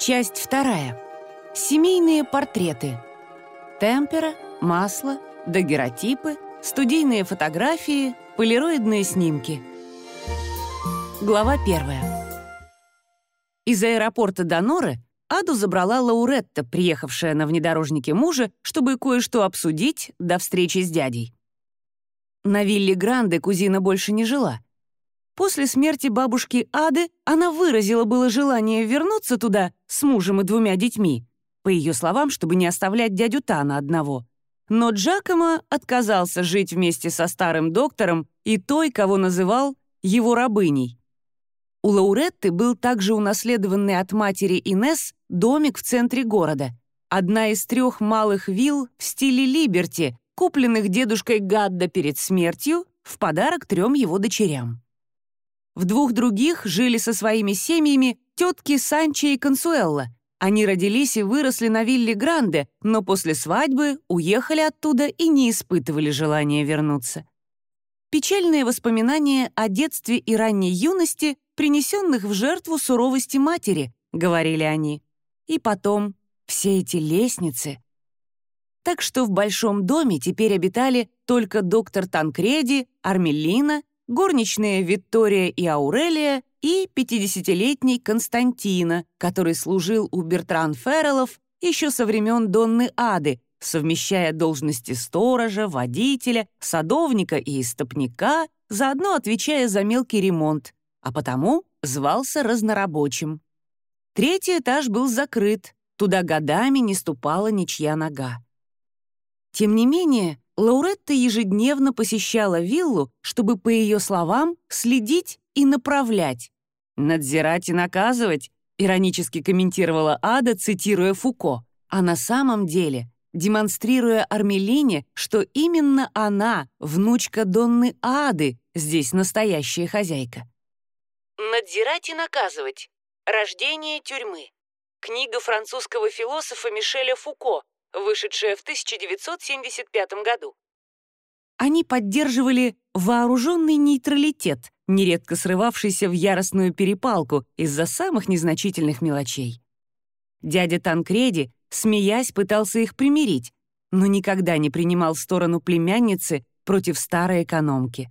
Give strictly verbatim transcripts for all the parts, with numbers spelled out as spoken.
Часть вторая. Семейные портреты. Темпера, масло, дагеротипы, студийные фотографии, полироидные снимки. Глава первая. Из аэропорта Доноры Аду забрала Лауретта, приехавшая на внедорожнике мужа, чтобы кое-что обсудить до встречи с дядей. На вилле Гранде кузина больше не жила. После смерти бабушки Ады она выразила было желание вернуться туда с мужем и двумя детьми, по ее словам, чтобы не оставлять дядю Тана одного. Но Джакомо отказался жить вместе со старым доктором и той, кого называл его рабыней. У Лауретты был также унаследованный от матери Инесс домик в центре города, одна из трех малых вилл в стиле Либерти, купленных дедушкой Гаддо перед смертью в подарок трем его дочерям. В двух других жили со своими семьями тетки Санчо и Консуэлла. Они родились и выросли на вилле Гранде, но после свадьбы уехали оттуда и не испытывали желания вернуться. Печальные воспоминания о детстве и ранней юности, принесенных в жертву суровости матери, говорили они. И потом все эти лестницы. Так что в большом доме теперь обитали только доктор Танкреди, Армелина, горничные Виктория и Аурелия и пятидесятилетний Константино, который служил у Бертран Ферреллов еще со времен Донны Ады, совмещая должности сторожа, водителя, садовника и истопника, заодно отвечая за мелкий ремонт, а потому звался разнорабочим. Третий этаж был закрыт, туда годами не ступала ничья нога. Тем не менее, Лауретта ежедневно посещала виллу, чтобы, по ее словам, следить и направлять. «Надзирать и наказывать», — иронически комментировала Ада, цитируя Фуко, а на самом деле демонстрируя Армелине, что именно она, внучка Донны Ады, здесь настоящая хозяйка. «Надзирать и наказывать. Рождение тюрьмы». Книга французского философа Мишеля Фуко, вышедшая в тысяча девятьсот семьдесят пятом году. Они поддерживали вооруженный нейтралитет, нередко срывавшийся в яростную перепалку из-за самых незначительных мелочей. Дядя Танкреди, смеясь, пытался их примирить, но никогда не принимал сторону племянницы против старой экономки.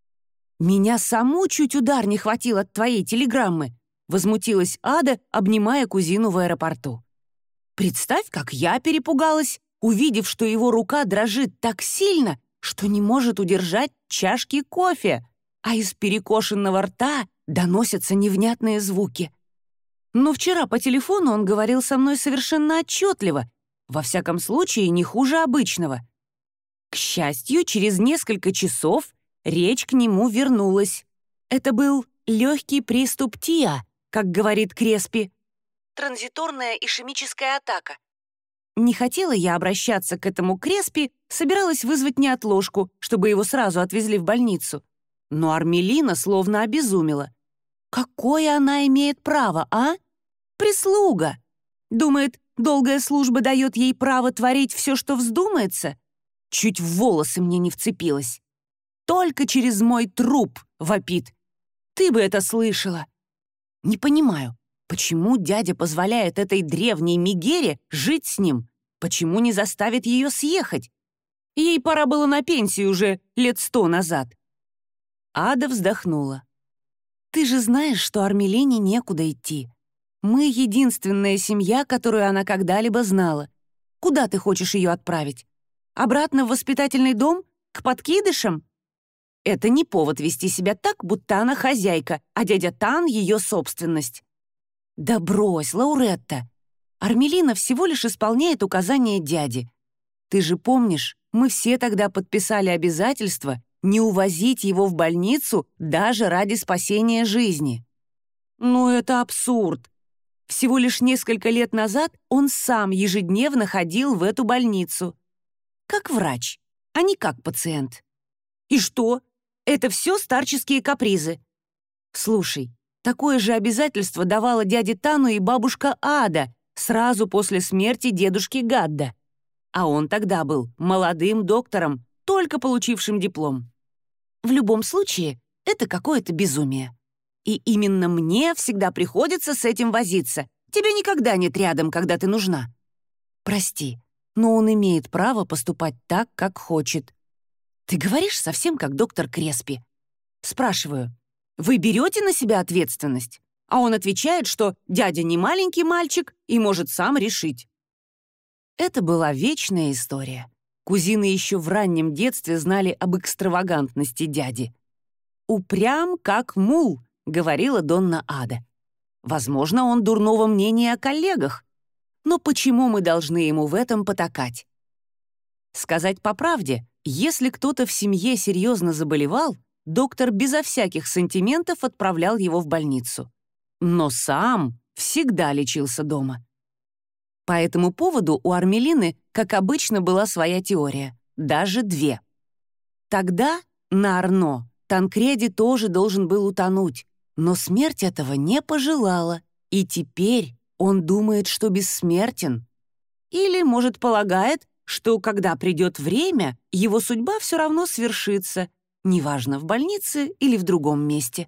«Меня саму чуть удар не хватил от твоей телеграммы», возмутилась Ада, обнимая кузину в аэропорту. «Представь, как я перепугалась, увидев, что его рука дрожит так сильно, что не может удержать чашки кофе, а из перекошенного рта доносятся невнятные звуки. Но вчера по телефону он говорил со мной совершенно отчетливо, во всяком случае не хуже обычного. К счастью, через несколько часов речь к нему вернулась. Это был легкий приступ ТИА, как говорит Креспи. Транзиторная ишемическая атака. Не хотела я обращаться к этому Креспи, собиралась вызвать неотложку, чтобы его сразу отвезли в больницу. Но Армелина словно обезумела. Какое она имеет право, а? Прислуга. Думает, долгая служба дает ей право творить все, что вздумается? Чуть в волосы мне не вцепилась. Только через мой труп, вопит. Ты бы это слышала. Не понимаю, почему дядя позволяет этой древней Мегере жить с ним? Почему не заставит ее съехать? Ей пора было на пенсию уже лет сто назад. Ада вздохнула. «Ты же знаешь, что Армелине некуда идти. Мы единственная семья, которую она когда-либо знала. Куда ты хочешь ее отправить? Обратно в воспитательный дом? К подкидышам? Это не повод вести себя так, будто она хозяйка, а дядя Тан — ее собственность». «Да брось, Лауретта. Армелина всего лишь исполняет указания дяди. Ты же помнишь, мы все тогда подписали обязательство не увозить его в больницу даже ради спасения жизни». «Ну, это абсурд. Всего лишь несколько лет назад он сам ежедневно ходил в эту больницу. Как врач, а не как пациент. И что? Это все старческие капризы. Слушай, такое же обязательство давала дяде Тану и бабушка Ада сразу после смерти дедушки Гаддо. А он тогда был молодым доктором, только получившим диплом. В любом случае, это какое-то безумие. И именно мне всегда приходится с этим возиться, Тебя никогда нет рядом, когда ты нужна. Прости, но он имеет право поступать так, как хочет. Ты говоришь совсем как доктор Креспи. Спрашиваю, вы берете на себя ответственность? А он отвечает, что дядя не маленький мальчик и может сам решить. Это была вечная история. Кузины еще в раннем детстве знали об экстравагантности дяди. «Упрям, как мул», — говорила Донна Ада. Возможно, он дурного мнения о коллегах. Но почему мы должны ему в этом потакать? Сказать по правде, если кто-то в семье серьезно заболевал, доктор безо всяких сантиментов отправлял его в больницу. Но сам всегда лечился дома. По этому поводу у Армелины, как обычно, была своя теория, даже две. Тогда на Арно Танкреди тоже должен был утонуть, но смерть этого не пожелала, и теперь он думает, что бессмертен. Или, может, полагает, что когда придет время, его судьба все равно свершится, неважно, в больнице или в другом месте.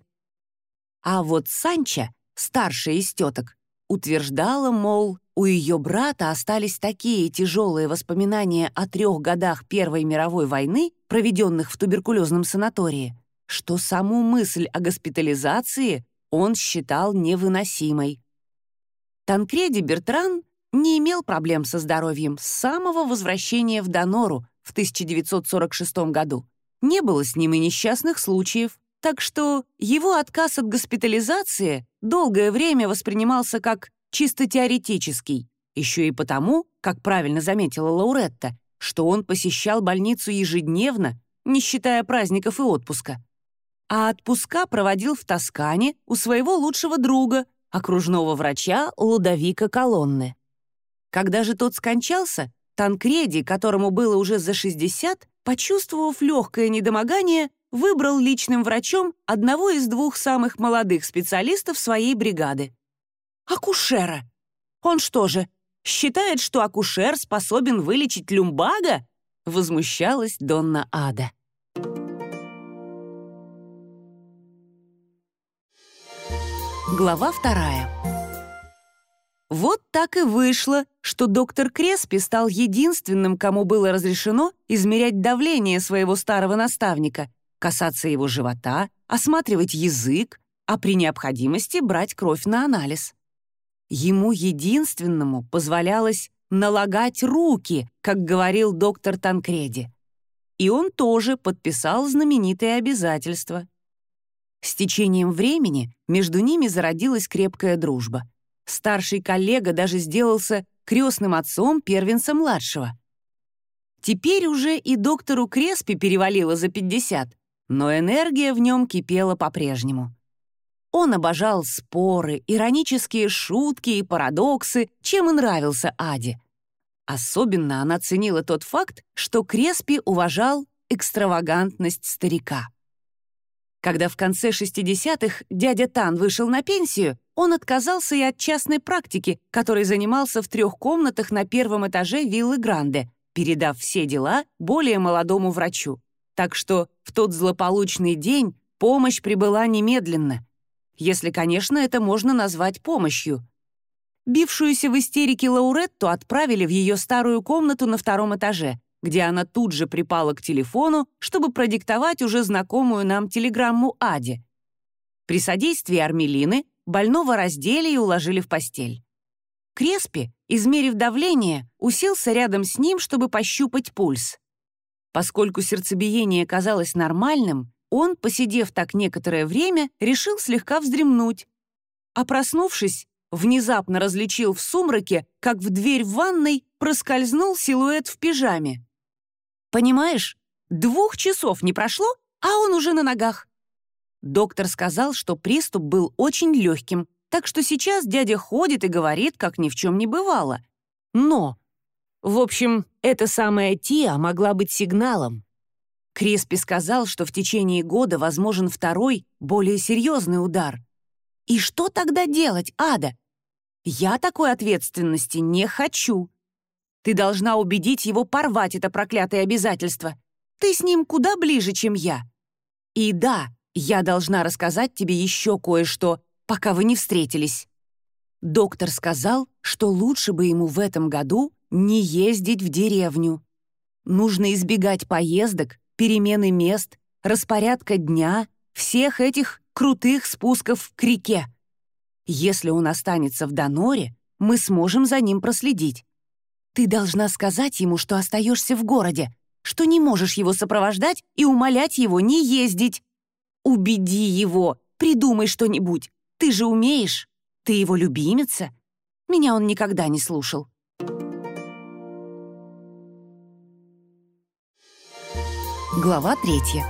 А вот Санча, старшая из теток, утверждала, мол, у ее брата остались такие тяжелые воспоминания о трех годах Первой мировой войны, проведенных в туберкулезном санатории, что саму мысль о госпитализации он считал невыносимой. Танкреди Бертран не имел проблем со здоровьем с самого возвращения в Донору в тысяча девятьсот сорок шестом году. Не было с ним и несчастных случаев, так что его отказ от госпитализации долгое время воспринимался как чисто теоретический, еще и потому, как правильно заметила Лауретта, что он посещал больницу ежедневно, не считая праздников и отпуска. А отпуска проводил в Тоскане у своего лучшего друга, окружного врача Лудовика Колонны. Когда же тот скончался, Танкреди, которому было уже за шестьдесят, почувствовав легкое недомогание, выбрал личным врачом одного из двух самых молодых специалистов своей бригады. Акушера. Он что же, считает, что акушер способен вылечить люмбага? Возмущалась Донна Ада. Глава вторая. Вот так и вышло, что доктор Креспи стал единственным, кому было разрешено измерять давление своего старого наставника, касаться его живота, осматривать язык, а при необходимости брать кровь на анализ. Ему единственному позволялось налагать руки, как говорил доктор Танкреди. И он тоже подписал знаменитое обязательство. С течением времени между ними зародилась крепкая дружба. Старший коллега даже сделался крестным отцом первенца младшего. Теперь уже и доктору Креспи перевалило за пятьдесят, но энергия в нем кипела по-прежнему. Он обожал споры, иронические шутки и парадоксы, чем и нравился Аде. Особенно она ценила тот факт, что Креспи уважал экстравагантность старика. Когда в конце шестидесятых дядя Тан вышел на пенсию, он отказался и от частной практики, которой занимался в трех комнатах на первом этаже виллы Гранде, передав все дела более молодому врачу. Так что в тот злополучный день помощь прибыла немедленно. Если, конечно, это можно назвать помощью. Бившуюся в истерике Лауретту отправили в ее старую комнату на втором этаже, где она тут же припала к телефону, чтобы продиктовать уже знакомую нам телеграмму Аде. При содействии Армелины больного раздели и уложили в постель. Креспи, измерив давление, уселся рядом с ним, чтобы пощупать пульс. Поскольку сердцебиение казалось нормальным, он, посидев так некоторое время, решил слегка вздремнуть. А проснувшись, внезапно различил в сумраке, как в дверь в ванной проскользнул силуэт в пижаме. Понимаешь, двух часов не прошло, а он уже на ногах. Доктор сказал, что приступ был очень легким, так что сейчас дядя ходит и говорит, как ни в чем не бывало. Но, в общем, эта самая Тиа могла быть сигналом. Креспи сказал, что в течение года возможен второй, более серьезный удар. И что тогда делать, Ада? Я такой ответственности не хочу. Ты должна убедить его порвать это проклятое обязательство. Ты с ним куда ближе, чем я. И да, я должна рассказать тебе еще кое-что, пока вы не встретились. Доктор сказал, что лучше бы ему в этом году не ездить в деревню. Нужно избегать поездок, перемены мест, распорядка дня, всех этих крутых спусков к реке. Если он останется в Доноре, мы сможем за ним проследить. Ты должна сказать ему, что остаешься в городе, что не можешь его сопровождать и умолять его не ездить. Убеди его, придумай что-нибудь. Ты же умеешь. Ты его любимица. Меня он никогда не слушал. Глава третья.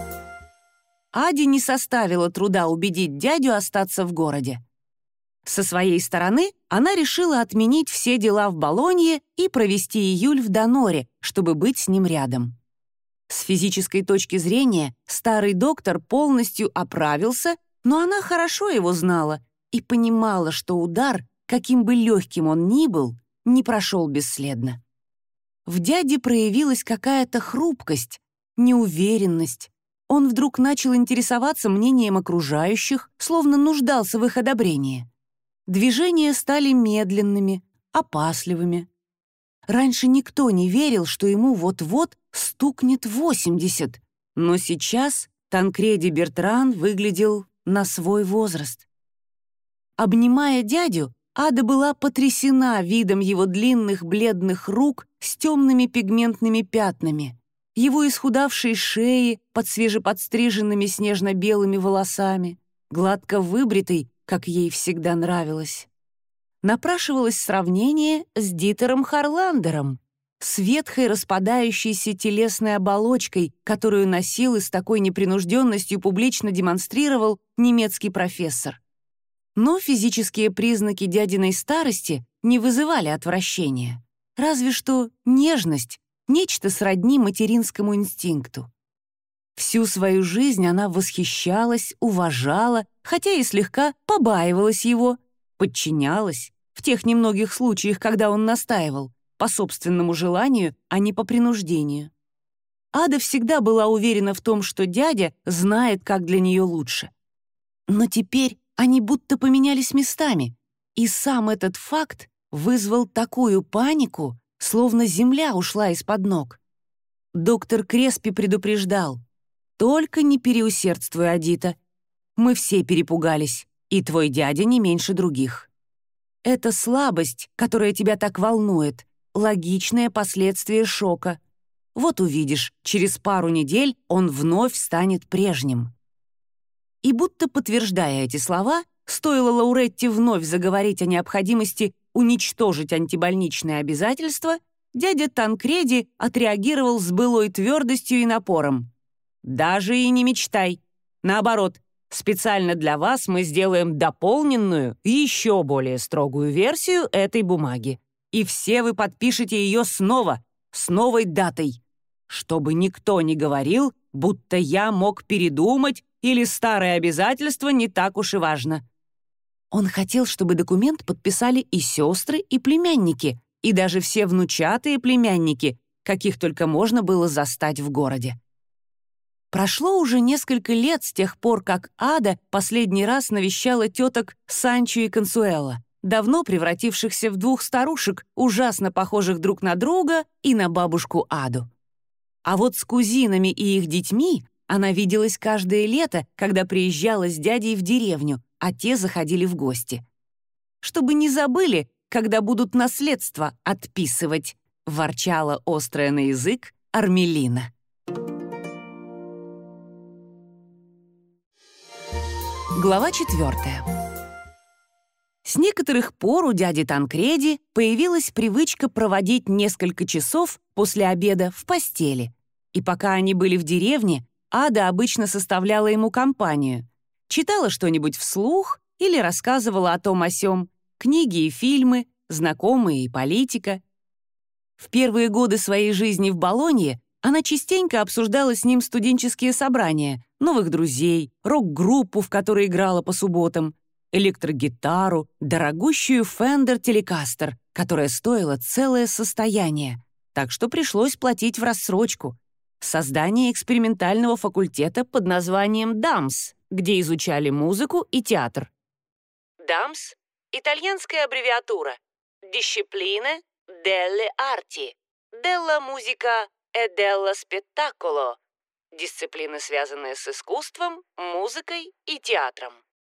Аде не составило труда убедить дядю остаться в городе. Со своей стороны она решила отменить все дела в Болонье и провести июль в Доноре, чтобы быть с ним рядом. С физической точки зрения старый доктор полностью оправился, но она хорошо его знала и понимала, что удар, каким бы легким он ни был, не прошел бесследно. В дяде проявилась какая-то хрупкость, неуверенность. Он вдруг начал интересоваться мнением окружающих, словно нуждался в их одобрении. Движения стали медленными, опасливыми. Раньше никто не верил, что ему вот-вот стукнет восемьдесят, но сейчас Танкреди Бертран выглядел на свой возраст. Обнимая дядю, Ада была потрясена видом его длинных бледных рук с темными пигментными пятнами, его исхудавшей шеи под свежеподстриженными снежно-белыми волосами, гладко выбритой, как ей всегда нравилось. Напрашивалось сравнение с Дитером Харландером, с ветхой распадающейся телесной оболочкой, которую носил и с такой непринужденностью публично демонстрировал немецкий профессор. Но физические признаки дядиной старости не вызывали отвращения. Разве что нежность, нечто сродни материнскому инстинкту. Всю свою жизнь она восхищалась, уважала, хотя и слегка побаивалась его, подчинялась, в тех немногих случаях, когда он настаивал, по собственному желанию, а не по принуждению. Ада всегда была уверена в том, что дядя знает, как для нее лучше. Но теперь они будто поменялись местами, и сам этот факт вызвал такую панику, словно земля ушла из-под ног. Доктор Креспи предупреждал: «Только не переусердствуй, Адита. Мы все перепугались, и твой дядя не меньше других. Это слабость, которая тебя так волнует, логичное последствие шока. Вот увидишь, через пару недель он вновь станет прежним». И будто подтверждая эти слова, стоило Лауретти вновь заговорить о необходимости уничтожить антибольничные обязательства, дядя Танкреди отреагировал с былой твердостью и напором. «Даже и не мечтай. Наоборот, специально для вас мы сделаем дополненную и еще более строгую версию этой бумаги. И все вы подпишете ее снова, с новой датой. Чтобы никто не говорил, будто я мог передумать или старое обязательство не так уж и важно». Он хотел, чтобы документ подписали и сестры, и племянники, и даже все внучатые племянники, каких только можно было застать в городе. Прошло уже несколько лет с тех пор, как Ада последний раз навещала теток Санчо и Консуэла, давно превратившихся в двух старушек, ужасно похожих друг на друга и на бабушку Аду. А вот с кузинами и их детьми она виделась каждое лето, когда приезжала с дядей в деревню, а те заходили в гости. «Чтобы не забыли, когда будут наследство отписывать», — ворчала острая на язык Армелина. Глава четвертая. С некоторых пор у дяди Танкреди появилась привычка проводить несколько часов после обеда в постели, и пока они были в деревне, Ада обычно составляла ему компанию, читала что-нибудь вслух или рассказывала о том о сём, книги и фильмы, знакомые и политика. В первые годы своей жизни в Болонье она частенько обсуждала с ним студенческие собрания, новых друзей, рок-группу, в которой играла по субботам, электрогитару, дорогущую Fender Telecaster, которая стоила целое состояние, так что пришлось платить в рассрочку, создание экспериментального факультета под названием «Дамс», где изучали музыку и театр. «Дамс» Итальянская аббревиатура Discipline delle arti, della musica e dello spettacolo. Дисциплины, связанные с искусством, музыкой и театром.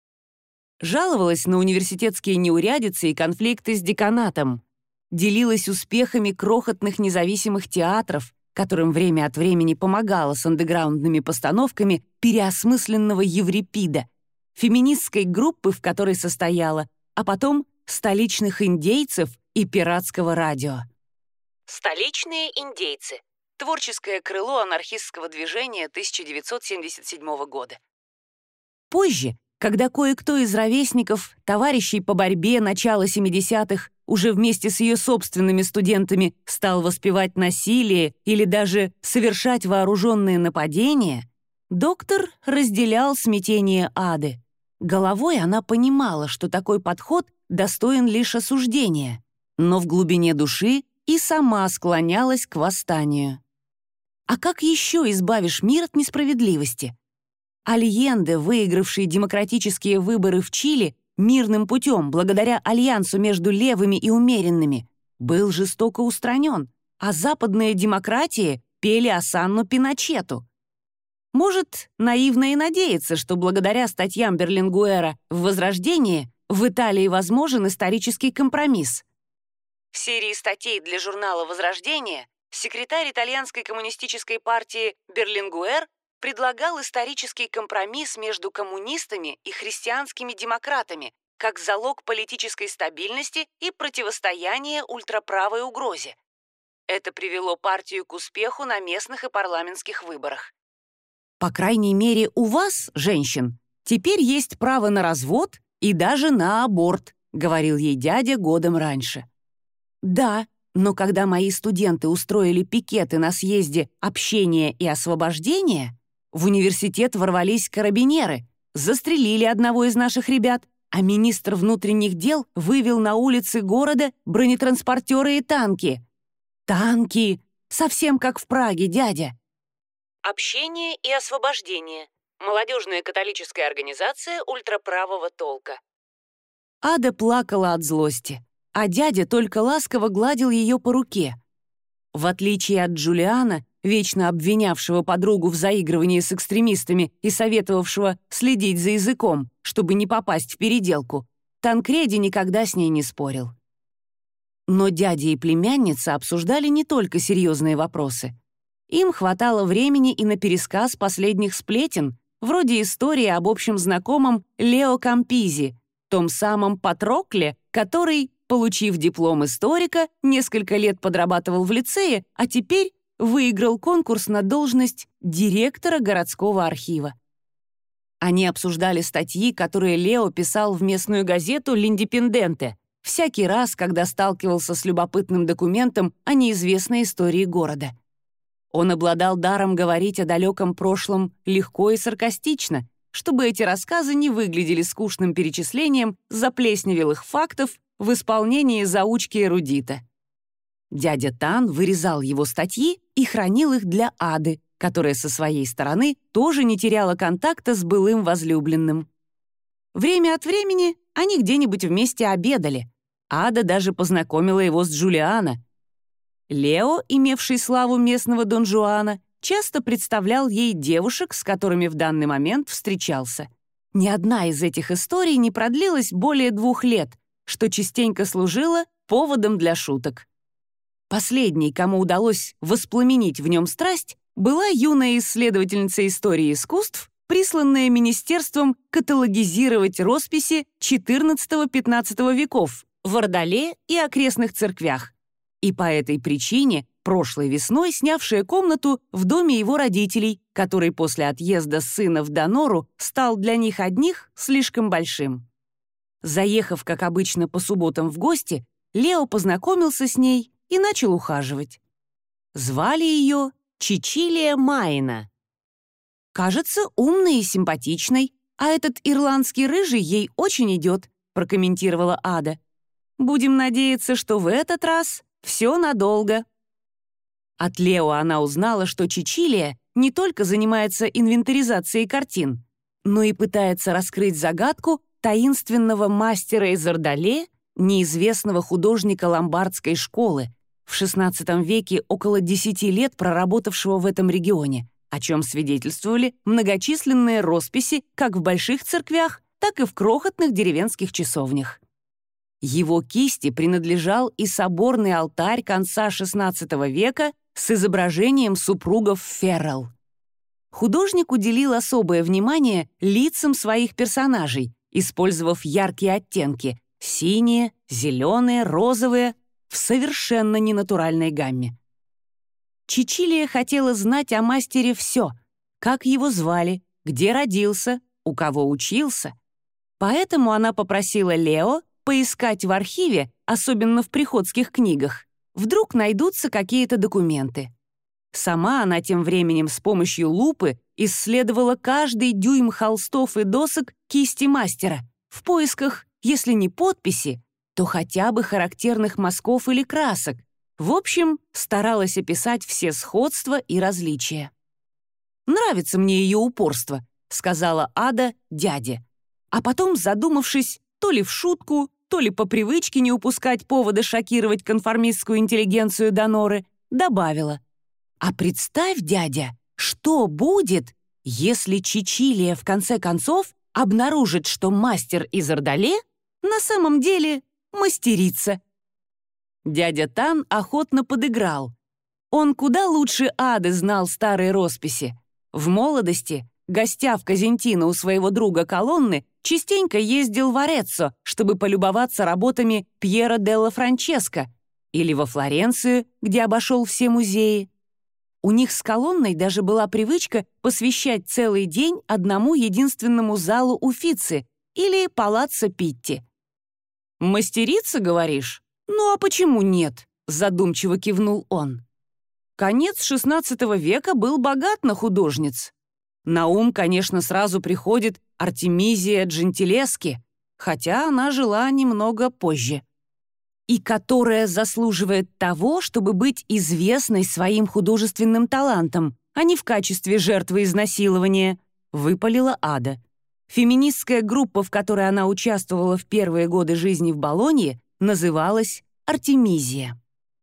Жаловалась на университетские неурядицы и конфликты с деканатом. Делилась успехами крохотных независимых театров, которым время от времени помогала с андеграундными постановками переосмысленного Еврипида, феминистской группы, в которой состояла, а потом столичных индейцев и пиратского радио. Столичные индейцы. Творческое крыло анархистского движения тысяча девятьсот семьдесят седьмого года. Позже, когда кое-кто из ровесников, товарищей по борьбе начала семидесятых, уже вместе с ее собственными студентами стал воспевать насилие или даже совершать вооруженные нападения, доктор разделял смятение Ады. Головой она понимала, что такой подход достоин лишь осуждения, но в глубине души и сама склонялась к восстанию. А как еще избавишь мир от несправедливости? Альенде, выигравший демократические выборы в Чили мирным путем благодаря альянсу между левыми и умеренными, был жестоко устранен, а западные демократии пели осанну Пиночету. Может, наивно и надеяться, что благодаря статьям Берлингуэра в «Возрождении» в Италии возможен исторический компромисс. В серии статей для журнала «Возрождение» секретарь итальянской коммунистической партии Берлингуэр предлагал исторический компромисс между коммунистами и христианскими демократами как залог политической стабильности и противостояния ультраправой угрозе. Это привело партию к успеху на местных и парламентских выборах. По крайней мере, у вас, женщин, теперь есть право на развод и даже на аборт, говорил ей дядя годом раньше. Да, но когда мои студенты устроили пикеты на съезде «Общение и освобождение», в университет ворвались карабинеры, застрелили одного из наших ребят, а министр внутренних дел вывел на улицы города бронетранспортеры и танки. Танки! Совсем как в Праге, дядя. «Общение и освобождение» — молодежная католическая организация ультраправого толка. Ада плакала от злости, а дядя только ласково гладил ее по руке. В отличие от Джулиана, вечно обвинявшего подругу в заигрывании с экстремистами и советовавшего следить за языком, чтобы не попасть в переделку, Танкреди никогда с ней не спорил. Но дядя и племянница обсуждали не только серьезные вопросы. Им хватало времени и на пересказ последних сплетен, вроде истории об общем знакомом Лео Кампизи, том самом Патрокле, который, получив диплом историка, несколько лет подрабатывал в лицее, а теперь выиграл конкурс на должность директора городского архива. Они обсуждали статьи, которые Лео писал в местную газету «Л'Индипенденте» всякий раз, когда сталкивался с любопытным документом о неизвестной истории города. Он обладал даром говорить о далеком прошлом легко и саркастично, чтобы эти рассказы не выглядели скучным перечислением заплесневелых фактов в исполнении заучки-эрудита. Дядя Тан вырезал его статьи и хранил их для Ады, которая со своей стороны тоже не теряла контакта с былым возлюбленным. Время от времени они где-нибудь вместе обедали. Ада даже познакомила его с Джулиано. Лео, имевший славу местного Дон Жуана, часто представлял ей девушек, с которыми в данный момент встречался. Ни одна из этих историй не продлилась более двух лет, что частенько служило поводом для шуток. Последней, кому удалось воспламенить в нем страсть, была юная исследовательница истории искусств, присланная министерством каталогизировать росписи четырнадцатого-пятнадцатого веков в Ордале и окрестных церквях, и по этой причине прошлой весной снявшая комнату в доме его родителей, который после отъезда сына в Донору стал для них одних слишком большим. Заехав, как обычно, по субботам в гости, Лео познакомился с ней и начал ухаживать. Звали ее Чичилия Майна. «Кажется, умной и симпатичной, а этот ирландский рыжий ей очень идет», прокомментировала Ада. «Будем надеяться, что в этот раз все надолго». От Лео она узнала, что Чичилия не только занимается инвентаризацией картин, но и пытается раскрыть загадку таинственного мастера из Ордале, неизвестного художника ломбардской школы, в шестнадцатом веке около десяти лет проработавшего в этом регионе, о чем свидетельствовали многочисленные росписи как в больших церквях, так и в крохотных деревенских часовнях. Его кисти принадлежал и соборный алтарь конца шестнадцатого века с изображением супругов Феррелл. Художник уделил особое внимание лицам своих персонажей, использовав яркие оттенки — синие, зеленые, розовые — в совершенно ненатуральной гамме. Чичилия хотела знать о мастере все: как его звали, где родился, у кого учился. Поэтому она попросила Лео поискать в архиве, особенно в приходских книгах. Вдруг найдутся какие-то документы. Сама она тем временем с помощью лупы исследовала каждый дюйм холстов и досок кисти мастера в поисках, если не подписи, то хотя бы характерных мазков или красок. В общем, старалась описать все сходства и различия. «Нравится мне ее упорство», — сказала Ада дяде. А потом, задумавшись, то ли в шутку, то ли по привычке не упускать повода шокировать конформистскую интеллигенцию Доноры, добавила: «А представь, дядя, что будет, если Чичилия в конце концов обнаружит, что мастер из Ордале на самом деле мастерица». Дядя Тан охотно подыграл. Он куда лучше Ады знал старые росписи. В молодости, гостя в Казентино у своего друга Колонны, частенько ездил в Ореццо, чтобы полюбоваться работами Пьера делла Франческо, или во Флоренцию, где обошел все музеи. У них с Колонной даже была привычка посвящать целый день одному единственному залу Уффици или Палаццо Питти. «Мастерица, говоришь? Ну а почему нет?» — задумчиво кивнул он. Конец шестнадцатого века был богат на художниц. На ум, конечно, сразу приходит Артемизия Джентилески, хотя она жила немного позже. И которая заслуживает того, чтобы быть известной своим художественным талантом, а не в качестве жертвы изнасилования, выпалила Ада. Феминистская группа, в которой она участвовала в первые годы жизни в Болонье, называлась Артемизия.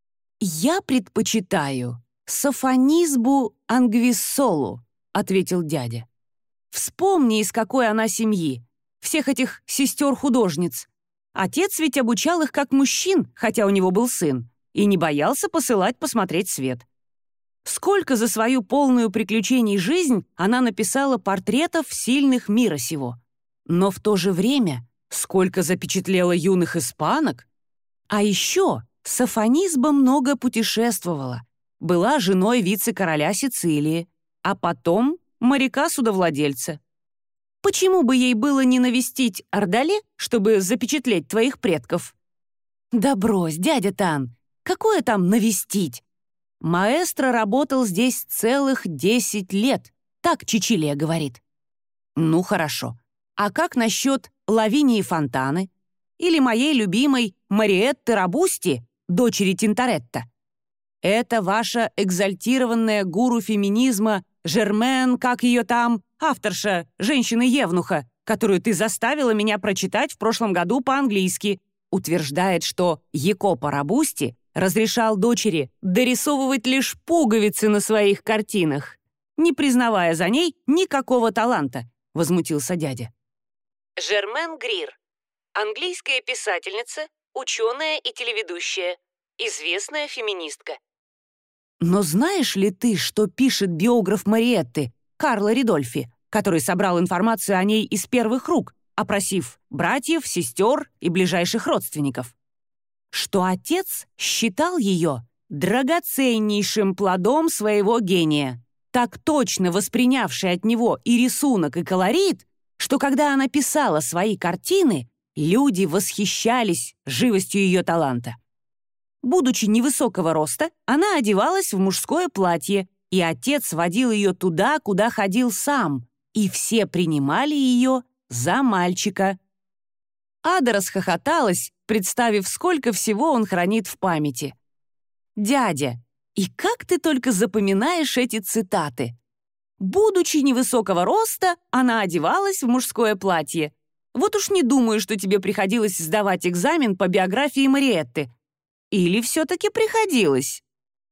«Я предпочитаю Софонисбу Ангвиссолу», — ответил дядя. «Вспомни, из какой она семьи, всех этих сестер-художниц. Отец ведь обучал их как мужчин, хотя у него был сын, и не боялся посылать посмотреть свет. Сколько за свою полную приключений жизнь она написала портретов сильных мира сего. Но в то же время сколько запечатлела юных испанок. А еще Софонисба много путешествовала, была женой вице-короля Сицилии, а потом моряка-судовладельца. Почему бы ей было не навестить Ордале, чтобы запечатлеть твоих предков?» «Да брось, дядя Тан, какое там навестить? Маэстро работал здесь целых десять лет, так Чичилия говорит». «Ну хорошо. А как насчет Лавинии Фонтаны? Или моей любимой Мариетты Робусти, дочери Тинторетто? Это ваша экзальтированная гуру феминизма Жермен, как ее там, авторша «Женщины-евнуха», которую ты заставила меня прочитать в прошлом году по-английски, утверждает, что Якопо Робусти разрешал дочери дорисовывать лишь пуговицы на своих картинах, не признавая за ней никакого таланта, — возмутился дядя. Жермен Грир. Английская писательница, ученая и телеведущая, известная феминистка. Но знаешь ли ты, что пишет биограф Мариетты, Карло Ридольфи, который собрал информацию о ней из первых рук, опросив братьев, сестер и ближайших родственников? Что отец считал ее драгоценнейшим плодом своего гения, так точно воспринявший от него и рисунок, и колорит, что когда она писала свои картины, люди восхищались живостью ее таланта. Будучи невысокого роста, она одевалась в мужское платье, и отец водил ее туда, куда ходил сам, и все принимали ее за мальчика. Ада расхохоталась, представив, сколько всего он хранит в памяти. «Дядя, и как ты только запоминаешь эти цитаты? Будучи невысокого роста, она одевалась в мужское платье. Вот уж не думаю, что тебе приходилось сдавать экзамен по биографии Мариэтты. Или все-таки приходилось?»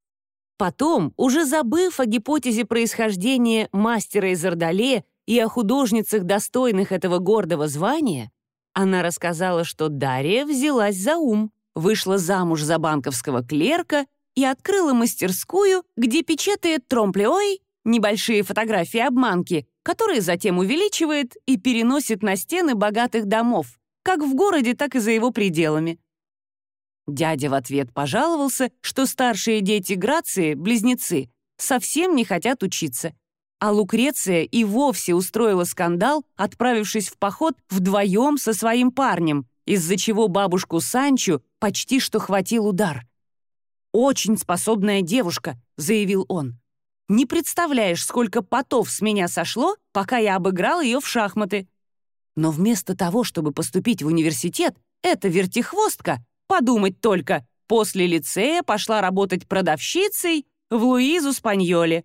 Потом, уже забыв о гипотезе происхождения мастера из Ордале и о художницах, достойных этого гордого звания, она рассказала, что Дарья взялась за ум, вышла замуж за банковского клерка и открыла мастерскую, где печатает тромпле-ой, небольшие фотографии-обманки, которые затем увеличивает и переносит на стены богатых домов, как в городе, так и за его пределами. Дядя в ответ пожаловался, что старшие дети Грации, близнецы, совсем не хотят учиться, а Лукреция и вовсе устроила скандал, отправившись в поход вдвоем со своим парнем, из-за чего бабушку Санчу почти что хватил удар. «Очень способная девушка», — заявил он. «Не представляешь, сколько потов с меня сошло, пока я обыграл ее в шахматы. Но вместо того, чтобы поступить в университет, эта вертихвостка, подумать только, после лицея пошла работать продавщицей в Луизу Спаньоле».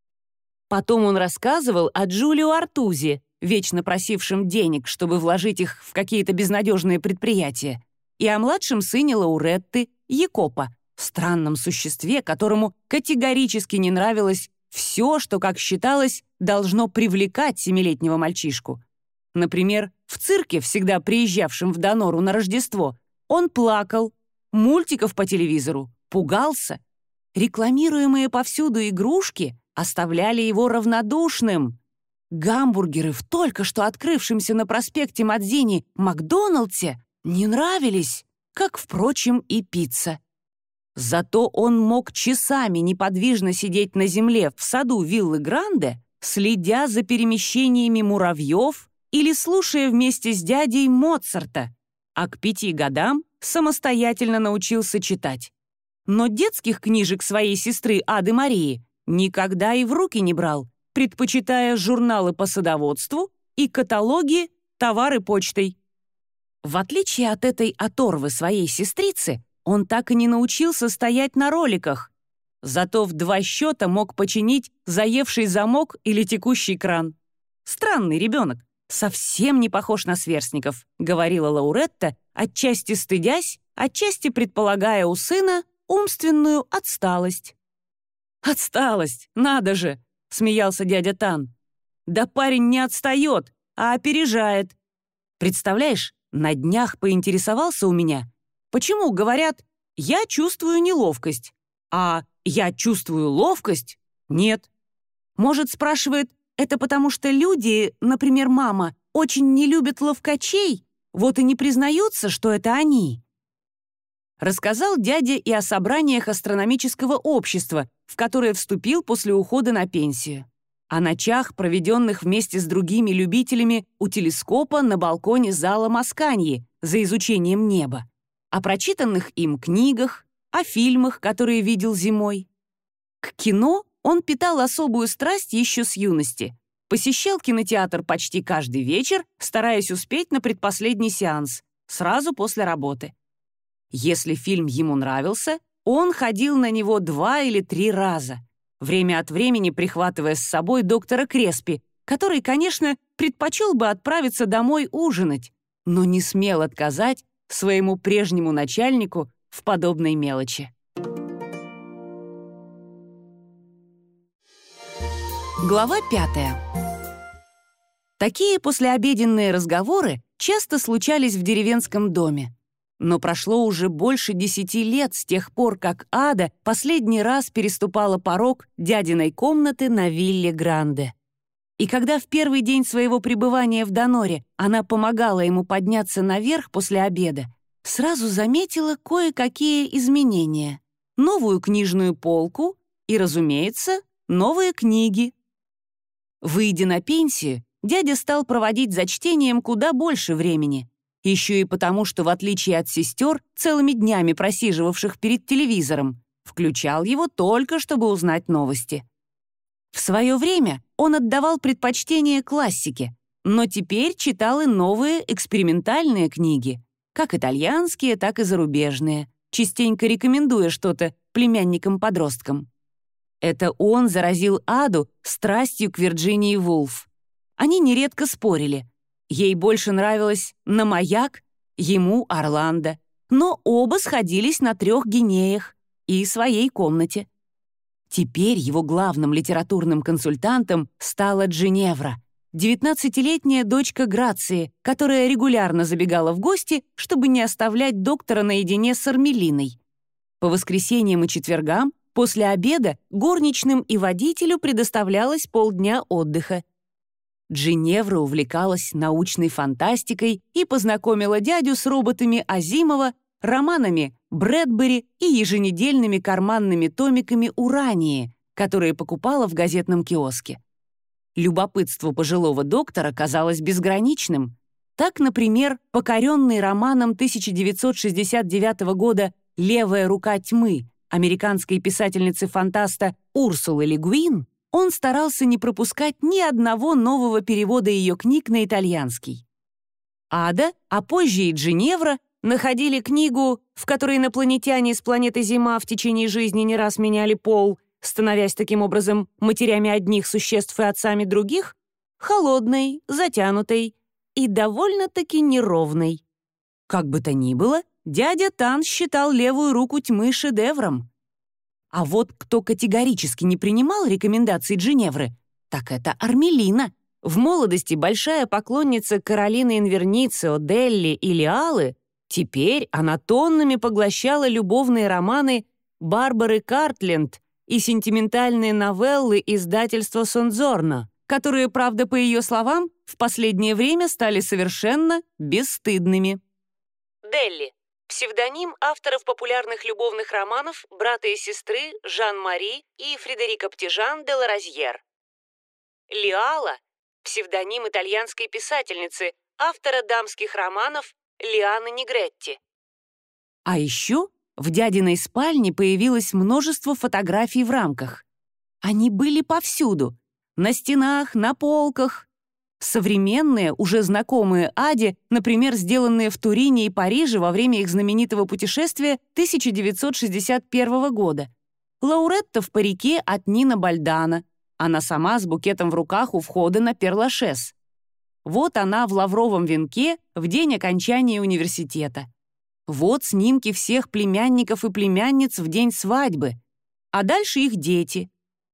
Потом он рассказывал о Джулио Артузи, вечно просившем денег, чтобы вложить их в какие-то безнадежные предприятия, и о младшем сыне Лауретты, Якопо, странном существе, которому категорически не нравилось все, что, как считалось, должно привлекать семилетнего мальчишку. Например, в цирке, всегда приезжавшем в Донору на Рождество, он плакал, мультиков по телевизору, пугался. Рекламируемые повсюду игрушки оставляли его равнодушным. Гамбургеры в только что открывшемся на проспекте Мадзини Макдоналдсе не нравились, как, впрочем, и пицца. Зато он мог часами неподвижно сидеть на земле в саду виллы Гранде, следя за перемещениями муравьев или слушая вместе с дядей Моцарта, а к пяти годам самостоятельно научился читать. Но детских книжек своей сестры Ады Марии никогда и в руки не брал, предпочитая журналы по садоводству и каталоги «Товары почтой». В отличие от этой оторвы своей сестрицы, он так и не научился стоять на роликах, зато в два счета мог починить заевший замок или текущий кран. «Странный ребенок, совсем не похож на сверстников», — говорила Лауретта, отчасти стыдясь, отчасти предполагая у сына умственную отсталость. «Отсталость, надо же!» — смеялся дядя Тан. «Да парень не отстает, а опережает. Представляешь, на днях поинтересовался у меня, почему говорят «я чувствую неловкость», а «я чувствую ловкость» нет. Может, спрашивает, это потому что люди, например, мама, очень не любят ловкачей, вот и не признаются, что это они. Рассказал дядя и о собраниях астрономического общества, в которое вступил после ухода на пенсию. О ночах, проведенных вместе с другими любителями у телескопа на балконе зала Масканьи за изучением неба. О прочитанных им книгах, о фильмах, которые видел зимой. К кино он питал особую страсть еще с юности. Посещал кинотеатр почти каждый вечер, стараясь успеть на предпоследний сеанс, сразу после работы. Если фильм ему нравился, он ходил на него два или три раза, время от времени прихватывая с собой доктора Креспи, который, конечно, предпочел бы отправиться домой ужинать, но не смел отказать своему прежнему начальнику в подобной мелочи. Глава пятая. Такие послеобеденные разговоры часто случались в деревенском доме. Но прошло уже больше десяти лет с тех пор, как Ада последний раз переступала порог дядиной комнаты на вилле Гранде. И когда в первый день своего пребывания в Доноре она помогала ему подняться наверх после обеда, сразу заметила кое-какие изменения. Новую книжную полку и, разумеется, новые книги. Выйдя на пенсию, дядя стал проводить за чтением куда больше времени. Еще и потому, что, в отличие от сестер, целыми днями просиживавших перед телевизором, включал его только, чтобы узнать новости. В свое время он отдавал предпочтение классике, но теперь читал и новые экспериментальные книги, как итальянские, так и зарубежные, частенько рекомендуя что-то племянникам-подросткам. Это он заразил Аду страстью к Вирджинии Вулф. Они нередко спорили. Ей больше нравилось на маяк, ему Орландо, но оба сходились на трех гинеях и своей комнате. Теперь его главным литературным консультантом стала Джиневра, девятнадцатилетняя дочка Грации, которая регулярно забегала в гости, чтобы не оставлять доктора наедине с Армелиной. По воскресеньям и четвергам после обеда горничным и водителю предоставлялось полдня отдыха. Джиневра увлекалась научной фантастикой и познакомила дядю с роботами Азимова, романами Брэдбери и еженедельными карманными томиками «Урании», которые покупала в газетном киоске. Любопытство пожилого доктора казалось безграничным. Так, например, покоренный романом тысяча девятьсот шестьдесят девятого года «Левая рука тьмы» американской писательницы-фантаста Урсулы Ле Гуин, он старался не пропускать ни одного нового перевода ее книг на итальянский. Ада, а позже и Джиневра, находили книгу, в которой инопланетяне с планеты Зима в течение жизни не раз меняли пол, становясь таким образом матерями одних существ и отцами других, холодной, затянутой и довольно-таки неровной. Как бы то ни было, дядя Тан считал «Левую руку тьмы» шедевром. А вот кто категорически не принимал рекомендаций Джиневры, так это Армелина. В молодости большая поклонница Каролины Инверницио, Делли и Лиалы, теперь она тоннами поглощала любовные романы Барбары Картленд и сентиментальные новеллы издательства Сонзорно, которые, правда, по ее словам, в последнее время стали совершенно бесстыдными. Делли. Псевдоним авторов популярных любовных романов брата и сестры Жан-Мари и Фредерико Птижан де Ларазьер. Лиала – псевдоним итальянской писательницы, автора дамских романов Лианы Негретти. А еще в дядиной спальне появилось множество фотографий в рамках. Они были повсюду — на стенах, на полках. Современные, уже знакомые Аде, например, сделанные в Турине и Париже во время их знаменитого путешествия тысяча девятьсот шестьдесят первого года. Лауретта в парике от Нина Бальдана. Она сама с букетом в руках у входа на Пер-Лашез. Вот она в лавровом венке в день окончания университета. Вот снимки всех племянников и племянниц в день свадьбы. А дальше их дети.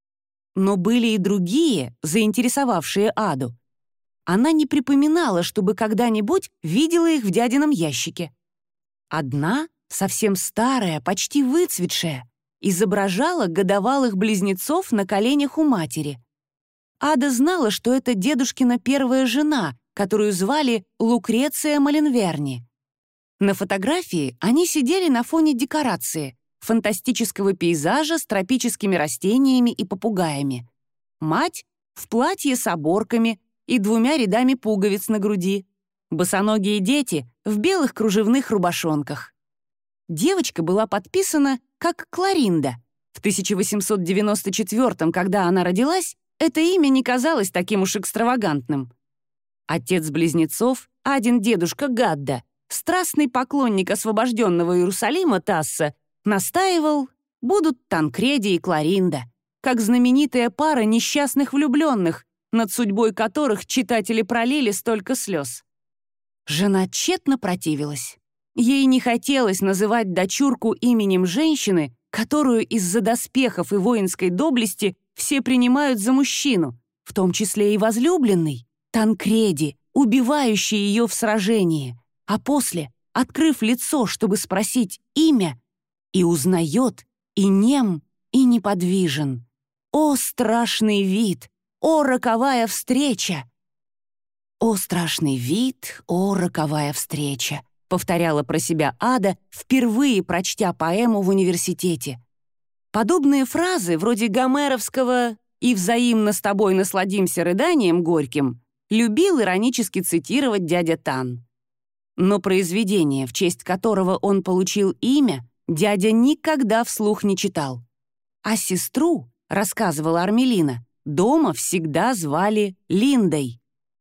Но были и другие, заинтересовавшие Аду. Она не припоминала, чтобы когда-нибудь видела их в дядином ящике. Одна, совсем старая, почти выцветшая, изображала годовалых близнецов на коленях у матери. Ада знала, что это дедушкина первая жена, которую звали Лукреция Маленверни. На фотографии они сидели на фоне декорации, фантастического пейзажа с тропическими растениями и попугаями. Мать в платье с оборками и двумя рядами пуговиц на груди. Босоногие дети в белых кружевных рубашонках. Девочка была подписана как Кларинда. В тысяча восемьсот девяносто четвёртом, когда она родилась, это имя не казалось таким уж экстравагантным. Отец близнецов, один дедушка Гадда, страстный поклонник освобожденного Иерусалима Тасса, настаивал, будут Танкреди и Кларинда, как знаменитая пара несчастных влюбленных, над судьбой которых читатели пролили столько слез. Жена тщетно противилась. Ей не хотелось называть дочурку именем женщины, которую из-за доспехов и воинской доблести все принимают за мужчину, в том числе и возлюбленный, Танкреди, убивающий ее в сражении, а после, открыв лицо, чтобы спросить имя, и узнает, и нем, и неподвижен. О, страшный вид! О, роковая встреча! «О, страшный вид, о, роковая встреча», — повторяла про себя Ада, впервые прочтя поэму в университете. Подобные фразы, вроде гомеровского «и взаимно с тобой насладимся рыданием горьким», любил иронически цитировать дядя Тан. Но произведение, в честь которого он получил имя, дядя никогда вслух не читал. А сестру, рассказывала Армелина, дома всегда звали Линдой.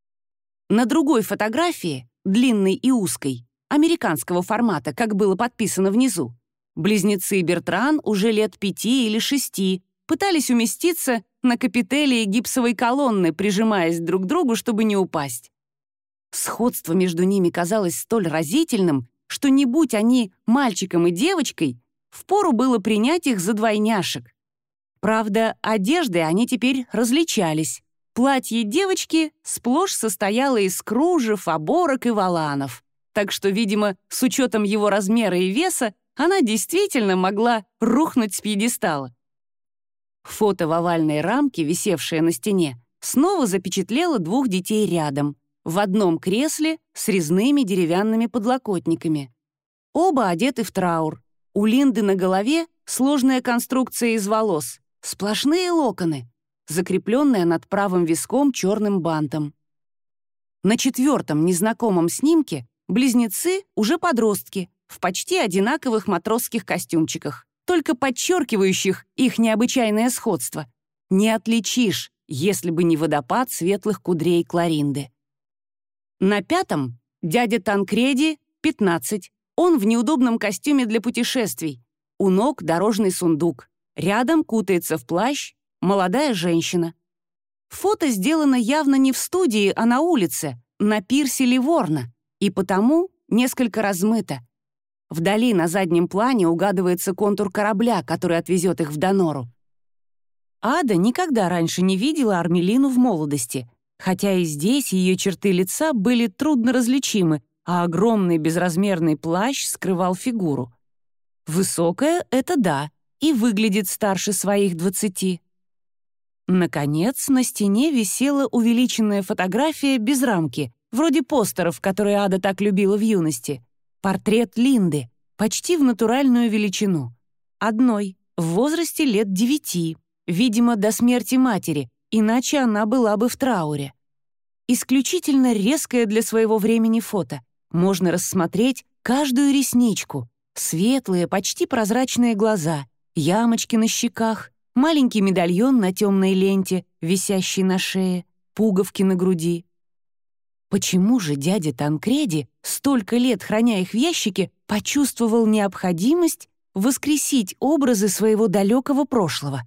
На другой фотографии, длинной и узкой, американского формата, как было подписано внизу, близнецы Бертран уже лет пяти или шести пытались уместиться на капителии гипсовой колонны, прижимаясь друг к другу, чтобы не упасть. Сходство между ними казалось столь разительным, что не будь они мальчиком и девочкой, впору было принять их за двойняшек. Правда, одеждой они теперь различались. Платье девочки сплошь состояло из кружев, оборок и воланов. Так что, видимо, с учетом его размера и веса, она действительно могла рухнуть с пьедестала. Фото в овальной рамке, висевшее на стене, снова запечатлело двух детей рядом, в одном кресле с резными деревянными подлокотниками. Оба одеты в траур. У Линды на голове сложная конструкция из волос, сплошные локоны, закрепленная над правым виском черным бантом. На четвертом незнакомом снимке близнецы уже подростки, в почти одинаковых матросских костюмчиках, только подчеркивающих их необычайное сходство. Не отличишь, если бы не водопад светлых кудрей Кларинды. На пятом дядя Танкреди, пятнадцать. Он в неудобном костюме для путешествий. У ног дорожный сундук. Рядом кутается в плащ молодая женщина. Фото сделано явно не в студии, а на улице, на пирсе Ливорно, и потому несколько размыто. Вдали на заднем плане угадывается контур корабля, который отвезет их в Донору. Ада никогда раньше не видела Армелину в молодости, хотя и здесь ее черты лица были трудно различимы, а огромный безразмерный плащ скрывал фигуру. Высокая — это да, и выглядит старше своих двадцати. Наконец, на стене висела увеличенная фотография без рамки, вроде постеров, которые Ада так любила в юности. Портрет Линды, почти в натуральную величину. Одной, в возрасте лет девяти, видимо, до смерти матери, иначе она была бы в трауре. Исключительно резкое для своего времени фото. Можно рассмотреть каждую ресничку, светлые, почти прозрачные глаза, ямочки на щеках, маленький медальон на темной ленте, висящий на шее, пуговки на груди. Почему же дядя Танкреди, столько лет храня их в ящике, почувствовал необходимость воскресить образы своего далекого прошлого?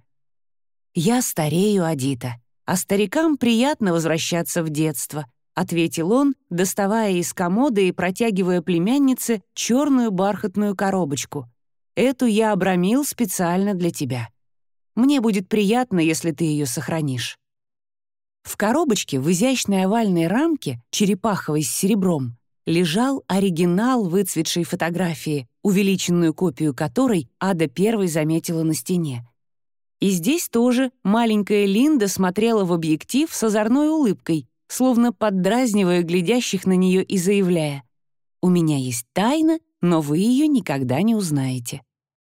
«Я старею, Адита, а старикам приятно возвращаться в детство», ответил он, доставая из комода и протягивая племяннице черную бархатную коробочку. «Эту я обрамил специально для тебя. Мне будет приятно, если ты ее сохранишь». В коробочке в изящной овальной рамке, черепаховой с серебром, лежал оригинал выцветшей фотографии, увеличенную копию которой Ада первой заметила на стене. И здесь тоже маленькая Линда смотрела в объектив с озорной улыбкой, словно поддразнивая глядящих на нее и заявляя: «У меня есть тайна, но вы ее никогда не узнаете».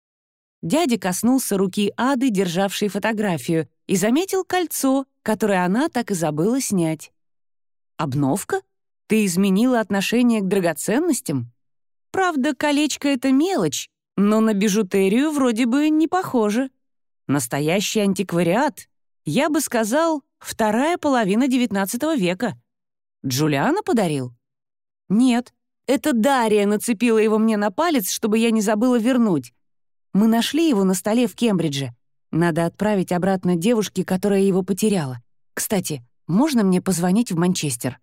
Дядя коснулся руки Ады, державшей фотографию, и заметил кольцо, которое она так и забыла снять. «Обновка? Ты изменила отношение к драгоценностям? Правда, колечко — это мелочь, но на бижутерию вроде бы не похоже. Настоящий антиквариат. Я бы сказал, вторая половина девятнадцатого века. Джулиано подарил?» «Нет, это Дарья нацепила его мне на палец, чтобы я не забыла вернуть. Мы нашли его на столе в Кембридже. Надо отправить обратно девушке, которая его потеряла. Кстати, можно мне позвонить в Манчестер?»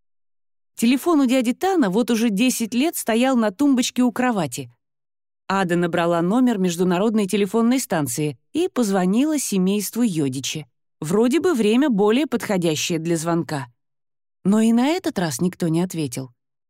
Телефон у дяди Тана вот уже десять лет стоял на тумбочке у кровати. Ада набрала номер международной телефонной станции и позвонила семейству Йодичи. Вроде бы время более подходящее для звонка. Но и на этот раз никто не ответил.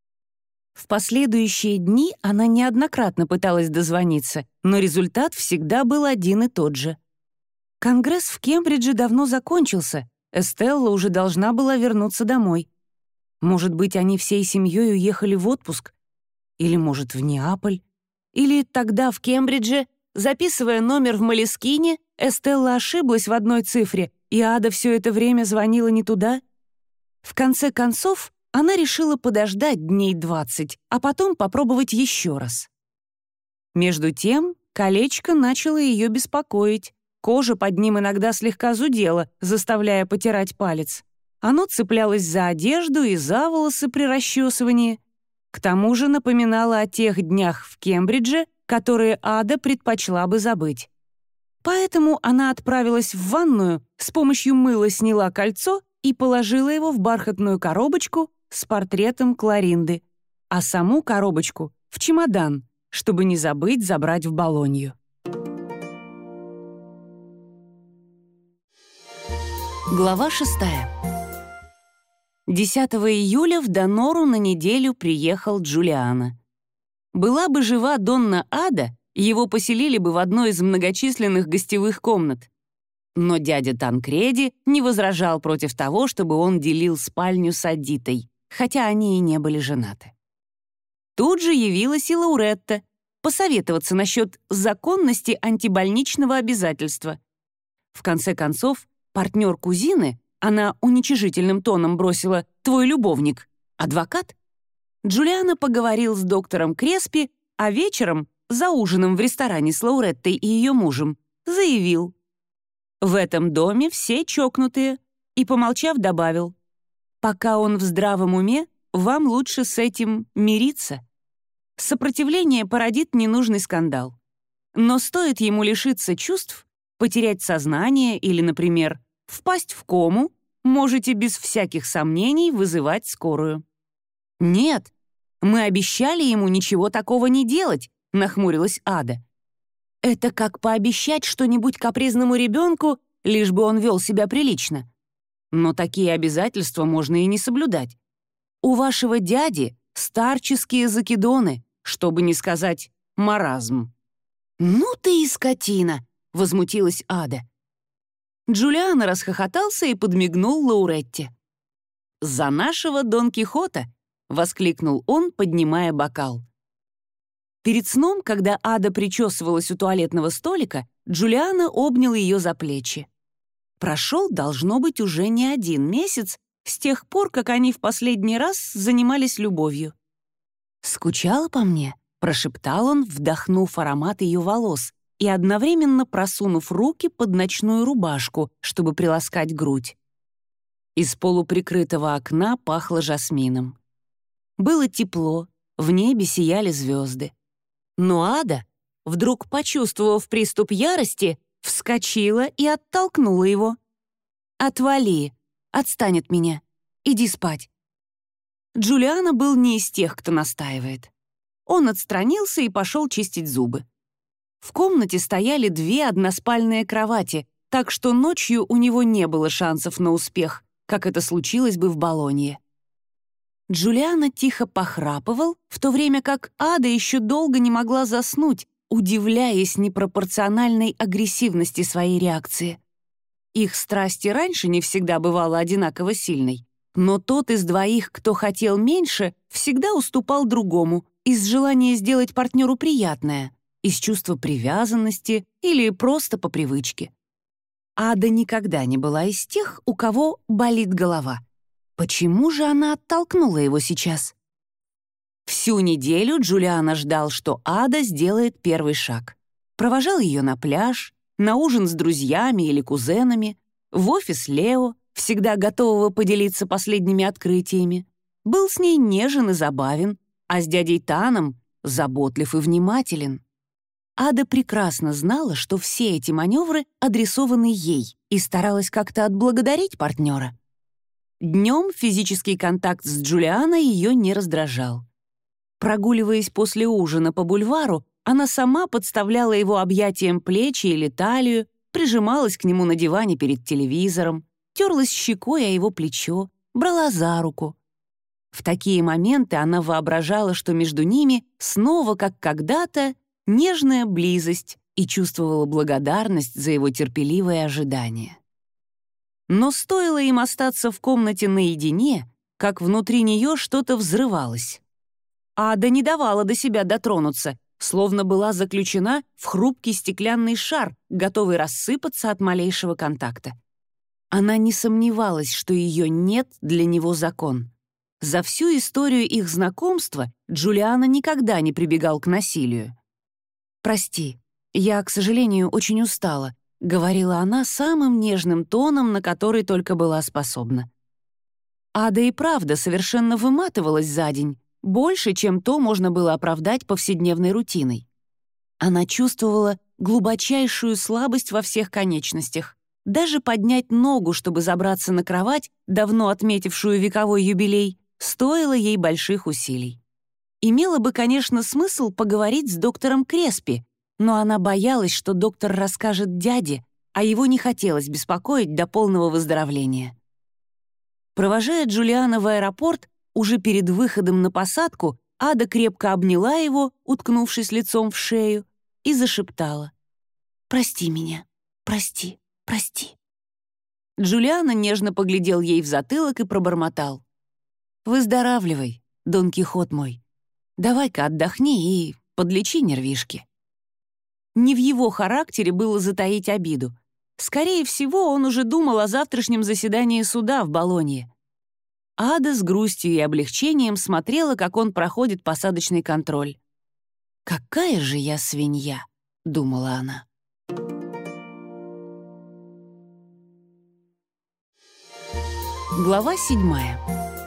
В последующие дни она неоднократно пыталась дозвониться, но результат всегда был один и тот же. Конгресс в Кембридже давно закончился, Эстелла уже должна была вернуться домой. Может быть, они всей семьей уехали в отпуск? Или, может, в Неаполь? Или тогда в Кембридже, записывая номер в Молескине, Эстелла ошиблась в одной цифре, и Ада все это время звонила не туда? В конце концов, она решила подождать дней двадцать, а потом попробовать еще раз. Между тем, колечко начало ее беспокоить. Кожа под ним иногда слегка зудела, заставляя потирать палец. Оно цеплялось за одежду и за волосы при расчесывании. К тому же напоминало о тех днях в Кембридже, которые Ада предпочла бы забыть. Поэтому она отправилась в ванную, с помощью мыла сняла кольцо и положила его в бархатную коробочку с портретом Кларинды, а саму коробочку в чемодан, чтобы не забыть забрать в Болонью. Глава шестая. десятого июля в Донору на неделю приехал Джулиано. Была бы жива Донна Ада, его поселили бы в одной из многочисленных гостевых комнат. Но дядя Танкреди не возражал против того, чтобы он делил спальню с Адитой, хотя они и не были женаты. Тут же явилась и Лауретта посоветоваться насчет законности антибольничного обязательства. В конце концов, партнер кузины, она уничижительным тоном бросила «твой любовник», адвокат. Джулиано поговорил с доктором Креспи, а вечером, за ужином в ресторане с Лауреттой и ее мужем, заявил: «В этом доме все чокнутые», и, помолчав, добавил: «Пока он в здравом уме, вам лучше с этим мириться. Сопротивление породит ненужный скандал. Но стоит ему лишиться чувств, потерять сознание или, например, впасть в кому, можете без всяких сомнений вызывать скорую». «Нет, мы обещали ему ничего такого не делать», — нахмурилась Ада. «Это как пообещать что-нибудь капризному ребенку, лишь бы он вел себя прилично. Но такие обязательства можно и не соблюдать. У вашего дяди старческие закидоны, чтобы не сказать маразм». «Ну ты и скотина!» — возмутилась Ада. Джулиано расхохотался и подмигнул Лауретте. «За нашего Дон Кихота!» — воскликнул он, поднимая бокал. Перед сном, когда Ада причесывалась у туалетного столика, Джулиано обнял ее за плечи. Прошел, должно быть, уже не один месяц с тех пор, как они в последний раз занимались любовью. «Скучала по мне?» — прошептал он, вдохнув аромат ее волос и одновременно просунув руки под ночную рубашку, чтобы приласкать грудь. Из полуприкрытого окна пахло жасмином. Было тепло, в небе сияли звезды. Но Ада, вдруг почувствовав приступ ярости, вскочила и оттолкнула его. «Отвали, отстань от меня, иди спать». Джулиано был не из тех, кто настаивает. Он отстранился и пошел чистить зубы. В комнате стояли две односпальные кровати, так что ночью у него не было шансов на успех, как это случилось бы в Болонье. Джулиано тихо похрапывал, в то время как Ада еще долго не могла заснуть, удивляясь непропорциональной агрессивности своей реакции. Их страсть и раньше не всегда бывала одинаково сильной, но тот из двоих, кто хотел меньше, всегда уступал другому из желания сделать партнеру приятное, из чувства привязанности или просто по привычке. Ада никогда не была из тех, у кого болит голова. Почему же она оттолкнула его сейчас? Всю неделю Джулиано ждал, что Ада сделает первый шаг. Провожал ее на пляж, на ужин с друзьями или кузенами, в офис Лео, всегда готового поделиться последними открытиями. Был с ней нежен и забавен, а с дядей Таном заботлив и внимателен. Ада прекрасно знала, что все эти маневры адресованы ей, и старалась как-то отблагодарить партнера. Днем физический контакт с Джулиано ее не раздражал. Прогуливаясь после ужина по бульвару, она сама подставляла его объятиям плечи или талию, прижималась к нему на диване перед телевизором, терлась щекой о его плечо, брала за руку. В такие моменты она воображала, что между ними снова, как когда-то, нежная близость и чувствовала благодарность за его терпеливое ожидание. Но стоило им остаться в комнате наедине, как внутри нее что-то взрывалось. Ада не давала до себя дотронуться, словно была заключена в хрупкий стеклянный шар, готовый рассыпаться от малейшего контакта. Она не сомневалась, что ее «нет» для него закон. За всю историю их знакомства Джулиано никогда не прибегал к насилию. «Прости, я, к сожалению, очень устала», — говорила она самым нежным тоном, на который только была способна. Ада и правда совершенно выматывалась за день, больше, чем то можно было оправдать повседневной рутиной. Она чувствовала глубочайшую слабость во всех конечностях. Даже поднять ногу, чтобы забраться на кровать, давно отметившую вековой юбилей, стоило ей больших усилий. Имело бы, конечно, смысл поговорить с доктором Креспи, но она боялась, что доктор расскажет дяде, а его не хотелось беспокоить до полного выздоровления. Провожая Джулиана в аэропорт, уже перед выходом на посадку Ада крепко обняла его, уткнувшись лицом в шею, и зашептала: «Прости меня, прости, прости». Джулиана нежно поглядел ей в затылок и пробормотал: «Выздоравливай, Дон Кихот мой. Давай-ка отдохни и подлечи нервишки». Не в его характере было затаить обиду. Скорее всего, он уже думал о завтрашнем заседании суда в Болонье. Ада с грустью и облегчением смотрела, как он проходит посадочный контроль. «Какая же я свинья!» — думала она. Глава седьмая.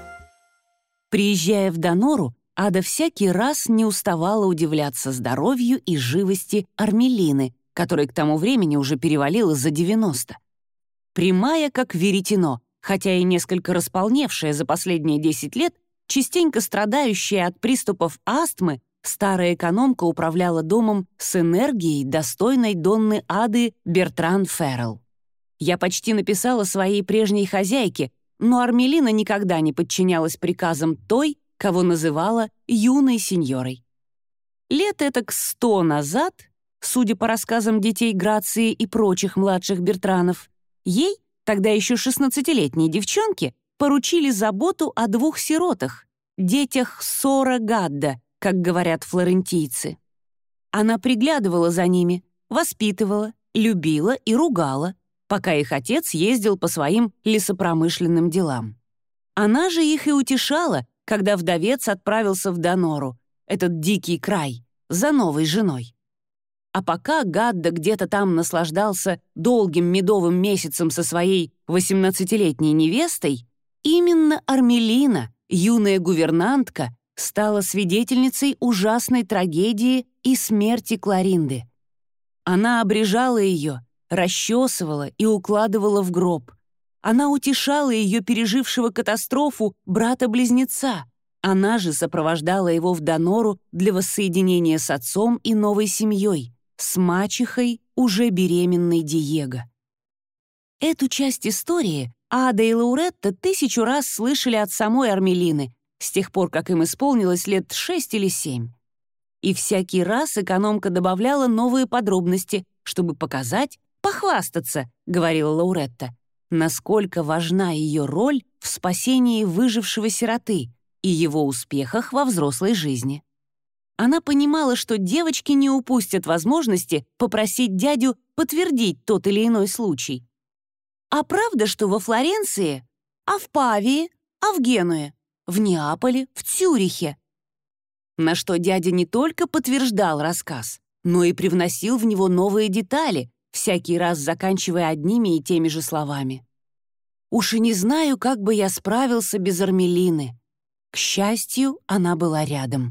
Приезжая в Донору, Ада всякий раз не уставала удивляться здоровью и живости Армелины, которой к тому времени уже перевалило за девяносто. Прямая, как веретено, хотя и несколько располневшая за последние десять лет, частенько страдающая от приступов астмы, старая экономка управляла домом с энергией, достойной Донны Ады Бертран Феррелл. Я почти написала своей прежней хозяйке, но Армелина никогда не подчинялась приказам той, кого называла юной сеньорой. Лет этак сто назад, судя по рассказам детей Грации и прочих младших Бертранов, ей, тогда еще шестнадцатилетней девчонке, поручили заботу о двух сиротах, детях Сора Гадда, как говорят флорентийцы. Она приглядывала за ними, воспитывала, любила и ругала, пока их отец ездил по своим лесопромышленным делам. Она же их и утешала, когда вдовец отправился в Донору, этот дикий край, за новой женой. А пока Гадда где-то там наслаждался долгим медовым месяцем со своей восемнадцатилетней невестой, именно Армелина, юная гувернантка, стала свидетельницей ужасной трагедии и смерти Кларинды. Она обрежала ее, расчесывала и укладывала в гроб. Она утешала ее пережившего катастрофу брата-близнеца. Она же сопровождала его в Донору для воссоединения с отцом и новой семьей, с мачехой, уже беременной Диего. Эту часть истории Ада и Лауретта тысячу раз слышали от самой Армелины, с тех пор, как им исполнилось лет шесть или семь. И всякий раз экономка добавляла новые подробности, чтобы показать, похвастаться, говорила Лауретта, насколько важна ее роль в спасении выжившего сироты и его успехах во взрослой жизни. Она понимала, что девочки не упустят возможности попросить дядю подтвердить тот или иной случай. А правда, что во Флоренции, а в Павии, а в Генуе, в Неаполе, в Цюрихе? На что дядя не только подтверждал рассказ, но и привносил в него новые детали, всякий раз заканчивая одними и теми же словами. «Уж и не знаю, как бы я справился без Армелины». К счастью, она была рядом.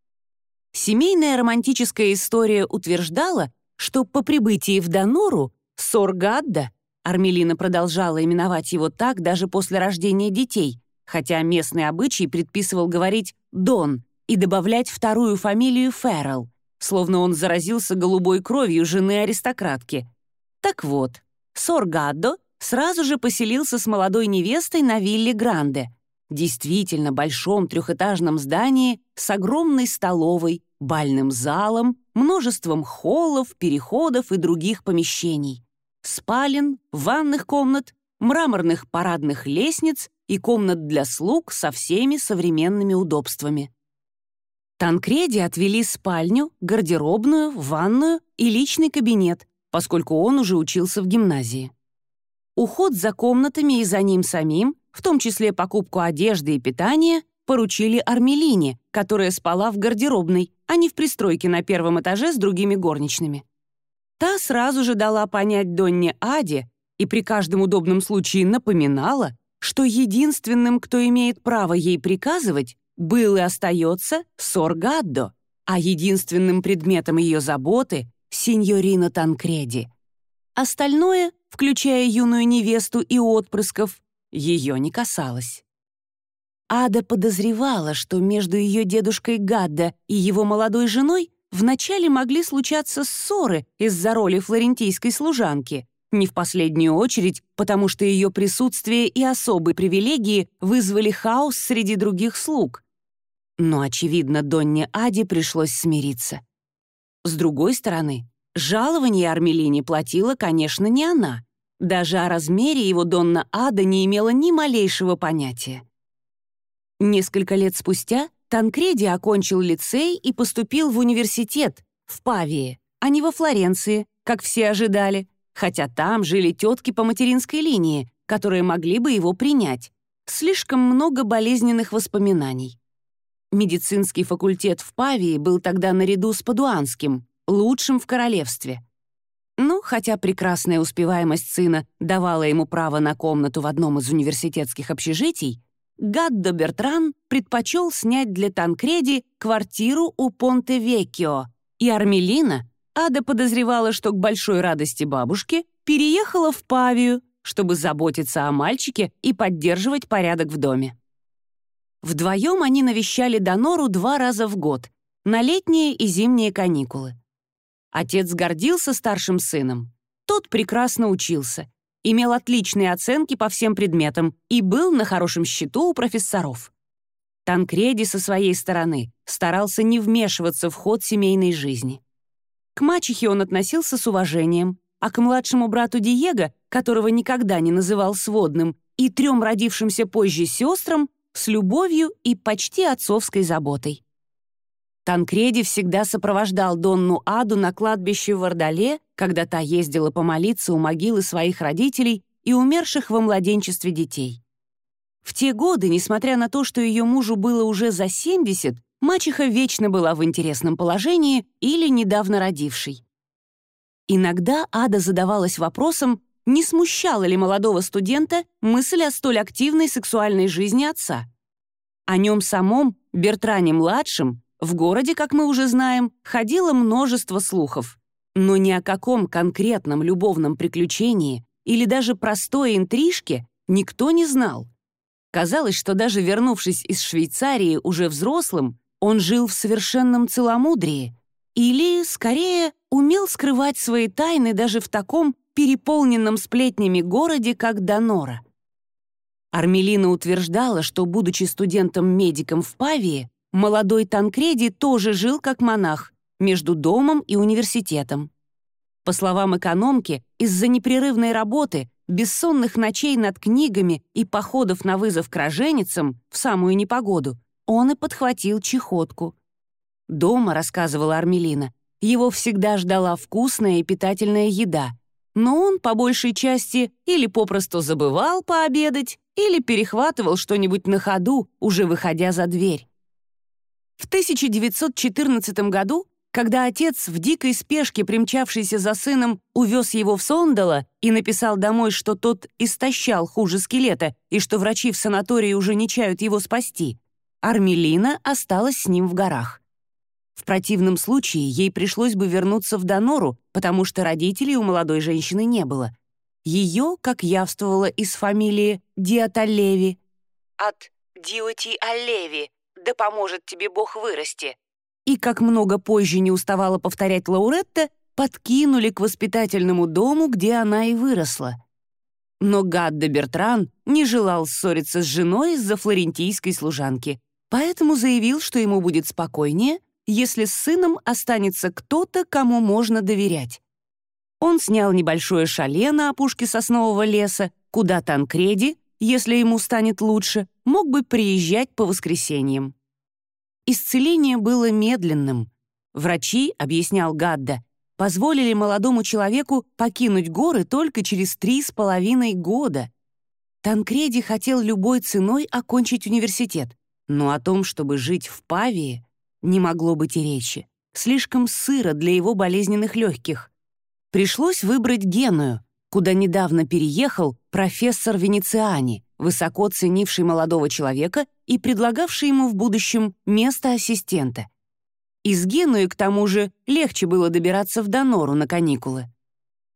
Семейная романтическая история утверждала, что по прибытии в Донору Сор Гадда, Армелина продолжала именовать его так даже после рождения детей, хотя местный обычай предписывал говорить «Дон» и добавлять вторую фамилию Феррелл, словно он заразился голубой кровью жены аристократки. Так вот, Сор Гаддо сразу же поселился с молодой невестой на вилле Гранде, действительно большом трехэтажном здании с огромной столовой, бальным залом, множеством холлов, переходов и других помещений, спален, ванных комнат, мраморных парадных лестниц и комнат для слуг со всеми современными удобствами. Танкреди отвели спальню, гардеробную, ванную и личный кабинет, поскольку он уже учился в гимназии. Уход за комнатами и за ним самим, в том числе покупку одежды и питания, поручили Армелине, которая спала в гардеробной, а не в пристройке на первом этаже с другими горничными. Та сразу же дала понять Донне Аде и при каждом удобном случае напоминала, что единственным, кто имеет право ей приказывать, был и остается Сор Гаддо, а единственным предметом ее заботы — синьорина Танкреди. Остальное, включая юную невесту и отпрысков, ее не касалось. Ада подозревала, что между ее дедушкой Гаддо и его молодой женой вначале могли случаться ссоры из-за роли флорентийской служанки, не в последнюю очередь, потому что ее присутствие и особые привилегии вызвали хаос среди других слуг. Но, очевидно, Донне Аде пришлось смириться. С другой стороны, жалование Армелине платила, конечно, не она. Даже о размере его Донна Ада не имела ни малейшего понятия. Несколько лет спустя Танкреди окончил лицей и поступил в университет в Павии, а не во Флоренции, как все ожидали, хотя там жили тетки по материнской линии, которые могли бы его принять. Слишком много болезненных воспоминаний. Медицинский факультет в Павии был тогда наряду с Падуанским, лучшим в королевстве. Ну, хотя прекрасная успеваемость сына давала ему право на комнату в одном из университетских общежитий, Гаддо Бертран предпочел снять для Танкреди квартиру у Понте-Веккио, и Армелина, Ада подозревала, что к большой радости бабушки, переехала в Павию, чтобы заботиться о мальчике и поддерживать порядок в доме. Вдвоем они навещали Донору два раза в год, на летние и зимние каникулы. Отец гордился старшим сыном. Тот прекрасно учился, имел отличные оценки по всем предметам и был на хорошем счету у профессоров. Танкреди со своей стороны старался не вмешиваться в ход семейной жизни. К мачехе он относился с уважением, а к младшему брату Диего, которого никогда не называл сводным, и трем родившимся позже сестрам с любовью и почти отцовской заботой. Танкреди всегда сопровождал Донну Аду на кладбище в Ордале, когда та ездила помолиться у могилы своих родителей и умерших во младенчестве детей. В те годы, несмотря на то, что ее мужу было уже за семьдесят, мачеха вечно была в интересном положении или недавно родившей. Иногда Ада задавалась вопросом, не смущала ли молодого студента мысль о столь активной сексуальной жизни отца. О нем самом, Бертране-младшем, в городе, как мы уже знаем, ходило множество слухов, но ни о каком конкретном любовном приключении или даже простой интрижке никто не знал. Казалось, что даже вернувшись из Швейцарии уже взрослым, он жил в совершенном целомудрии или, скорее, умел скрывать свои тайны даже в таком переполненном сплетнями городе, как Донора. Армелина утверждала, что, будучи студентом-медиком в Павии, молодой Танкреди тоже жил как монах между домом и университетом. По словам экономки, из-за непрерывной работы, бессонных ночей над книгами и походов на вызов к роженицам в самую непогоду, он и подхватил чехотку. Дома, рассказывала Армелина, его всегда ждала вкусная и питательная еда, но он, по большей части, или попросту забывал пообедать, или перехватывал что-нибудь на ходу, уже выходя за дверь. В тысяча девятьсот четырнадцатом году, когда отец, в дикой спешке примчавшийся за сыном, увез его в Сондало и написал домой, что тот истощал хуже скелета и что врачи в санатории уже не чают его спасти, Армелина осталась с ним в горах. В противном случае ей пришлось бы вернуться в Донору, потому что родителей у молодой женщины не было. Ее, как явствовало из фамилии Диаталеви, от Диоти Аллеви, да поможет тебе Бог вырасти, и, как много позже не уставала повторять Лауретта, подкинули к воспитательному дому, где она и выросла. Но Гаддо Бертран не желал ссориться с женой из-за флорентийской служанки, поэтому заявил, что ему будет спокойнее, если с сыном останется кто-то, кому можно доверять. Он снял небольшое шале на опушке соснового леса, куда Танкреди, если ему станет лучше, мог бы приезжать по воскресеньям. Исцеление было медленным. Врачи, объяснял Гаддо, позволили молодому человеку покинуть горы только через три с половиной года. Танкреди хотел любой ценой окончить университет, но о том, чтобы жить в Павии, не могло быть и речи. Слишком сыро для его болезненных легких. Пришлось выбрать Геную, куда недавно переехал профессор Венециани, высоко ценивший молодого человека и предлагавший ему в будущем место ассистента. Из Генуи, к тому же, легче было добираться в Донору на каникулы.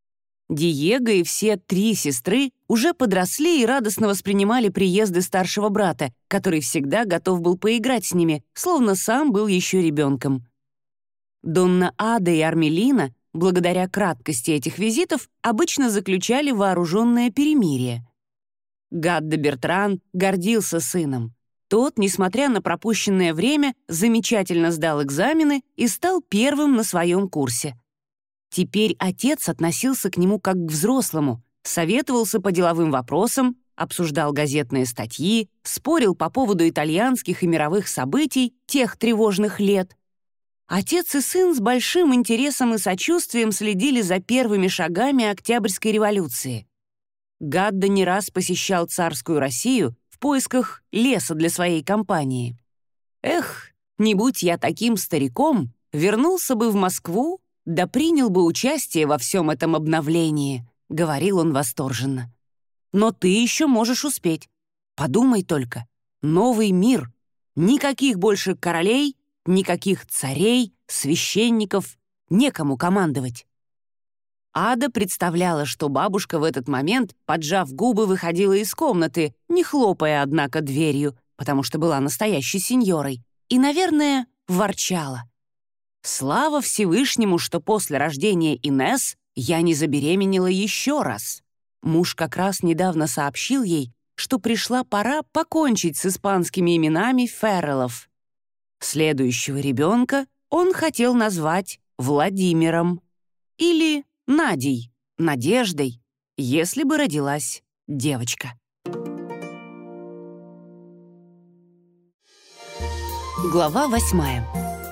Диего и все три сестры уже подросли и радостно воспринимали приезды старшего брата, который всегда готов был поиграть с ними, словно сам был еще ребенком. Донна Ада и Армелина, благодаря краткости этих визитов, обычно заключали вооруженное перемирие. Гаддо Бертран гордился сыном. Тот, несмотря на пропущенное время, замечательно сдал экзамены и стал первым на своем курсе. Теперь отец относился к нему как к взрослому, советовался по деловым вопросам, обсуждал газетные статьи, спорил по поводу итальянских и мировых событий тех тревожных лет. Отец и сын с большим интересом и сочувствием следили за первыми шагами Октябрьской революции. Гаддо не раз посещал царскую Россию в поисках леса для своей компании. «Эх, не будь я таким стариком, вернулся бы в Москву, да принял бы участие во всем этом обновлении», — говорил он восторженно. «Но ты еще можешь успеть. Подумай только. Новый мир. Никаких больше королей, никаких царей, священников, некому командовать». Ада представляла, что бабушка в этот момент, поджав губы, выходила из комнаты, не хлопая, однако, дверью, потому что была настоящей сеньорой, и, наверное, ворчала. «Слава Всевышнему, что после рождения Инесс я не забеременела еще раз». Муж как раз недавно сообщил ей, что пришла пора покончить с испанскими именами Феррелов. Следующего ребенка он хотел назвать Владимиром или Надей, Надеждой, если бы родилась девочка. Глава восьмая.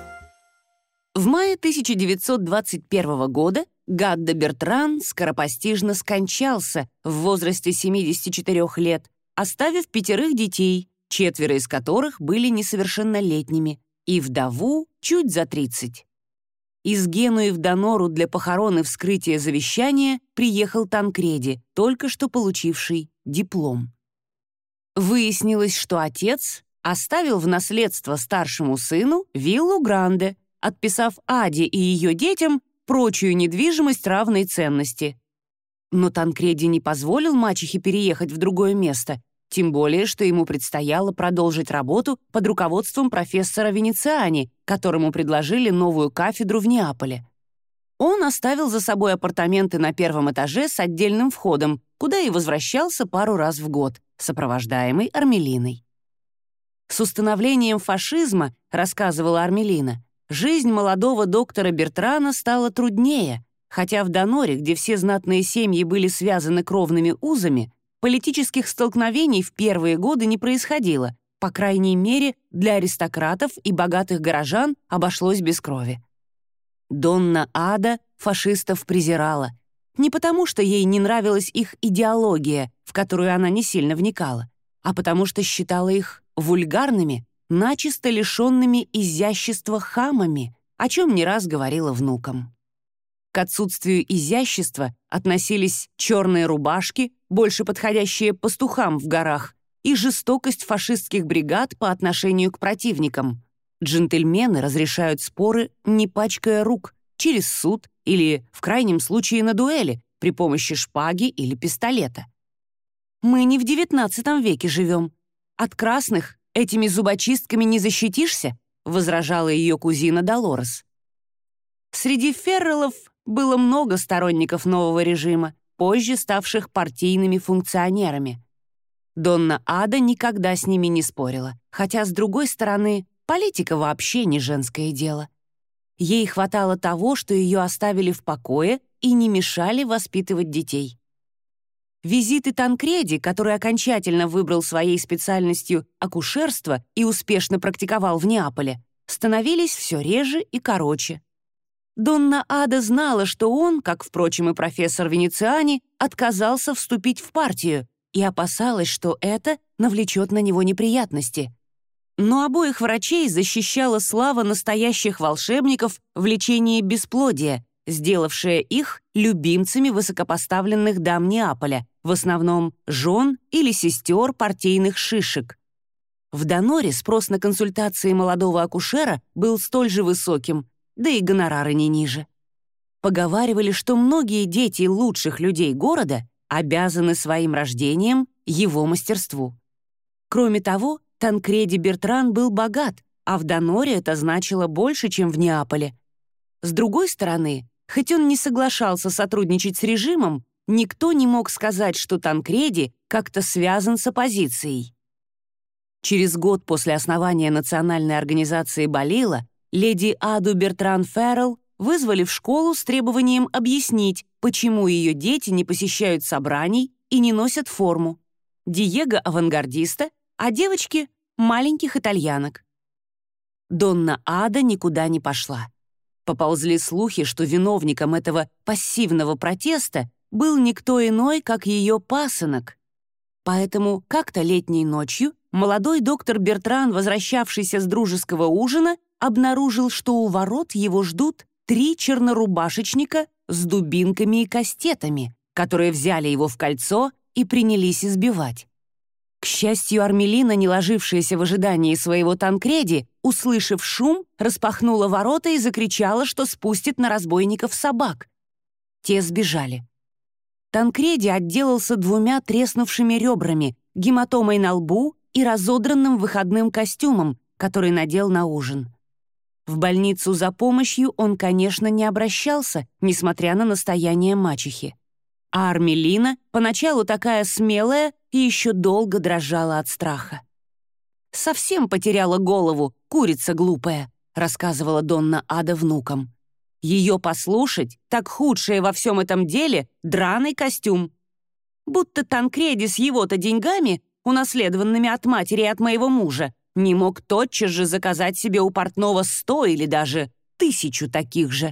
В мае тысяча девятьсот двадцать первого года Гаддо Бертран скоропостижно скончался в возрасте семидесяти четырёх лет, оставив пятерых детей, четверо из которых были несовершеннолетними, и вдову чуть за тридцать. Из Генуи в Донору для похорон и вскрытия завещания приехал Танкреди, только что получивший диплом. Выяснилось, что отец оставил в наследство старшему сыну виллу Гранде, отписав Аде и ее детям прочую недвижимость равной ценности. Но Танкреди не позволил мачехе переехать в другое место, тем более, что ему предстояло продолжить работу под руководством профессора Венециани, которому предложили новую кафедру в Неаполе. Он оставил за собой апартаменты на первом этаже с отдельным входом, куда и возвращался пару раз в год, сопровождаемый Армелиной. С установлением фашизма, рассказывала Армелина, жизнь молодого доктора Бертрана стала труднее, хотя в Доноре, где все знатные семьи были связаны кровными узами, политических столкновений в первые годы не происходило, по крайней мере, для аристократов и богатых горожан обошлось без крови. Донна Ада фашистов презирала, не потому что ей не нравилась их идеология, в которую она не сильно вникала, а потому что считала их вульгарными, начисто лишенными изящества хамами, о чем не раз говорила внукам. К отсутствию изящества относились черные рубашки, больше подходящие пастухам в горах, и жестокость фашистских бригад по отношению к противникам. Джентльмены разрешают споры, не пачкая рук, через суд или, в крайнем случае, на дуэли при помощи шпаги или пистолета. «Мы не в девятнадцатом веке живем. От красных этими зубочистками не защитишься», возражала ее кузина Долорес. Среди Феррелов было много сторонников нового режима, позже ставших партийными функционерами. Донна Ада никогда с ними не спорила, хотя, с другой стороны, политика вообще не женское дело. Ей хватало того, что ее оставили в покое и не мешали воспитывать детей. Визиты Танкреди, который окончательно выбрал своей специальностью акушерство и успешно практиковал в Неаполе, становились все реже и короче. Донна Ада знала, что он, как, впрочем, и профессор Венециани, отказался вступить в партию и опасалась, что это навлечет на него неприятности. Но обоих врачей защищала слава настоящих волшебников в лечении бесплодия, сделавшая их любимцами высокопоставленных дам Неаполя, в основном жен или сестер партийных шишек. В Доноре спрос на консультации молодого акушера был столь же высоким, да и гонорары не ниже. Поговаривали, что многие дети лучших людей города обязаны своим рождением его мастерству. Кроме того, Танкреди Бертран был богат, а в Доноре это значило больше, чем в Неаполе. С другой стороны, хоть он не соглашался сотрудничать с режимом, никто не мог сказать, что Танкреди как-то связан с оппозицией. Через год после основания национальной организации Балила леди Аду Бертран Феррелл вызвали в школу с требованием объяснить, почему ее дети не посещают собраний и не носят форму. Диего — авангардиста, а девочки — маленьких итальянок. Донна Ада никуда не пошла. Поползли слухи, что виновником этого пассивного протеста был никто иной, как ее пасынок. Поэтому как-то летней ночью молодой доктор Бертран, возвращавшийся с дружеского ужина, обнаружил, что у ворот его ждут три чернорубашечника с дубинками и кастетами, которые взяли его в кольцо и принялись избивать. К счастью, Армелина, не ложившаяся в ожидании своего Танкреди, услышав шум, распахнула ворота и закричала, что спустит на разбойников собак. Те сбежали. Танкреди отделался двумя треснувшими ребрами, гематомой на лбу и разодранным выходным костюмом, который надел на ужин. В больницу за помощью он, конечно, не обращался, несмотря на настояние мачехи. А Армелина, поначалу такая смелая, и еще долго дрожала от страха. «Совсем потеряла голову, курица глупая», — рассказывала Донна Ада внукам. «Ее послушать, так худшее во всем этом деле — драный костюм. Будто Танкреди с его-то деньгами, унаследованными от матери и от моего мужа, не мог тотчас же заказать себе у портного сто или даже тысячу таких же».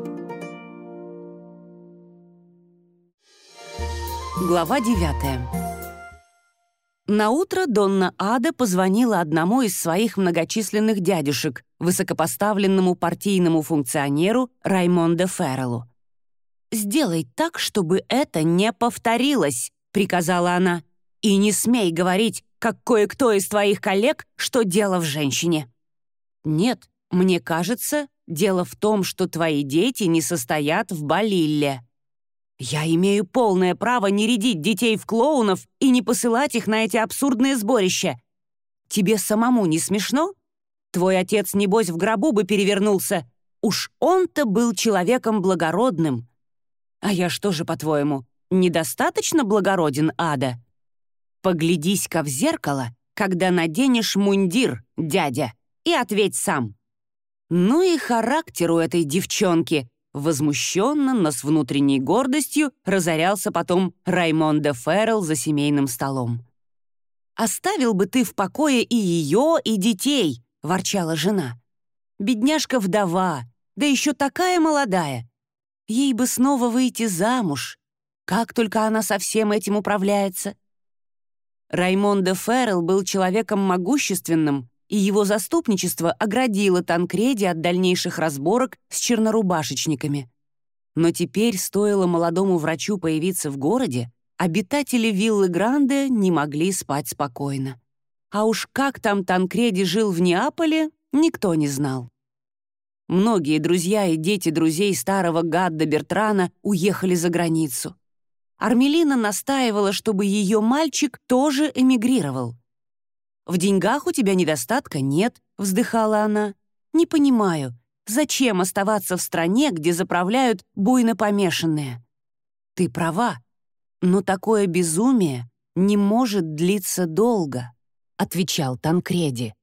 Глава девятая. Наутро Донна Ада позвонила одному из своих многочисленных дядюшек, высокопоставленному партийному функционеру Раймондо Ферреллу. «Сделай так, чтобы это не повторилось», — приказала она. «И не смей говорить, как кое-кто из твоих коллег, что дело в женщине». «Нет, мне кажется, дело в том, что твои дети не состоят в Балилле. Я имею полное право не рядить детей в клоунов и не посылать их на эти абсурдные сборища. Тебе самому не смешно? Твой отец, небось, в гробу бы перевернулся. Уж он-то был человеком благородным. А я что же, по-твоему, недостаточно благороден, Ада? Поглядись-ка в зеркало, когда наденешь мундир, дядя, и ответь сам». Ну и характер у этой девчонки. Возмущенно, но с внутренней гордостью разорялся потом Раймондо Феррелл за семейным столом. «Оставил бы ты в покое и ее, и детей», — ворчала жена. «Бедняжка-вдова, да еще такая молодая. Ей бы снова выйти замуж. Как только она со всем этим управляется». Раймондо Феррелл был человеком могущественным, и его заступничество оградило Танкреди от дальнейших разборок с чернорубашечниками. Но теперь, стоило молодому врачу появиться в городе, обитатели виллы Гранде не могли спать спокойно. А уж как там Танкреди жил в Неаполе, никто не знал. Многие друзья и дети друзей старого Гадда Бертрана уехали за границу. Армелина настаивала, чтобы ее мальчик тоже эмигрировал. «В деньгах у тебя недостатка нет», — вздыхала она. «Не понимаю, зачем оставаться в стране, где заправляют буйно помешанные?» «Ты права, но такое безумие не может длиться долго», — отвечал Танкреди.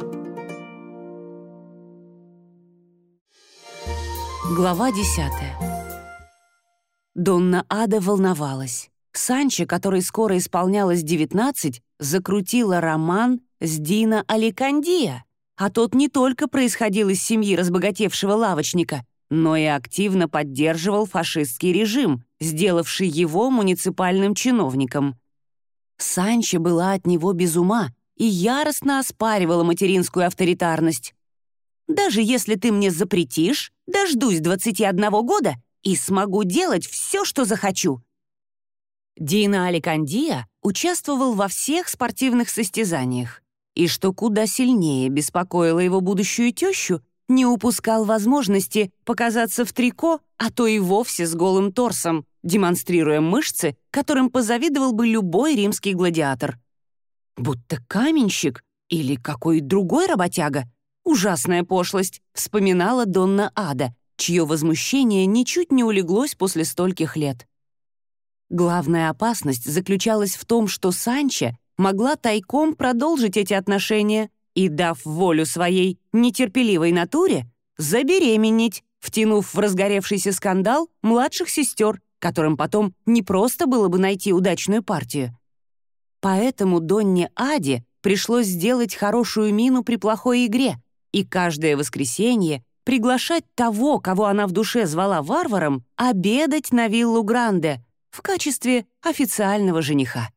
Глава десятая. Донна Ада волновалась. Санчо, который скоро исполнялось девятнадцать, закрутила роман с Дино Аликандиа, а тот не только происходил из семьи разбогатевшего лавочника, но и активно поддерживал фашистский режим, сделавший его муниципальным чиновником. Санчо была от него без ума и яростно оспаривала материнскую авторитарность. «Даже если ты мне запретишь, дождусь двадцати одного года и смогу делать все, что захочу». Дино Аликандиа участвовал во всех спортивных состязаниях, и, что куда сильнее беспокоило его будущую тещу, не упускал возможности показаться в трико а то и вовсе с голым торсом, демонстрируя мышцы, которым позавидовал бы любой римский гладиатор. Будто каменщик или какой другой работяга. Ужасная пошлость, вспоминала Донна Ада, чье возмущение ничуть не улеглось после стольких лет. Главная опасность заключалась в том, что Санчо могла тайком продолжить эти отношения и, дав волю своей нетерпеливой натуре, забеременеть, втянув в разгоревшийся скандал младших сестер, которым потом не просто было бы найти удачную партию. Поэтому Донне Аде пришлось сделать хорошую мину при плохой игре и каждое воскресенье приглашать того, кого она в душе звала варваром, обедать на виллу Гранде в качестве официального жениха.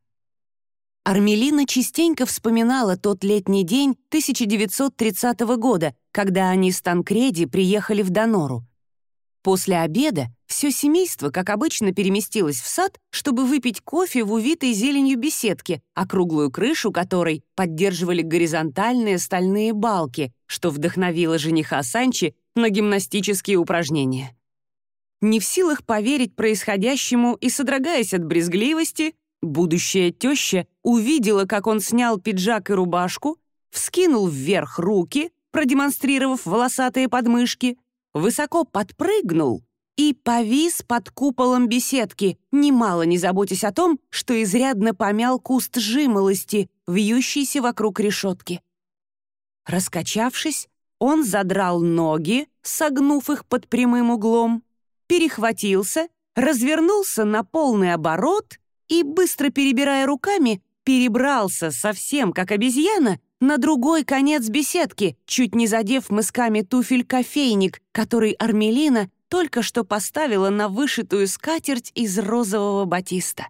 Армелина частенько вспоминала тот летний день тысяча девятьсот тридцатого года, когда они с Танкреди приехали в Донору. После обеда все семейство, как обычно, переместилось в сад, чтобы выпить кофе в увитой зеленью беседке, округлую крышу которой поддерживали горизонтальные стальные балки, что вдохновило жениха Санчо на гимнастические упражнения. Не в силах поверить происходящему и содрогаясь от брезгливости, будущая теща увидела, как он снял пиджак и рубашку, вскинул вверх руки, продемонстрировав волосатые подмышки, высоко подпрыгнул и повис под куполом беседки, немало не заботясь о том, что изрядно помял куст жимолости, вьющийся вокруг решетки. Раскачавшись, он задрал ноги, согнув их под прямым углом, перехватился, развернулся на полный оборот и, быстро перебирая руками, перебрался совсем как обезьяна на другой конец беседки, чуть не задев мысками туфель кофейник, который Армелина только что поставила на вышитую скатерть из розового батиста.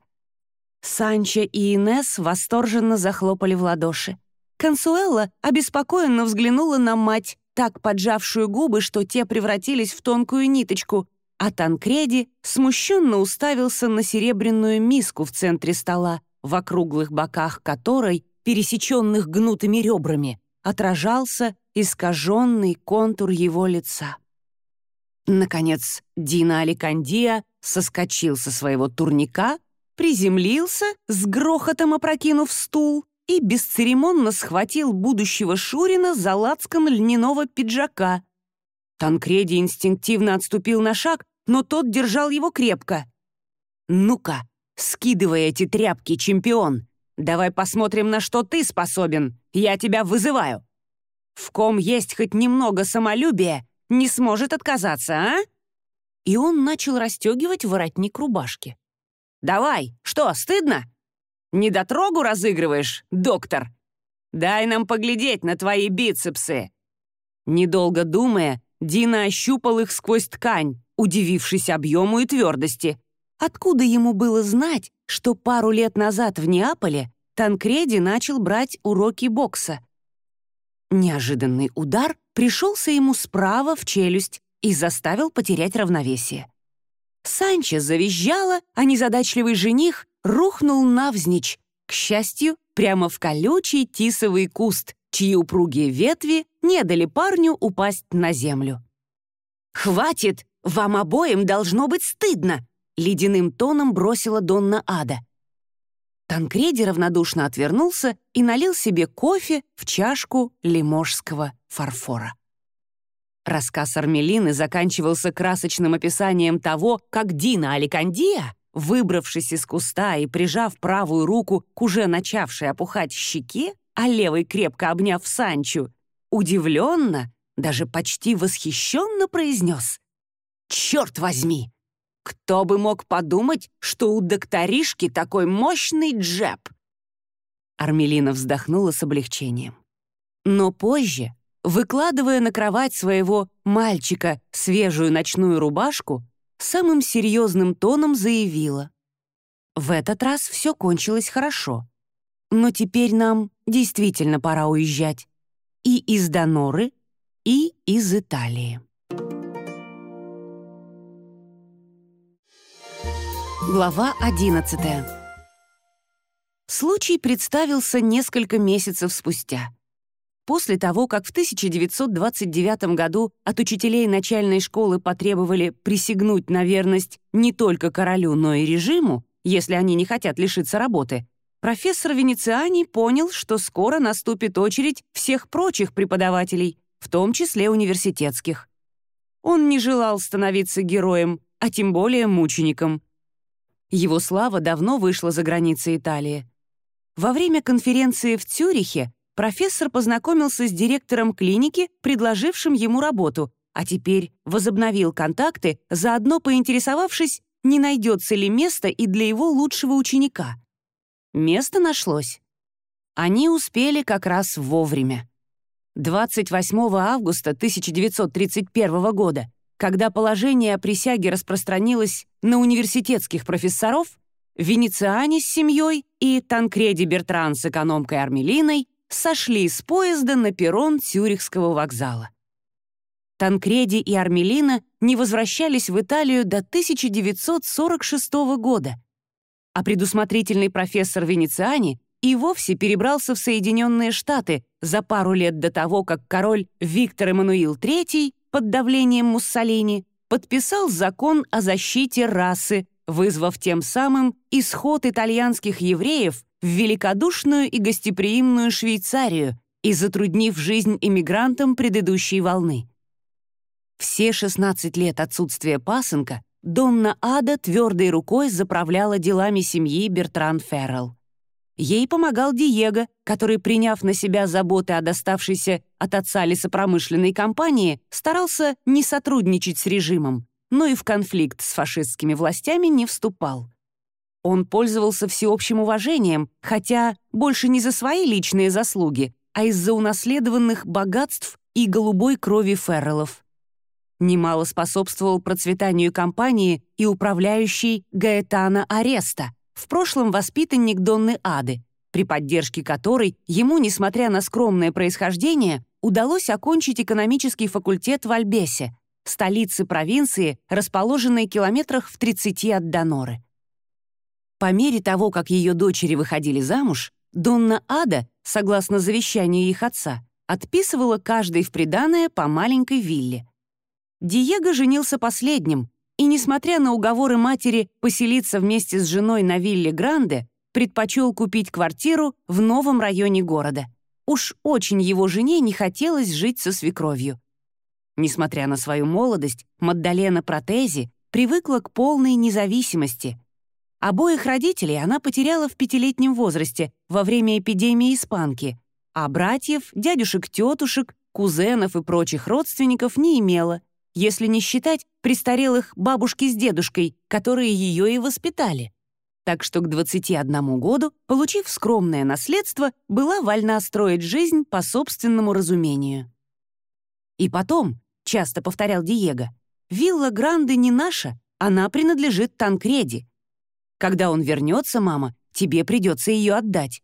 Санчо и Инесс восторженно захлопали в ладоши. Консуэла обеспокоенно взглянула на мать, так поджавшую губы, что те превратились в тонкую ниточку, а Танкреди смущенно уставился на серебряную миску в центре стола, в округлых боках которой, пересеченных гнутыми ребрами, отражался искаженный контур его лица. Наконец, Дина Аликандия соскочил со своего турника, приземлился, с грохотом опрокинув стул, и бесцеремонно схватил будущего Шурина за лацкан льняного пиджака. Танкреди инстинктивно отступил на шаг, но тот держал его крепко. «Ну-ка, скидывай эти тряпки, чемпион! Давай посмотрим, на что ты способен. Я тебя вызываю. В ком есть хоть немного самолюбия, не сможет отказаться, а?» И он начал расстегивать воротник рубашки. «Давай, что, стыдно? Недотрогу разыгрываешь, доктор? Дай нам поглядеть на твои бицепсы!» Недолго думая, Дина ощупал их сквозь ткань, удивившись объему и твердости. Откуда ему было знать, что пару лет назад в Неаполе Танкреди начал брать уроки бокса? Неожиданный удар пришелся ему справа в челюсть и заставил потерять равновесие. Санчо завизжала, а незадачливый жених рухнул навзничь, к счастью, прямо в колючий тисовый куст, чьи упругие ветви не дали парню упасть на землю. «Хватит! Вам обоим должно быть стыдно!» — ледяным тоном бросила Донна Ада. Танкреди равнодушно отвернулся и налил себе кофе в чашку лиможского фарфора. Рассказ Армелины заканчивался красочным описанием того, как Дина Аликандия, выбравшись из куста и прижав правую руку к уже начавшей опухать щеке, а левой крепко обняв Санчо, удивленно, даже почти восхищенно произнес: «Черт возьми! Кто бы мог подумать, что у докторишки такой мощный джеб?» Армелина вздохнула с облегчением. Но позже, выкладывая на кровать своего мальчика свежую ночную рубашку, самым серьезным тоном заявила: «В этот раз все кончилось хорошо, но теперь нам действительно пора уезжать. И из Доноры, и из Италии». Глава одиннадцатая. Случай представился несколько месяцев спустя. После того, как в тысяча девятьсот двадцать девятом году от учителей начальной школы потребовали присягнуть на верность не только королю, но и режиму, если они не хотят лишиться работы, профессор Венециани понял, что скоро наступит очередь всех прочих преподавателей, в том числе университетских. Он не желал становиться героем, а тем более мучеником. Его слава давно вышла за границы Италии. Во время конференции в Цюрихе профессор познакомился с директором клиники, предложившим ему работу, а теперь возобновил контакты, заодно поинтересовавшись, не найдется ли место и для его лучшего ученика. Место нашлось. Они успели как раз вовремя. двадцать восьмого августа тысяча девятьсот тридцать первого года, когда положение о присяге распространилось на университетских профессоров, Венециани с семьей и Танкреди Бертран с экономкой Армелиной сошли с поезда на перрон Цюрихского вокзала. Танкреди и Армелина не возвращались в Италию до тысяча девятьсот сорок шестого года, а предусмотрительный профессор Венециани и вовсе перебрался в Соединенные Штаты за пару лет до того, как король Виктор Эммануил третий под давлением Муссолини подписал закон о защите расы, вызвав тем самым исход итальянских евреев в великодушную и гостеприимную Швейцарию и затруднив жизнь иммигрантам предыдущей волны. Все шестнадцать лет отсутствия пасынка Донна Ада твердой рукой заправляла делами семьи Бертран Феррелл. Ей помогал Диего, который, приняв на себя заботы о доставшейся от отца лесопромышленной компании, старался не сотрудничать с режимом, но и в конфликт с фашистскими властями не вступал. Он пользовался всеобщим уважением, хотя больше не за свои личные заслуги, а из-за унаследованных богатств и голубой крови Ферреллов. Немало способствовал процветанию компании и управляющий Гаэтано Ареста, в прошлом воспитанник Донны Ады, при поддержке которой ему, несмотря на скромное происхождение, удалось окончить экономический факультет в Альбесе, столице провинции, расположенной километрах в тридцати от Доноры. По мере того, как ее дочери выходили замуж, Донна Ада, согласно завещанию их отца, отписывала каждой в приданое по маленькой вилле. Диего женился последним, и, несмотря на уговоры матери поселиться вместе с женой на вилле Гранде, предпочел купить квартиру в новом районе города. Уж очень его жене не хотелось жить со свекровью. Несмотря на свою молодость, Маддалена Протези привыкла к полной независимости. Обоих родителей она потеряла в пятилетнем возрасте во время эпидемии испанки, а братьев, дядюшек-тетушек, кузенов и прочих родственников не имела, если не считать престарелых бабушки с дедушкой, которые ее и воспитали. Так что к двадцати одному году, получив скромное наследство, была вольна строить жизнь по собственному разумению. И потом, часто повторял Диего, «Вилла Гранде не наша, она принадлежит Танкреди. Когда он вернется, мама, тебе придется ее отдать».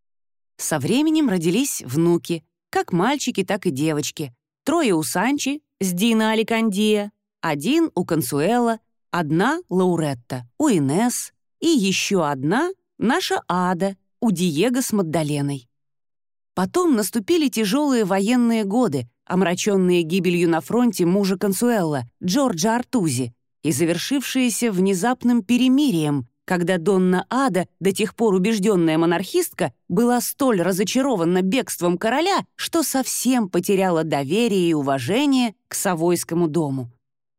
Со временем родились внуки, как мальчики, так и девочки. Трое у Санчи, с Дина Аликандия, один у Консуэла, одна Лауретта, у Инесс и еще одна наша Ада, у Диего с Маддаленой. Потом наступили тяжелые военные годы, омраченные гибелью на фронте мужа Консуэла, Джорджа Артузи, и завершившиеся внезапным перемирием, когда Донна Ада, до тех пор убежденная монархистка, была столь разочарована бегством короля, что совсем потеряла доверие и уважение к Савойскому дому.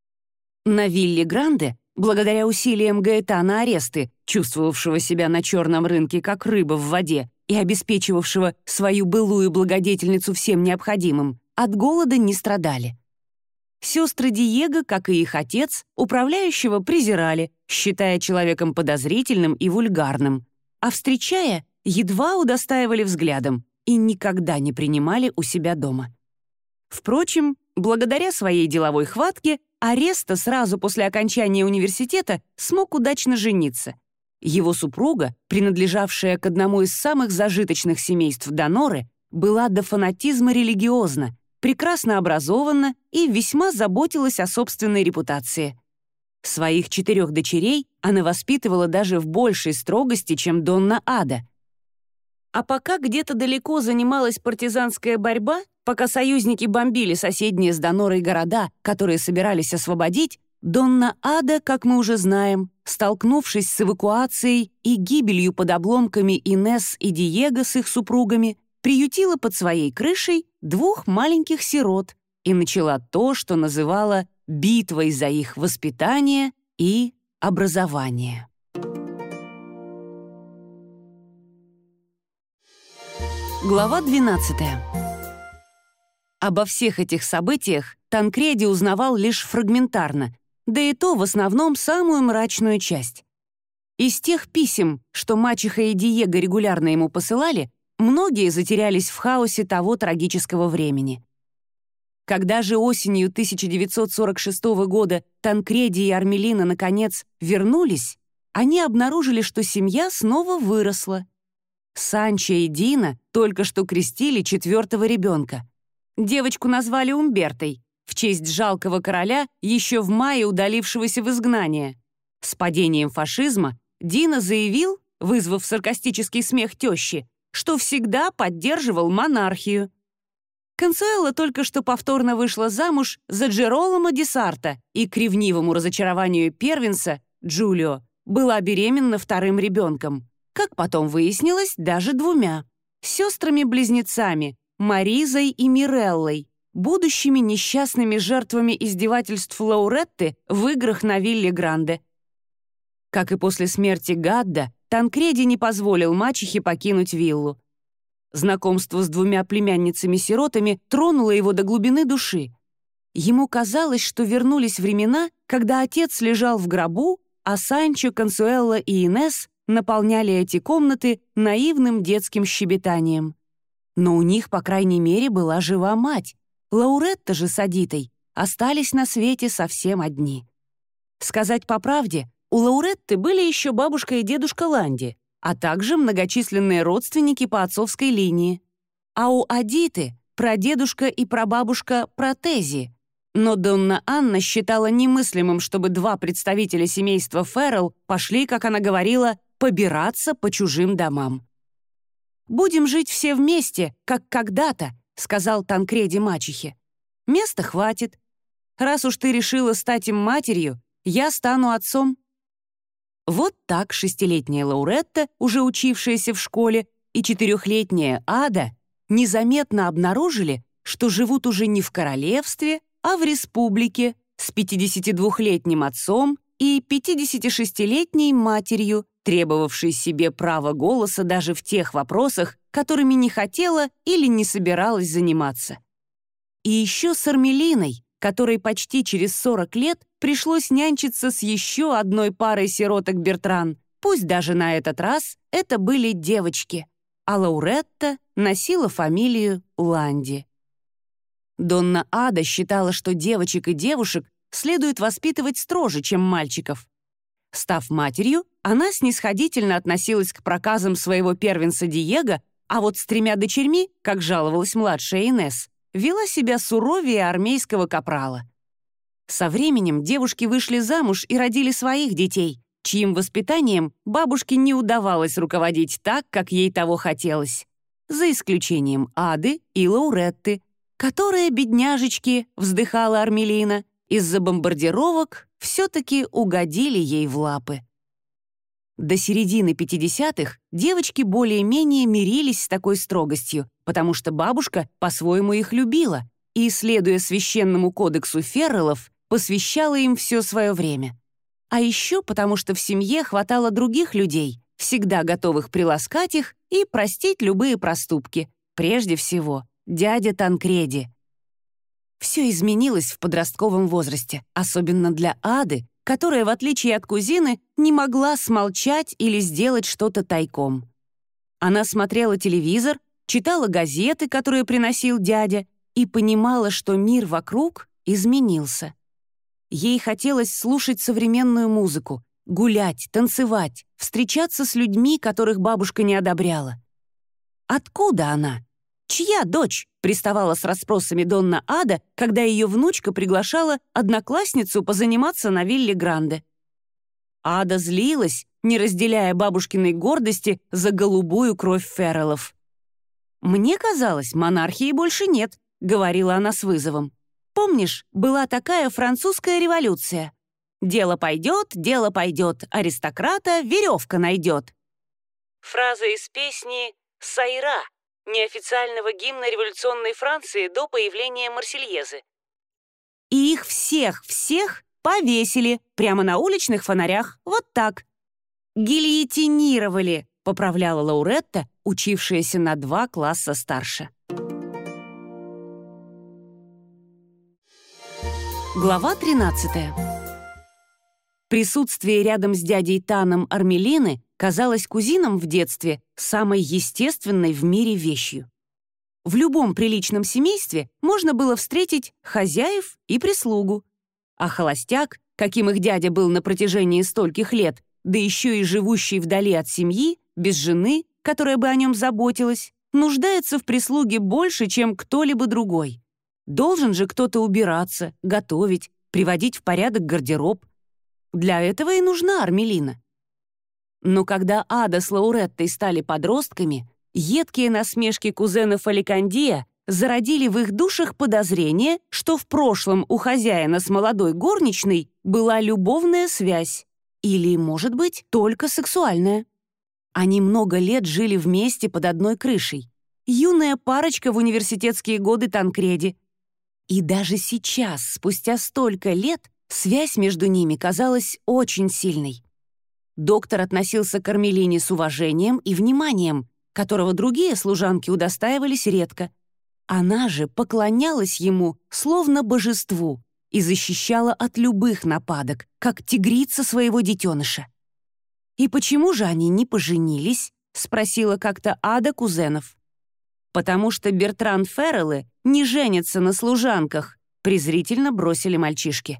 На вилле Гранде, благодаря усилиям Гаэтано Аресты, чувствовавшего себя на черном рынке как рыба в воде и обеспечивавшего свою былую благодетельницу всем необходимым, от голода не страдали. Сестры Диего, как и их отец, управляющего презирали, считая человеком подозрительным и вульгарным, а встречая, едва удостаивали взглядом и никогда не принимали у себя дома. Впрочем, благодаря своей деловой хватке, Ареста сразу после окончания университета смог удачно жениться. Его супруга, принадлежавшая к одному из самых зажиточных семейств Доноры, была до фанатизма религиозна, прекрасно образована и весьма заботилась о собственной репутации. Своих четырех дочерей она воспитывала даже в большей строгости, чем Донна Ада. А пока где-то далеко занималась партизанская борьба, пока союзники бомбили соседние с Донорой города, которые собирались освободить, Донна Ада, как мы уже знаем, столкнувшись с эвакуацией и гибелью под обломками Инесс и Диего с их супругами, приютила под своей крышей двух маленьких сирот и начала то, что называла битвой за их воспитание и образование. Глава двенадцатая. Обо всех этих событиях Танкреди узнавал лишь фрагментарно, да и то в основном самую мрачную часть. Из тех писем, что мачеха и Диего регулярно ему посылали, многие затерялись в хаосе того трагического времени. Когда же осенью тысяча девятьсот сорок шестого года Танкреди и Армелина наконец вернулись, они обнаружили, что семья снова выросла. Санчо и Дина только что крестили четвертого ребенка. Девочку назвали Умбертой, в честь жалкого короля, еще в мае удалившегося в изгнание. С падением фашизма Дина заявил, вызвав саркастический смех тещи, что всегда поддерживал монархию. Консуэла только что повторно вышла замуж за Джероломо ди Сарто и к ревнивому разочарованию первенца, Джулио, была беременна вторым ребенком. Как потом выяснилось, даже двумя. Сестрами-близнецами, Маризой и Миреллой, будущими несчастными жертвами издевательств Лауретты в играх на Вилле Гранде. Как и после смерти Гадда, Танкреди не позволил мачехе покинуть виллу. Знакомство с двумя племянницами-сиротами тронуло его до глубины души. Ему казалось, что вернулись времена, когда отец лежал в гробу, а Санчо, Консуэлла и Инесс наполняли эти комнаты наивным детским щебетанием. Но у них, по крайней мере, была жива мать. Лауретта же с Адитой остались на свете совсем одни. Сказать по правде, у Лауретты были еще бабушка и дедушка Ланди, а также многочисленные родственники по отцовской линии. А у Адиты — прадедушка и прабабушка Протези. Но Донна Анна считала немыслимым, чтобы два представителя семейства Феррелл пошли, как она говорила, побираться по чужим домам. «Будем жить все вместе, как когда-то», — сказал Танкреди мачехе. «Места хватит. Раз уж ты решила стать им матерью, я стану отцом». Вот так шестилетняя Лауретта, уже учившаяся в школе, и четырехлетняя Ада незаметно обнаружили, что живут уже не в королевстве, а в республике с пятидесятидвухлетним отцом и пятидесятишестилетней матерью, требовавшей себе права голоса даже в тех вопросах, которыми не хотела или не собиралась заниматься. И еще с Армелиной, которой почти через сорок лет пришлось нянчиться с еще одной парой сироток Бертран, пусть даже на этот раз это были девочки, а Лауретта носила фамилию Ланди. Донна Ада считала, что девочек и девушек следует воспитывать строже, чем мальчиков. Став матерью, она снисходительно относилась к проказам своего первенца Диего, а вот с тремя дочерьми, как жаловалась младшая Инесс, вела себя суровее армейского капрала. Со временем девушки вышли замуж и родили своих детей, чьим воспитанием бабушке не удавалось руководить так, как ей того хотелось, за исключением Ады и Лауретты, которые, бедняжечки, вздыхала Армелина, из-за бомбардировок все-таки угодили ей в лапы. До середины пятидесятых девочки более-менее мирились с такой строгостью, потому что бабушка по-своему их любила и, следуя священному кодексу Ферреллов, посвящала им все свое время. А еще потому что в семье хватало других людей, всегда готовых приласкать их и простить любые проступки, прежде всего дядя Танкреди. Все изменилось в подростковом возрасте, особенно для Ады, которая, в отличие от кузины, не могла смолчать или сделать что-то тайком. Она смотрела телевизор, читала газеты, которые приносил дядя, и понимала, что мир вокруг изменился. Ей хотелось слушать современную музыку, гулять, танцевать, встречаться с людьми, которых бабушка не одобряла. Откуда она? «Чья дочь?» — приставала с расспросами Донна Ада, когда ее внучка приглашала одноклассницу позаниматься на Вилле Гранде. Ада злилась, не разделяя бабушкиной гордости за голубую кровь Ферреллов. «Мне казалось, монархии больше нет», — говорила она с вызовом. «Помнишь, была такая французская революция? Дело пойдет, дело пойдет, аристократа веревка найдет». Фраза из песни «Сайра», неофициального гимна революционной Франции до появления Марсельезы. И их всех-всех повесили прямо на уличных фонарях, вот так. «Гильотинировали», — поправляла Лауретта, учившаяся на два класса старше. Глава тринадцатая. Присутствие рядом с дядей Таном Армелины казалось кузинам в детстве самой естественной в мире вещью. В любом приличном семействе можно было встретить хозяев и прислугу. А холостяк, каким их дядя был на протяжении стольких лет, да еще и живущий вдали от семьи, без жены, которая бы о нем заботилась, нуждается в прислуге больше, чем кто-либо другой. Должен же кто-то убираться, готовить, приводить в порядок гардероб. Для этого и нужна Армелина. Но когда Ада с Лауреттой стали подростками, едкие насмешки кузенов Аликандия зародили в их душах подозрение, что в прошлом у хозяина с молодой горничной была любовная связь. Или, может быть, только сексуальная. Они много лет жили вместе под одной крышей. Юная парочка в университетские годы Танкреди. И даже сейчас, спустя столько лет, связь между ними казалась очень сильной. Доктор относился к Армелине с уважением и вниманием, которого другие служанки удостаивались редко. Она же поклонялась ему, словно божеству, и защищала от любых нападок, как тигрица своего детеныша. «И почему же они не поженились?» — спросила как-то Ада кузенов. «Потому что Бертран Ферреллы не женятся на служанках», — презрительно бросили мальчишки.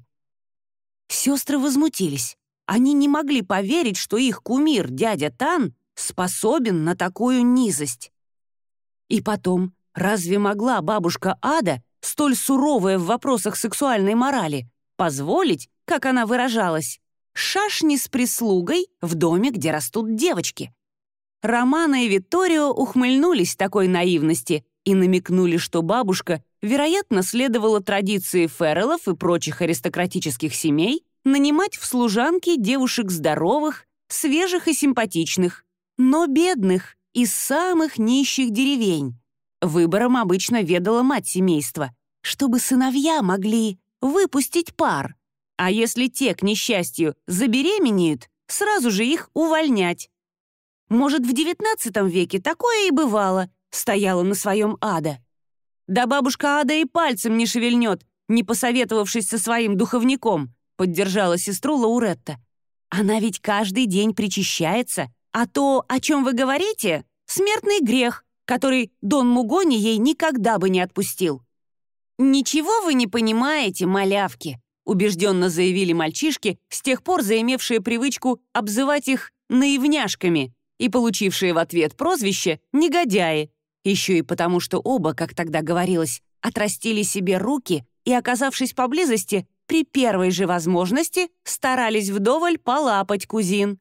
Сестры возмутились. Они не могли поверить, что их кумир, дядя Тан, способен на такую низость. И потом, разве могла бабушка Ада, столь суровая в вопросах сексуальной морали, позволить, как она выражалась, шашни с прислугой в доме, где растут девочки? Романа и Витторио ухмыльнулись такой наивности и намекнули, что бабушка, вероятно, следовала традиции Ферреллов и прочих аристократических семей нанимать в служанки девушек здоровых, свежих и симпатичных, но бедных, из самых нищих деревень. Выбором обычно ведала мать семейства, чтобы сыновья могли выпустить пар, а если те, к несчастью, забеременеют, сразу же их увольнять. Может, в девятнадцатом веке такое и бывало, стояла на своем Ада. Да бабушка Ада и пальцем не шевельнет, не посоветовавшись со своим духовником, поддержала сестру Лауретта. Она ведь каждый день причащается, а то, о чем вы говорите, смертный грех, который Дон Мугони ей никогда бы не отпустил. «Ничего вы не понимаете, малявки», убежденно заявили мальчишки, с тех пор заимевшие привычку обзывать их наивняшками и получившие в ответ прозвище «негодяи», еще и потому, что оба, как тогда говорилось, отрастили себе руки и, оказавшись поблизости, при первой же возможности старались вдоволь полапать кузин.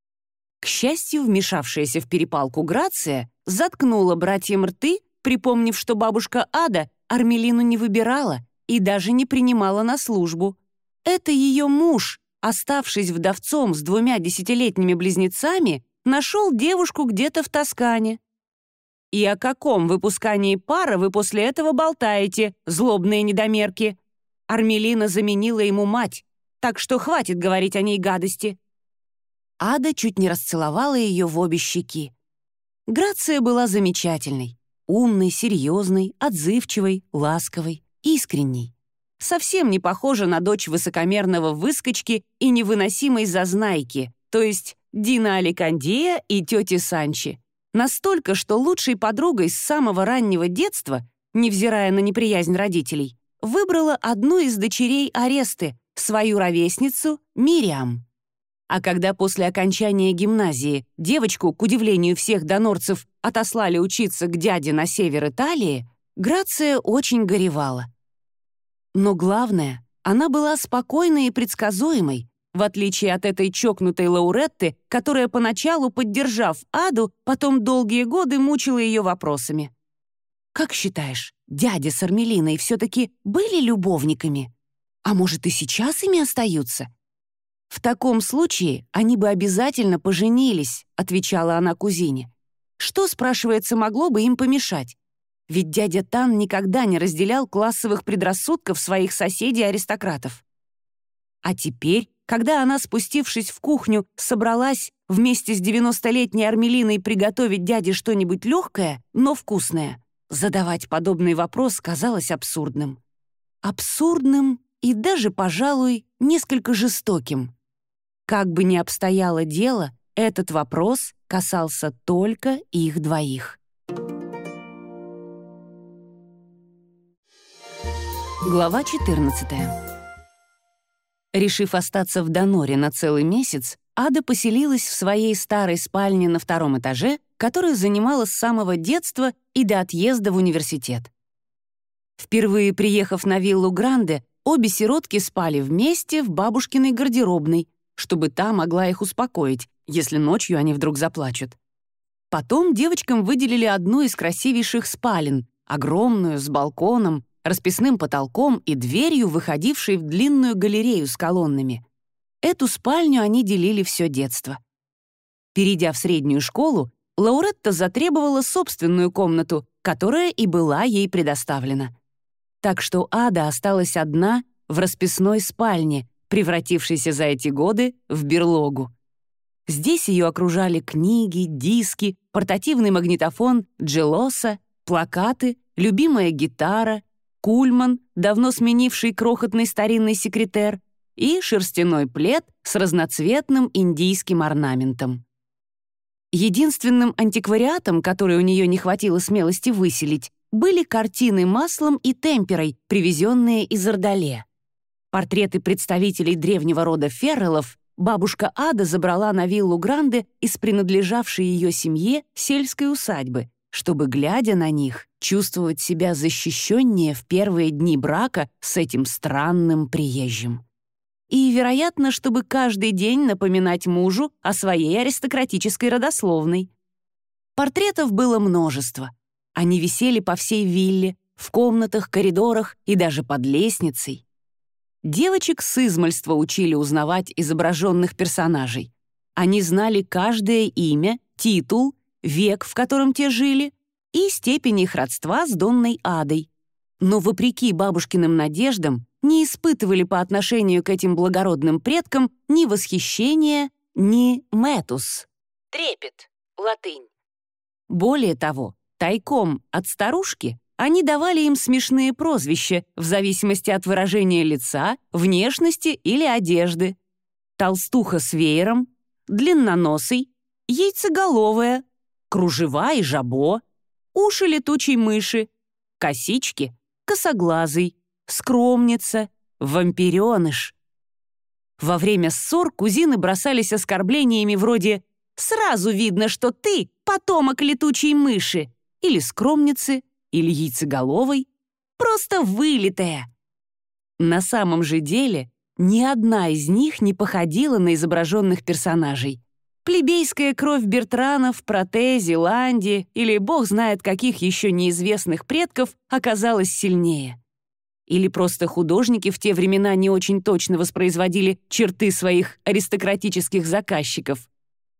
К счастью, вмешавшаяся в перепалку Грация заткнула братьям рты, припомнив, что бабушка Ада Армелину не выбирала и даже не принимала на службу. Это ее муж, оставшись вдовцом с двумя десятилетними близнецами, нашел девушку где-то в Тоскане. «И о каком выпускании пара вы после этого болтаете, злобные недомерки?» Армелина заменила ему мать, так что хватит говорить о ней гадости. Ада чуть не расцеловала ее в обе щеки. Грация была замечательной, умной, серьезной, отзывчивой, ласковой, искренней. Совсем не похожа на дочь высокомерного выскочки и невыносимой зазнайки, то есть Дина Аликандия и тети Санчи. Настолько, что лучшей подругой с самого раннего детства, невзирая на неприязнь родителей, выбрала одну из дочерей Аресты, свою ровесницу Мириам. А когда после окончания гимназии девочку, к удивлению всех донорцев, отослали учиться к дяде на север Италии, Грация очень горевала. Но главное, она была спокойной и предсказуемой, в отличие от этой чокнутой Лауретты, которая поначалу, поддержав Аду, потом долгие годы мучила ее вопросами. «Как считаешь, дядя с Армелиной все-таки были любовниками? А может, и сейчас ими остаются?» «В таком случае они бы обязательно поженились», — отвечала она кузине. «Что, спрашивается, могло бы им помешать? Ведь дядя Тан никогда не разделял классовых предрассудков своих соседей-аристократов». А теперь, когда она, спустившись в кухню, собралась вместе с девяностолетней Армелиной приготовить дяде что-нибудь легкое, но вкусное, задавать подобный вопрос казалось абсурдным. Абсурдным и даже, пожалуй, несколько жестоким. Как бы ни обстояло дело, этот вопрос касался только их двоих. Глава четырнадцатая. Решив остаться в Доноре на целый месяц, Ада поселилась в своей старой спальне на втором этаже, которую занимала с самого детства и до отъезда в университет. Впервые приехав на виллу Гранде, обе сиротки спали вместе в бабушкиной гардеробной, чтобы та могла их успокоить, если ночью они вдруг заплачут. Потом девочкам выделили одну из красивейших спален, огромную, с балконом, расписным потолком и дверью, выходившей в длинную галерею с колоннами. Эту спальню они делили все детство. Перейдя в среднюю школу, Лауретта затребовала собственную комнату, которая и была ей предоставлена. Так что Ада осталась одна в расписной спальне, превратившейся за эти годы в берлогу. Здесь ее окружали книги, диски, портативный магнитофон Джелоса, плакаты, любимая гитара, кульман, давно сменивший крохотный старинный секретер, и шерстяной плед с разноцветным индийским орнаментом. Единственным антиквариатом, который у нее не хватило смелости выселить, были картины маслом и темперой, привезенные из Ордале. Портреты представителей древнего рода Ферреллов бабушка Ада забрала на виллу Гранде из принадлежавшей ее семье сельской усадьбы, чтобы, глядя на них, чувствовать себя защищеннее в первые дни брака с этим странным приезжим. И, вероятно, чтобы каждый день напоминать мужу о своей аристократической родословной. Портретов было множество. Они висели по всей вилле, в комнатах, коридорах и даже под лестницей. Девочек с измальства учили узнавать изображенных персонажей. Они знали каждое имя, титул, век, в котором те жили, и степень их родства с Донной Адой. Но, вопреки бабушкиным надеждам, не испытывали по отношению к этим благородным предкам ни восхищения, ни метус. Трепет, латынь. Более того, тайком от старушки они давали им смешные прозвища в зависимости от выражения лица, внешности или одежды. Толстуха с веером, длинноносый, яйцеголовая, кружева и жабо, уши летучей мыши, косички, косоглазый, скромница, вампиреныш. Во время ссор кузины бросались оскорблениями вроде «Сразу видно, что ты потомок летучей мыши» или скромницы, или яйцеголовой, просто вылитая. На самом же деле ни одна из них не походила на изображенных персонажей. Плебейская кровь Бертранов, Протезе, Ланди или бог знает каких еще неизвестных предков оказалась сильнее. Или просто художники в те времена не очень точно воспроизводили черты своих аристократических заказчиков.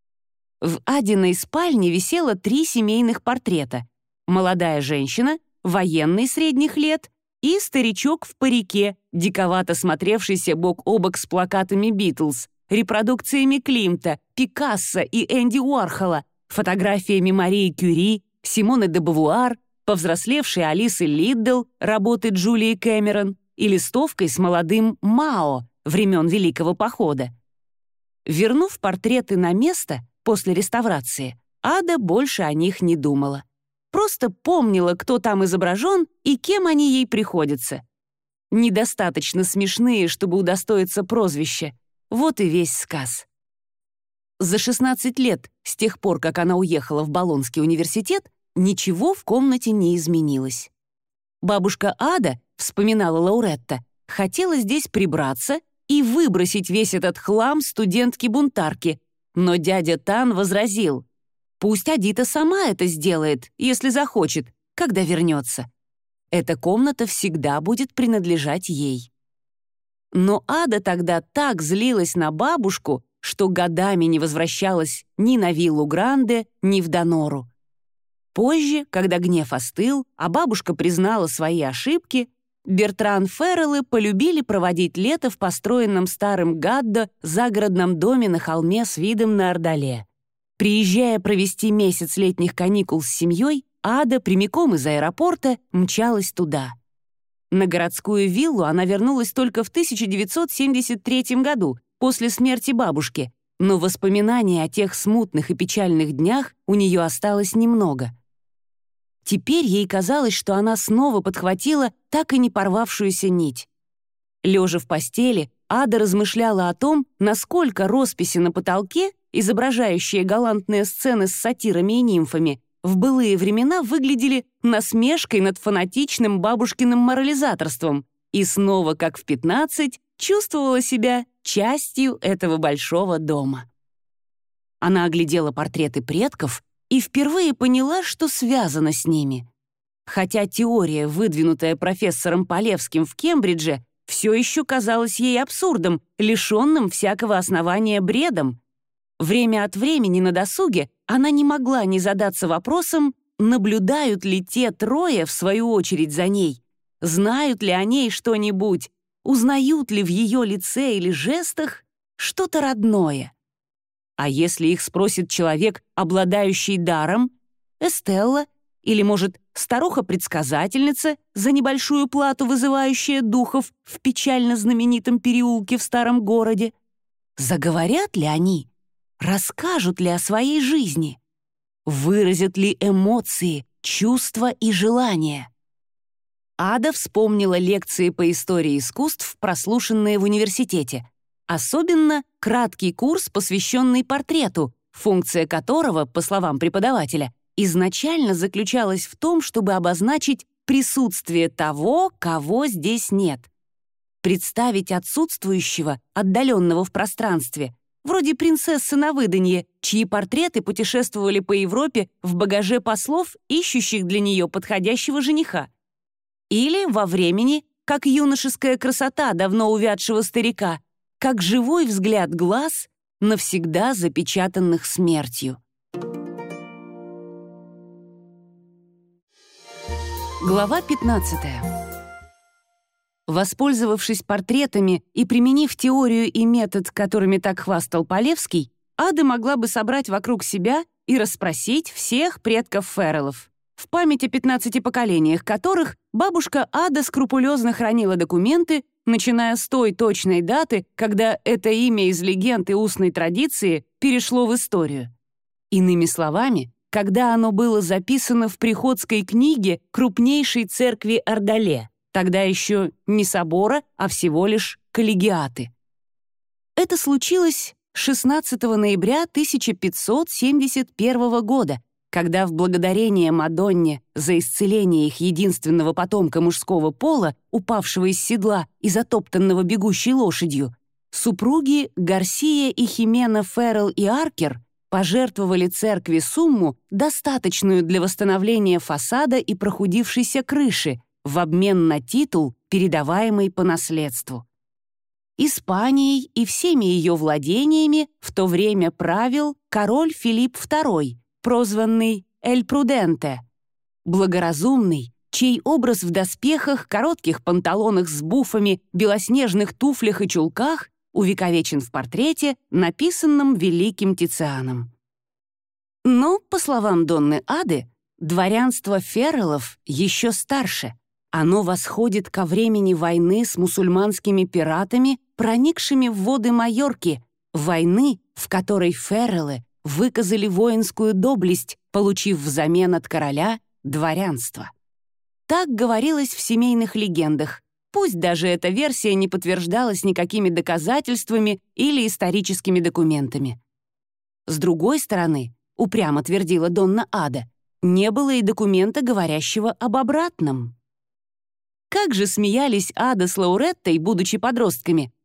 В Адиной спальне висело три семейных портрета: молодая женщина, военный средних лет и старичок в парике, диковато смотревшийся бок о бок с плакатами «Битлз», репродукциями Климта, Пикассо и Энди Уорхола, фотографиями Марии Кюри, Симоны де Бавуар, повзрослевшей Алисы Лиддл, работы Джулии Кэмерон и листовкой с молодым Мао времен Великого похода. Вернув портреты на место после реставрации, Ада больше о них не думала. Просто помнила, кто там изображен и кем они ей приходятся. Недостаточно смешные, чтобы удостоиться прозвища. Вот и весь сказ. За шестнадцать лет, с тех пор, как она уехала в Болонский университет, ничего в комнате не изменилось. Бабушка Ада, вспоминала Лауретта, хотела здесь прибраться и выбросить весь этот хлам студентке-бунтарке, но дядя Тан возразил: «Пусть Адита сама это сделает, если захочет, когда вернется. Эта комната всегда будет принадлежать ей». Но Ада тогда так злилась на бабушку, что годами не возвращалась ни на виллу Гранде, ни в Донору. Позже, когда гнев остыл, а бабушка признала свои ошибки, Бертран Ферреллы полюбили проводить лето в построенном старым Гаддо загородном доме на холме с видом на Ордале. Приезжая провести месяц летних каникул с семьей, Ада прямиком из аэропорта мчалась туда. На городскую виллу она вернулась только в тысяча девятьсот семьдесят третьем году, после смерти бабушки, но воспоминаний о тех смутных и печальных днях у нее осталось немного. Теперь ей казалось, что она снова подхватила так и не порвавшуюся нить. Лежа в постели, Ада размышляла о том, насколько росписи на потолке, изображающие галантные сцены с сатирами и нимфами, в былые времена выглядели насмешкой над фанатичным бабушкиным морализаторством, и снова, как в пятнадцать, чувствовала себя частью этого большого дома. Она оглядела портреты предков и впервые поняла, что связано с ними. Хотя теория, выдвинутая профессором Полевским в Кембридже, все еще казалась ей абсурдом, лишенным всякого основания бредом. Время от времени на досуге она не могла не задаться вопросом, наблюдают ли те трое, в свою очередь, за ней, знают ли о ней что-нибудь, узнают ли в ее лице или жестах что-то родное. А если их спросит человек, обладающий даром, Эстелла, или, может, старуха-предсказательница, за небольшую плату вызывающая духов в печально знаменитом переулке в старом городе, заговорят ли они, расскажут ли о своей жизни, выразят ли эмоции, чувства и желания? Ада вспомнила лекции по истории искусств, прослушанные в университете, особенно краткий курс, посвященный портрету, функция которого, по словам преподавателя, изначально заключалась в том, чтобы обозначить присутствие того, кого здесь нет. Представить отсутствующего, отдаленного в пространстве, вроде принцессы на выданье, чьи портреты путешествовали по Европе в багаже послов, ищущих для нее подходящего жениха. Или во времени, как юношеская красота давно увядшего старика, как живой взгляд глаз, навсегда запечатанных смертью. Глава пятнадцатая. Воспользовавшись портретами и применив теорию и метод, которыми так хвастал Полевский, Ада могла бы собрать вокруг себя и расспросить всех предков Ферреллов, в память о пятнадцати поколениях которых бабушка Ада скрупулезно хранила документы, начиная с той точной даты, когда это имя из легенд и устной традиции перешло в историю. Иными словами, когда оно было записано в приходской книге крупнейшей церкви Ордале, тогда еще не собора, а всего лишь коллегиаты. Это случилось шестнадцатого ноября тысяча пятьсот семьдесят первого года, когда в благодарение Мадонне за исцеление их единственного потомка мужского пола, упавшего из седла и затоптанного бегущей лошадью, супруги Гарсия и Химена Феррелл и Аркер пожертвовали церкви сумму, достаточную для восстановления фасада и прохудившейся крыши, в обмен на титул, передаваемый по наследству. Испанией и всеми ее владениями в то время правил король Филипп второй, прозванный «Эль Пруденте», благоразумный, чей образ в доспехах, коротких панталонах с буфами, белоснежных туфлях и чулках увековечен в портрете, написанном великим Тицианом. Но, по словам Донны Ады, дворянство Ферреллов еще старше. Оно восходит ко времени войны с мусульманскими пиратами, проникшими в воды Майорки, войны, в которой Ферреллы выказали воинскую доблесть, получив взамен от короля дворянство. Так говорилось в семейных легендах, пусть даже эта версия не подтверждалась никакими доказательствами или историческими документами. С другой стороны, упрямо твердила Донна Ада, не было и документа, говорящего об обратном. Как же смеялись Ада с Лауреттой, будучи подростками,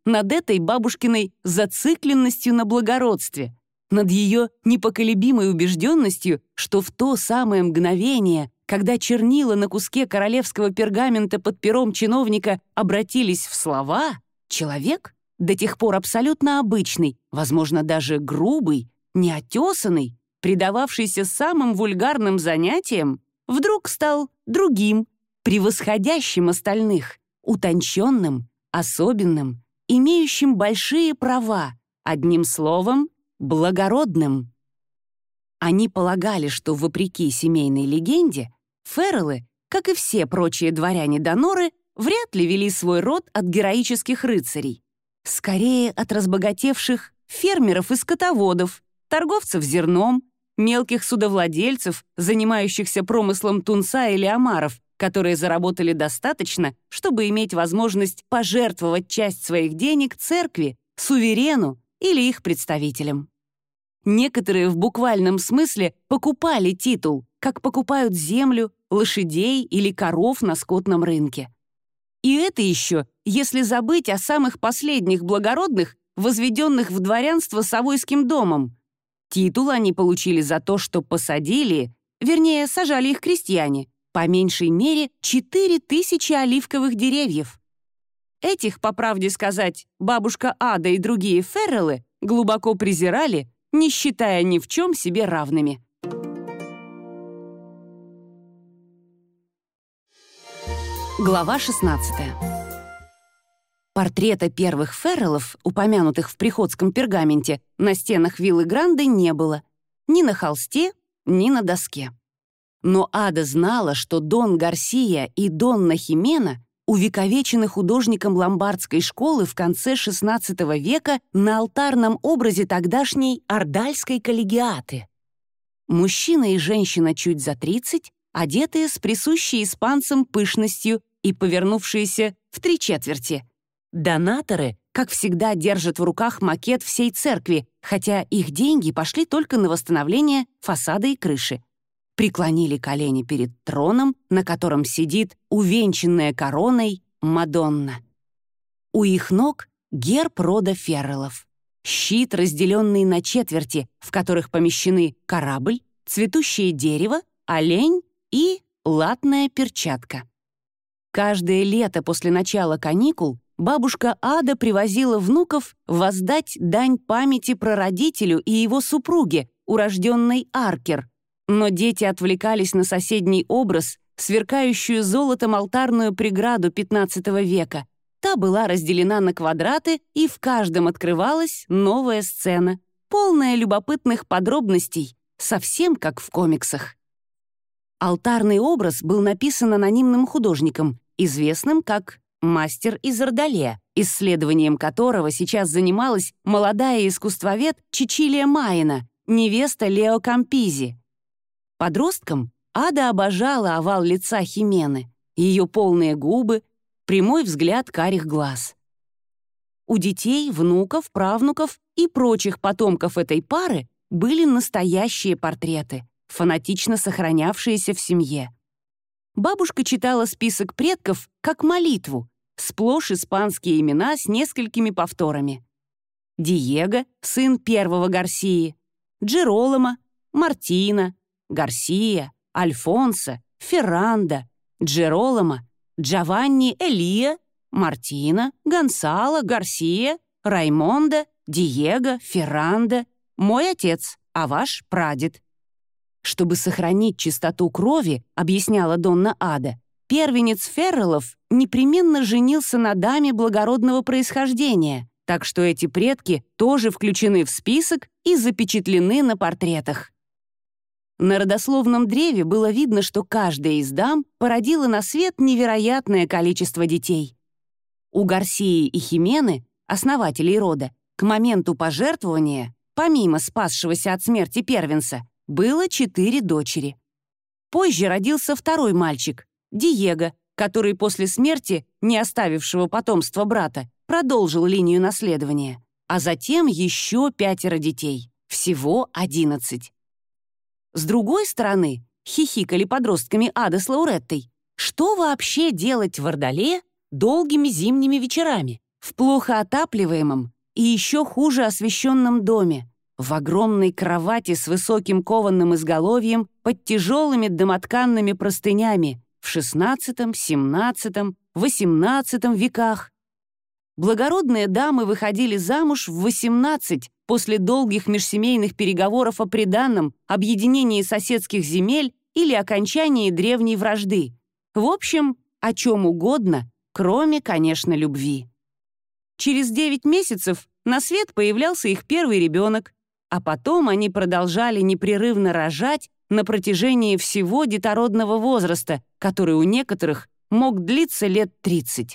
над этой бабушкиной зацикленностью на благородстве, над ее непоколебимой убежденностью, что в то самое мгновение, когда чернила на куске королевского пергамента под пером чиновника обратились в слова, человек, до тех пор абсолютно обычный, возможно, даже грубый, неотесанный, предававшийся самым вульгарным занятиям, вдруг стал другим, превосходящим остальных, утонченным, особенным, имеющим большие права, одним словом, благородным. Они полагали, что, вопреки семейной легенде, Ферреллы, как и все прочие дворяне-доноры, вряд ли вели свой род от героических рыцарей. Скорее, от разбогатевших фермеров и скотоводов, торговцев зерном, мелких судовладельцев, занимающихся промыслом тунца или омаров, которые заработали достаточно, чтобы иметь возможность пожертвовать часть своих денег церкви, суверену или их представителям. Некоторые в буквальном смысле покупали титул, как покупают землю, лошадей или коров на скотном рынке. И это еще, если забыть о самых последних благородных, возведенных в дворянство Савойским домом. Титул они получили за то, что посадили, вернее, сажали их крестьяне, по меньшей мере четыре тысячи оливковых деревьев. Этих, по правде сказать, бабушка Ада и другие Ферреллы глубоко презирали, не считая ни в чем себе равными. Глава шестнадцатая. Портрета первых Ферреллов, упомянутых в приходском пергаменте, на стенах виллы Гранде не было. Ни на холсте, ни на доске. Но Ада знала, что Дон Гарсия и Донна Химена увековечены художником ломбардской школы в конце шестнадцатого века на алтарном образе тогдашней ордальской коллегиаты. Мужчина и женщина чуть за тридцать, одетые с присущей испанцам пышностью и повернувшиеся в три четверти. Донаторы, как всегда, держат в руках макет всей церкви, хотя их деньги пошли только на восстановление фасада и крыши. Преклонили колени перед троном, на котором сидит увенчанная короной Мадонна. У их ног герб рода Ферреллов. Щит, разделенный на четверти, в которых помещены корабль, цветущее дерево, олень и латная перчатка. Каждое лето после начала каникул бабушка Ада привозила внуков воздать дань памяти прародителю и его супруге, урожденной Аркер, но дети отвлекались на соседний образ, сверкающую золотом алтарную преграду пятнадцатого века. Та была разделена на квадраты, и в каждом открывалась новая сцена, полная любопытных подробностей, совсем как в комиксах. Алтарный образ был написан анонимным художником, известным как «Мастер из Ордале», исследованием которого сейчас занималась молодая искусствовед Чичилия Майена, невеста Лео Кампизи. Подростком Ада обожала овал лица Химены, ее полные губы, прямой взгляд карих глаз. У детей, внуков, правнуков и прочих потомков этой пары были настоящие портреты, фанатично сохранявшиеся в семье. Бабушка читала список предков как молитву, сплошь испанские имена с несколькими повторами. Диего, сын первого Гарсии, Джероломо, Мартина, Гарсия, Альфонсо, Феррандо, Джероломо, Джованни Элия, Мартина, Гонсало, Гарсия, Раймондо, Диего, Феррандо, мой отец, а ваш прадед. Чтобы сохранить чистоту крови, объясняла Донна Ада, первенец Ферреллов непременно женился на даме благородного происхождения, так что эти предки тоже включены в список и запечатлены на портретах. На родословном древе было видно, что каждая из дам породила на свет невероятное количество детей. У Гарсии и Химены, основателей рода, к моменту пожертвования, помимо спасшегося от смерти первенца, было четыре дочери. Позже родился второй мальчик, Диего, который после смерти, не оставившего потомства брата, продолжил линию наследования, а затем еще пятеро детей, всего одиннадцать. С другой стороны, хихикали подростками Ада с Лауреттой, что вообще делать в Ордале долгими зимними вечерами, в плохо отапливаемом и еще хуже освещенном доме, в огромной кровати с высоким кованым изголовьем под тяжелыми домотканными простынями в шестнадцатом, семнадцатом, восемнадцатом веках. Благородные дамы выходили замуж в восемнадцать после долгих межсемейных переговоров о приданном, объединении соседских земель или окончании древней вражды. В общем, о чем угодно, кроме, конечно, любви. Через девять месяцев на свет появлялся их первый ребенок, а потом они продолжали непрерывно рожать на протяжении всего детородного возраста, который у некоторых мог длиться лет тридцать.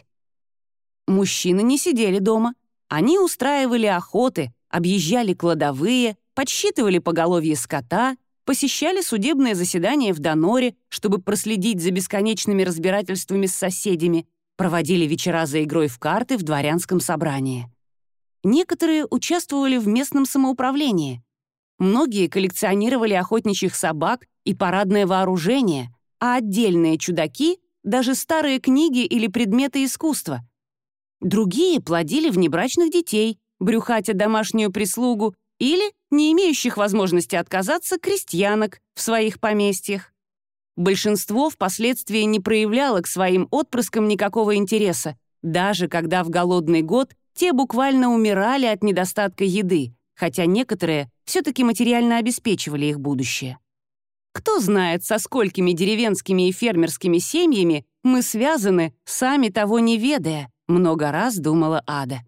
Мужчины не сидели дома. Они устраивали охоты, объезжали кладовые, подсчитывали поголовье скота, посещали судебные заседания в Доноре, чтобы проследить за бесконечными разбирательствами с соседями, проводили вечера за игрой в карты в дворянском собрании. Некоторые участвовали в местном самоуправлении. Многие коллекционировали охотничьих собак и парадное вооружение, а отдельные чудаки — даже старые книги или предметы искусства. Другие плодили внебрачных детей, брюхатя домашнюю прислугу или, не имеющих возможности отказаться, крестьянок в своих поместьях. Большинство впоследствии не проявляло к своим отпрыскам никакого интереса, даже когда в голодный год те буквально умирали от недостатка еды, хотя некоторые все-таки материально обеспечивали их будущее. Кто знает, со сколькими деревенскими и фермерскими семьями мы связаны, сами того не ведая, много раз думала Ада.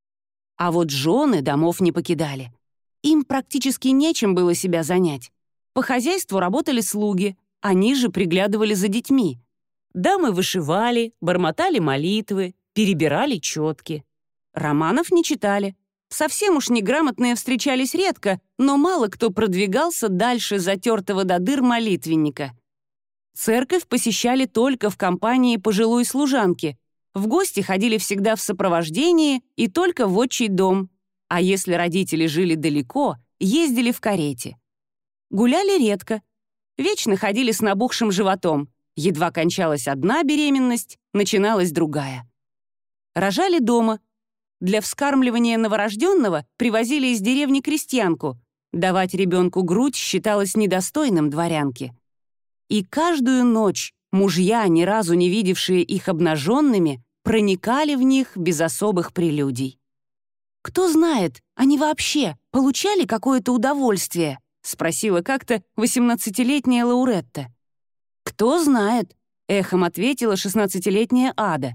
А вот жены домов не покидали. Им практически нечем было себя занять. По хозяйству работали слуги, они же приглядывали за детьми. Дамы вышивали, бормотали молитвы, перебирали четки. Романов не читали. Совсем уж неграмотные встречались редко, но мало кто продвигался дальше затертого до дыр молитвенника. Церковь посещали только в компании пожилой служанки. В гости ходили всегда в сопровождении и только в отчий дом. А если родители жили далеко, ездили в карете. Гуляли редко. Вечно ходили с набухшим животом. Едва кончалась одна беременность, начиналась другая. Рожали дома. Для вскармливания новорожденного привозили из деревни крестьянку. Давать ребенку грудь считалось недостойным дворянки. И каждую ночь мужья, ни разу не видевшие их обнаженными, проникали в них без особых прелюдий. «Кто знает, они вообще получали какое-то удовольствие?» — спросила как-то восемнадцатилетняя Лауретта. «Кто знает», — эхом ответила шестнадцатилетняя Ада.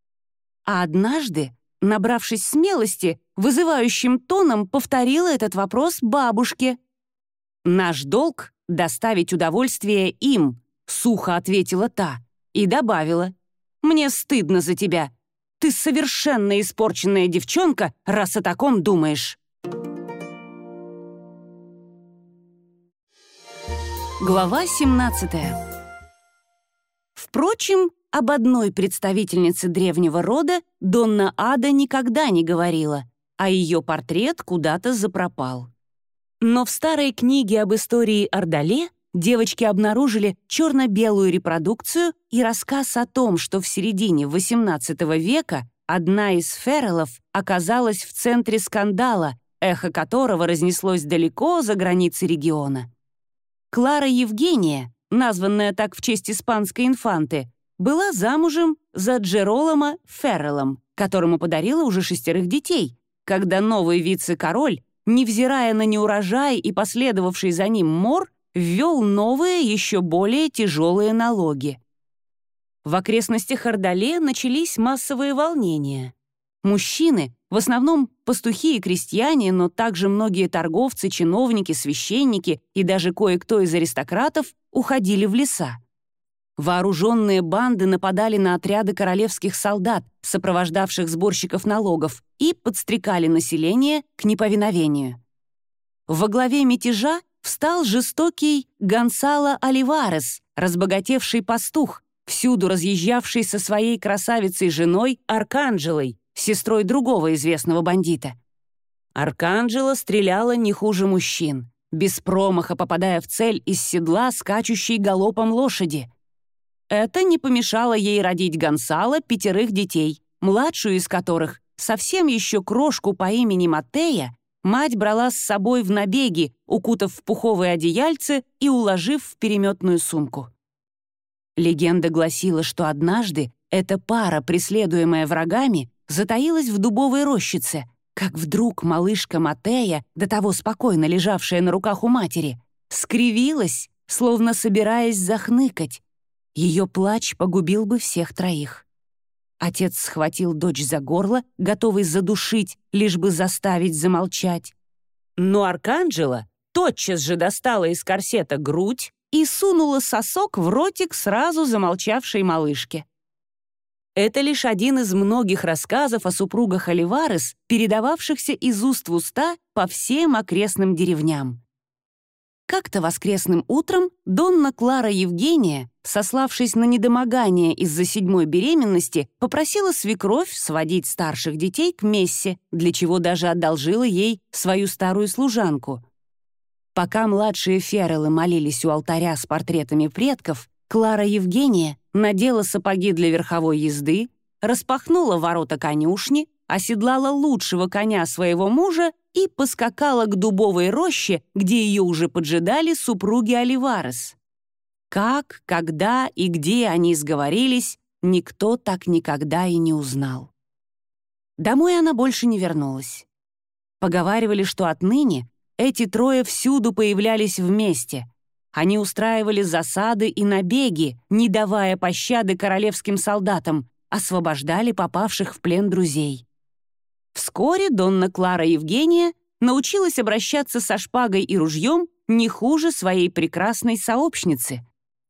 А однажды, набравшись смелости, вызывающим тоном повторила этот вопрос бабушке. «Наш долг — доставить удовольствие им», — сухо ответила та и добавила. «Мне стыдно за тебя. Ты совершенно испорченная девчонка, раз о таком думаешь». Глава семнадцатая. Впрочем, об одной представительнице древнего рода Донна Ада никогда не говорила, а ее портрет куда-то запропал. Но в старой книге об истории Ордале девочки обнаружили черно-белую репродукцию и рассказ о том, что в середине восемнадцатого века одна из Феррелов оказалась в центре скандала, эхо которого разнеслось далеко за границы региона. Клара Евгения, названная так в честь испанской инфанты, была замужем за Джероломо Феррелом, которому подарила уже шестерых детей, когда новый вице-король, невзирая на неурожай и последовавший за ним мор, ввел новые, еще более тяжелые налоги. В окрестностях Ордале начались массовые волнения. Мужчины, в основном пастухи и крестьяне, но также многие торговцы, чиновники, священники и даже кое-кто из аристократов уходили в леса. Вооруженные банды нападали на отряды королевских солдат, сопровождавших сборщиков налогов, и подстрекали население к неповиновению. Во главе мятежа встал жестокий Гонсало Оливарес, разбогатевший пастух, всюду разъезжавший со своей красавицей-женой Арканджелой, сестрой другого известного бандита. Арканджела стреляла не хуже мужчин, без промаха попадая в цель из седла скачущей галопом лошади. Это не помешало ей родить Гонсало пятерых детей, младшую из которых, совсем еще крошку по имени Матея, мать брала с собой в набеги, укутав в пуховые одеяльце и уложив в переметную сумку. Легенда гласила, что однажды эта пара, преследуемая врагами, затаилась в дубовой рощице, как вдруг малышка Матея, до того спокойно лежавшая на руках у матери, скривилась, словно собираясь захныкать. Ее плач погубил бы всех троих. Отец схватил дочь за горло, готовый задушить, лишь бы заставить замолчать. Но Арканджело тотчас же достала из корсета грудь и сунула сосок в ротик сразу замолчавшей малышке. Это лишь один из многих рассказов о супругах Оливарес, передававшихся из уст в уста по всем окрестным деревням. Как-то воскресным утром Донна Клара Евгения, сославшись на недомогание из-за седьмой беременности, попросила свекровь сводить старших детей к мессе, для чего даже одолжила ей свою старую служанку. Пока младшие Ферреллы молились у алтаря с портретами предков, Клара Евгения надела сапоги для верховой езды, распахнула ворота конюшни, оседлала лучшего коня своего мужа и поскакала к дубовой роще, где ее уже поджидали супруги Оливарес. Как, когда и где они сговорились, никто так никогда и не узнал. Домой она больше не вернулась. Поговаривали, что отныне эти трое всюду появлялись вместе. Они устраивали засады и набеги, не давая пощады королевским солдатам, освобождали попавших в плен друзей. Вскоре Донна Клара Евгения научилась обращаться со шпагой и ружьем не хуже своей прекрасной сообщницы.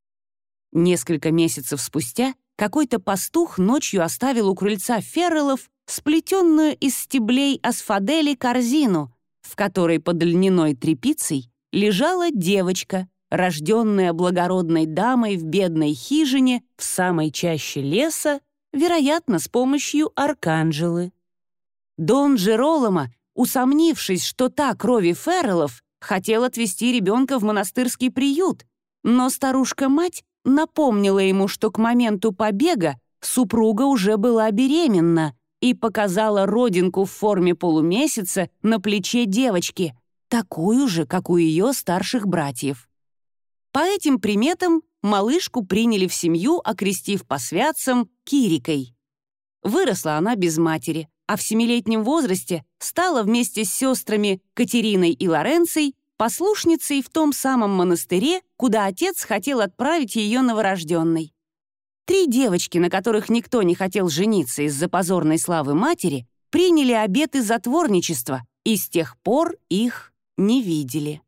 Несколько месяцев спустя какой-то пастух ночью оставил у крыльца Ферреллов сплетенную из стеблей асфадели корзину, в которой под льняной тряпицей лежала девочка, рожденная благородной дамой в бедной хижине в самой чаще леса, вероятно, с помощью Арканджелы. Дон Джероломо, усомнившись, что та крови Ферреллов, хотел отвезти ребенка в монастырский приют, но старушка-мать напомнила ему, что к моменту побега супруга уже была беременна и показала родинку в форме полумесяца на плече девочки, такую же, как у ее старших братьев. По этим приметам малышку приняли в семью, окрестив по святцам Кирикой. Выросла она без матери, а в семилетнем возрасте стала вместе с сестрами Катериной и Лоренцией послушницей в том самом монастыре, куда отец хотел отправить ее новорожденной. Три девочки, на которых никто не хотел жениться из-за позорной славы матери, приняли обеты затворничества и с тех пор их не видели.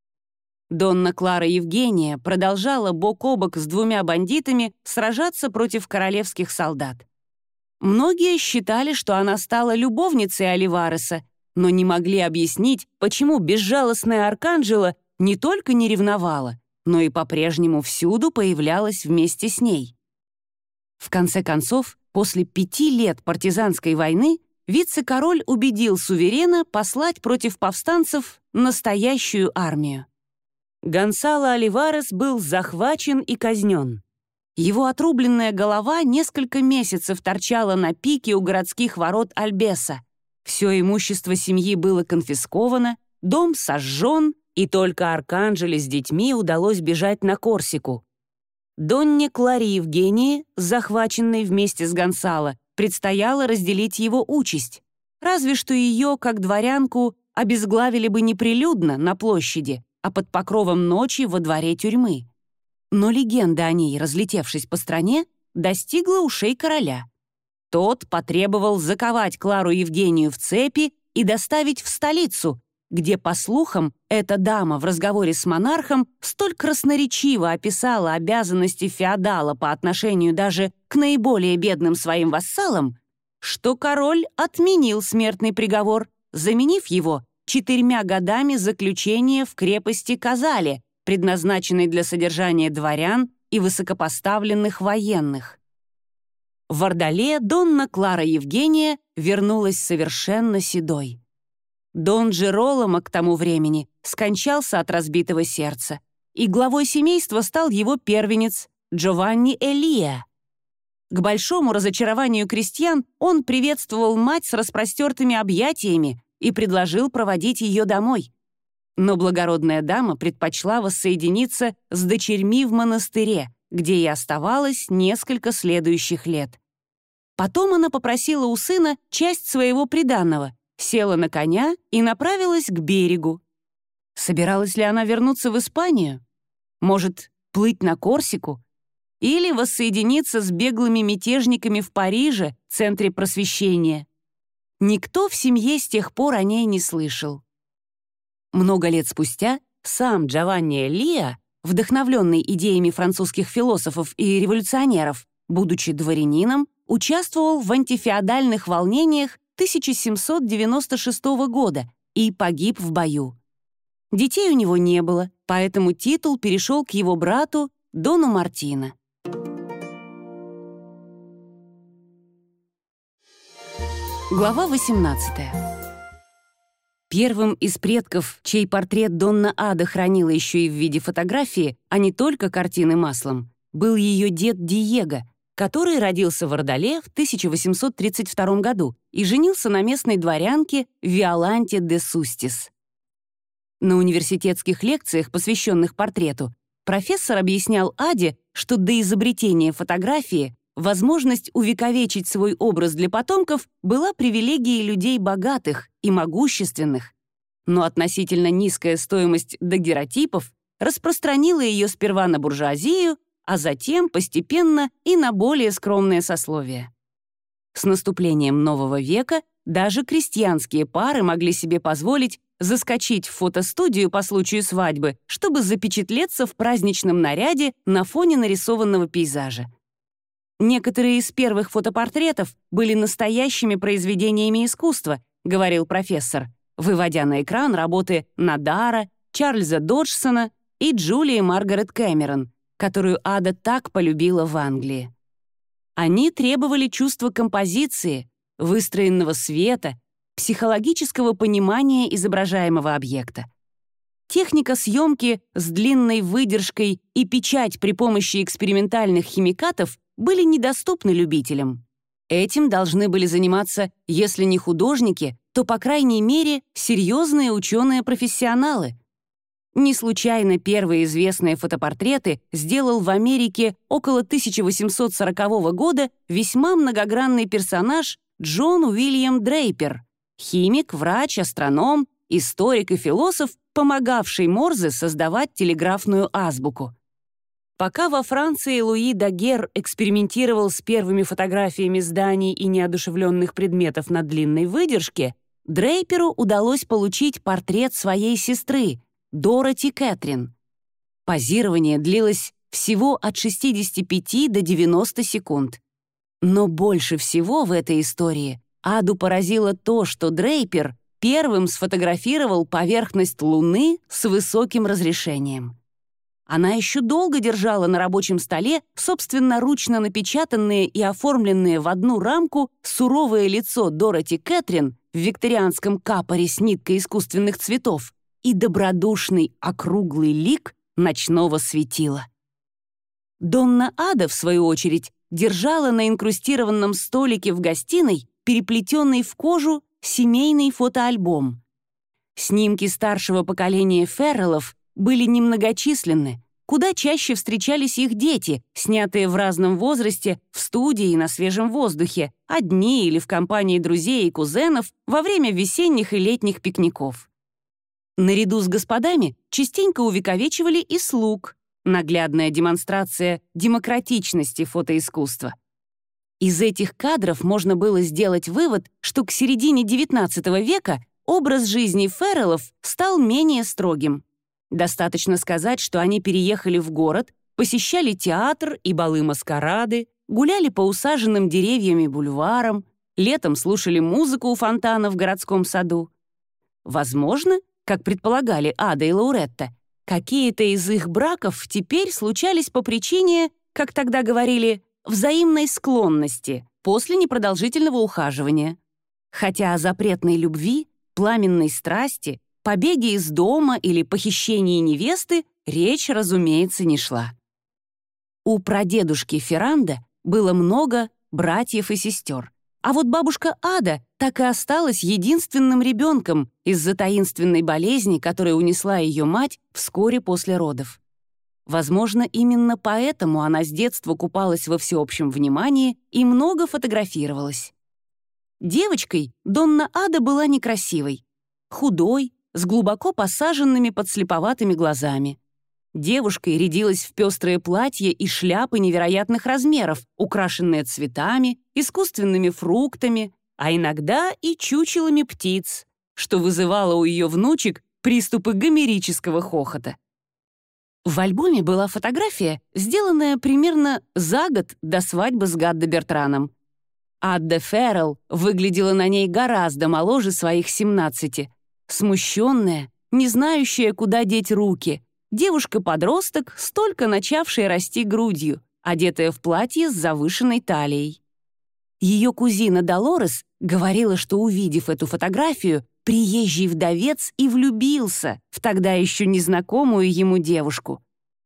Донна Клара Евгения продолжала бок о бок с двумя бандитами сражаться против королевских солдат. Многие считали, что она стала любовницей Оливареса, но не могли объяснить, почему безжалостная Арканджело не только не ревновала, но и по-прежнему всюду появлялась вместе с ней. В конце концов, после пяти лет партизанской войны, вице-король убедил суверена послать против повстанцев настоящую армию. Гонсало Оливарес был захвачен и казнен. Его отрубленная голова несколько месяцев торчала на пике у городских ворот Альбеса. Все имущество семьи было конфисковано, дом сожжен, и только Арканджеле с детьми удалось бежать на Корсику. Донне Кларе Евгении, захваченной вместе с Гонсало, предстояло разделить его участь. Разве что ее, как дворянку, обезглавили бы неприлюдно на площади, а под покровом ночи во дворе тюрьмы. Но легенда о ней, разлетевшись по стране, достигла ушей короля. Тот потребовал заковать Клару Евгению в цепи и доставить в столицу, где, по слухам, эта дама в разговоре с монархом столь красноречиво описала обязанности феодала по отношению даже к наиболее бедным своим вассалам, что король отменил смертный приговор, заменив его четырьмя годами заключения в крепости Казале, предназначенной для содержания дворян и высокопоставленных военных. В Ордале Донна Клара Евгения вернулась совершенно седой. Дон Джероломо к тому времени скончался от разбитого сердца, и главой семейства стал его первенец Джованни Элия. К большому разочарованию крестьян он приветствовал мать с распростертыми объятиями и предложил проводить ее домой. Но благородная дама предпочла воссоединиться с дочерьми в монастыре, где и оставалась несколько следующих лет. Потом она попросила у сына часть своего приданого, села на коня и направилась к берегу. Собиралась ли она вернуться в Испанию? Может, плыть на Корсику? Или воссоединиться с беглыми мятежниками в Париже, центре просвещения? Никто в семье с тех пор о ней не слышал. Много лет спустя сам Джованни Элиа, вдохновленный идеями французских философов и революционеров, будучи дворянином, участвовал в антифеодальных волнениях тысяча семьсот девяносто шестого года и погиб в бою. Детей у него не было, поэтому титул перешел к его брату Дону Мартино. Глава восемнадцатая. Первым из предков, чей портрет Донна Ада хранила еще и в виде фотографии, а не только картины маслом, был ее дед Диего, который родился в Ордале в тысяча восемьсот тридцать втором году и женился на местной дворянке Виоланте де Сустис. На университетских лекциях, посвященных портрету, профессор объяснял Аде, что до изобретения фотографии возможность увековечить свой образ для потомков была привилегией людей богатых и могущественных, но относительно низкая стоимость дагеротипов распространила ее сперва на буржуазию, а затем постепенно и на более скромное сословие. С наступлением нового века даже крестьянские пары могли себе позволить заскочить в фотостудию по случаю свадьбы, чтобы запечатлеться в праздничном наряде на фоне нарисованного пейзажа. «Некоторые из первых фотопортретов были настоящими произведениями искусства», говорил профессор, выводя на экран работы Надара, Чарльза Доджсона и Джулии Маргарет Кэмерон, которую Ада так полюбила в Англии. Они требовали чувства композиции, выстроенного света, психологического понимания изображаемого объекта. Техника съемки с длинной выдержкой и печать при помощи экспериментальных химикатов были недоступны любителям. Этим должны были заниматься, если не художники, то, по крайней мере, серьезные ученые-профессионалы. Не случайно первые известные фотопортреты сделал в Америке около тысяча восемьсот сорокового года весьма многогранный персонаж Джон Уильям Дрейпер, химик, врач, астроном, историк и философ, помогавший Морзе создавать телеграфную азбуку. Пока во Франции Луи Дагер экспериментировал с первыми фотографиями зданий и неодушевленных предметов на длинной выдержке, Дрейперу удалось получить портрет своей сестры, Дороти Кэтрин. Позирование длилось всего от шестидесяти пяти до девяноста секунд. Но больше всего в этой истории Аду поразило то, что Дрейпер первым сфотографировал поверхность Луны с высоким разрешением. Она еще долго держала на рабочем столе собственноручно напечатанные и оформленные в одну рамку суровое лицо Дороти Кэтрин в викторианском капоре с ниткой искусственных цветов и добродушный округлый лик ночного светила. Донна Ада, в свою очередь, держала на инкрустированном столике в гостиной переплетенный в кожу семейный фотоальбом. Снимки старшего поколения Ферреллов были немногочисленны, куда чаще встречались их дети, снятые в разном возрасте в студии и на свежем воздухе, одни или в компании друзей и кузенов во время весенних и летних пикников. Наряду с господами частенько увековечивали и слуг, наглядная демонстрация демократичности фотоискусства. Из этих кадров можно было сделать вывод, что к середине девятнадцатого века образ жизни Ферреллов стал менее строгим. Достаточно сказать, что они переехали в город, посещали театр и балы-маскарады, гуляли по усаженным деревьями бульварам, летом слушали музыку у фонтана в городском саду. Возможно, как предполагали Ада и Лауретта, какие-то из их браков теперь случались по причине, как тогда говорили, взаимной склонности после непродолжительного ухаживания. Хотя о запретной любви, пламенной страсти, побеге из дома или похищении невесты речь, разумеется, не шла. У прадедушки Ферранда было много братьев и сестер. А вот бабушка Ада так и осталась единственным ребенком из-за таинственной болезни, которая унесла ее мать вскоре после родов. Возможно, именно поэтому она с детства купалась во всеобщем внимании и много фотографировалась. Девочкой Донна Ада была некрасивой, худой, с глубоко посаженными подслеповатыми глазами. Девушкой рядилась в пестрое платье и шляпы невероятных размеров, украшенные цветами, искусственными фруктами, а иногда и чучелами птиц, что вызывало у ее внучек приступы гомерического хохота. В альбоме была фотография, сделанная примерно за год до свадьбы с Гаддо Бертраном. Адда Феррелл выглядела на ней гораздо моложе своих семнадцати. Смущенная, не знающая, куда деть руки, девушка-подросток, столько начавшая расти грудью, одетая в платье с завышенной талией. Ее кузина Долорес говорила, что, увидев эту фотографию, приезжий вдовец и влюбился в тогда еще незнакомую ему девушку.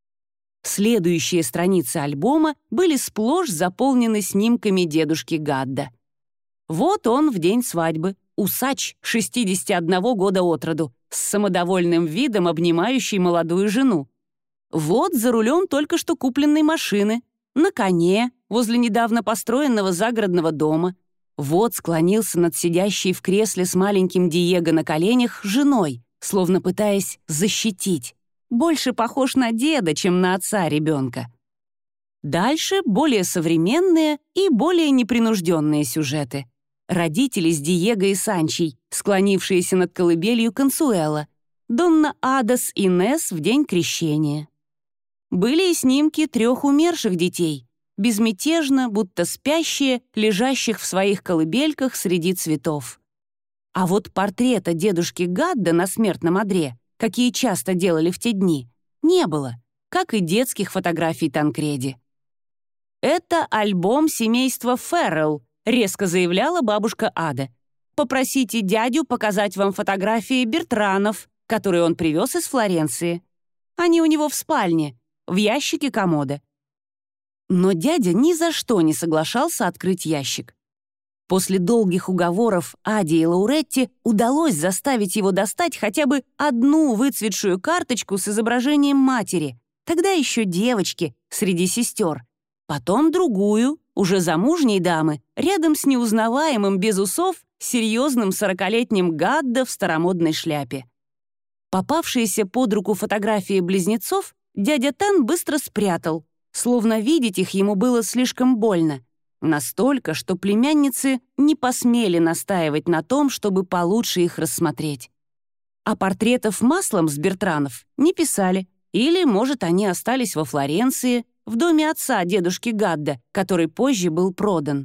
Следующие страницы альбома были сплошь заполнены снимками дедушки Гаддо. Вот он в день свадьбы, усач шестидесяти одного года от роду, с самодовольным видом обнимающий молодую жену. Вот за рулем только что купленной машины, на коне, возле недавно построенного загородного дома. Вот склонился над сидящей в кресле с маленьким Диего на коленях женой, словно пытаясь защитить. Больше похож на деда, чем на отца ребенка. Дальше более современные и более непринужденные сюжеты. Родители с Диего и Санчей, склонившиеся над колыбелью Консуэла, Донна Ада с Инесс в день крещения. Были и снимки трех умерших детей, безмятежно, будто спящие, лежащих в своих колыбельках среди цветов. А вот портрета дедушки Гаддо на смертном одре, какие часто делали в те дни, не было, как и детских фотографий Танкреди. «Это альбом семейства Феррелл», — резко заявляла бабушка Ада. «Попросите дядю показать вам фотографии Бертранов, которые он привез из Флоренции. Они у него в спальне, в ящике комода». Но дядя ни за что не соглашался открыть ящик. После долгих уговоров Аде и Лауретти удалось заставить его достать хотя бы одну выцветшую карточку с изображением матери, тогда еще девочки, среди сестер, потом другую, уже замужней дамы, рядом с неузнаваемым без усов серьезным сорокалетним Гаддо в старомодной шляпе. Попавшиеся под руку фотографии близнецов дядя Тан быстро спрятал, словно видеть их ему было слишком больно. Настолько, что племянницы не посмели настаивать на том, чтобы получше их рассмотреть. А портретов маслом с Бертранов не писали, или, может, они остались во Флоренции, в доме отца дедушки Гаддо, который позже был продан.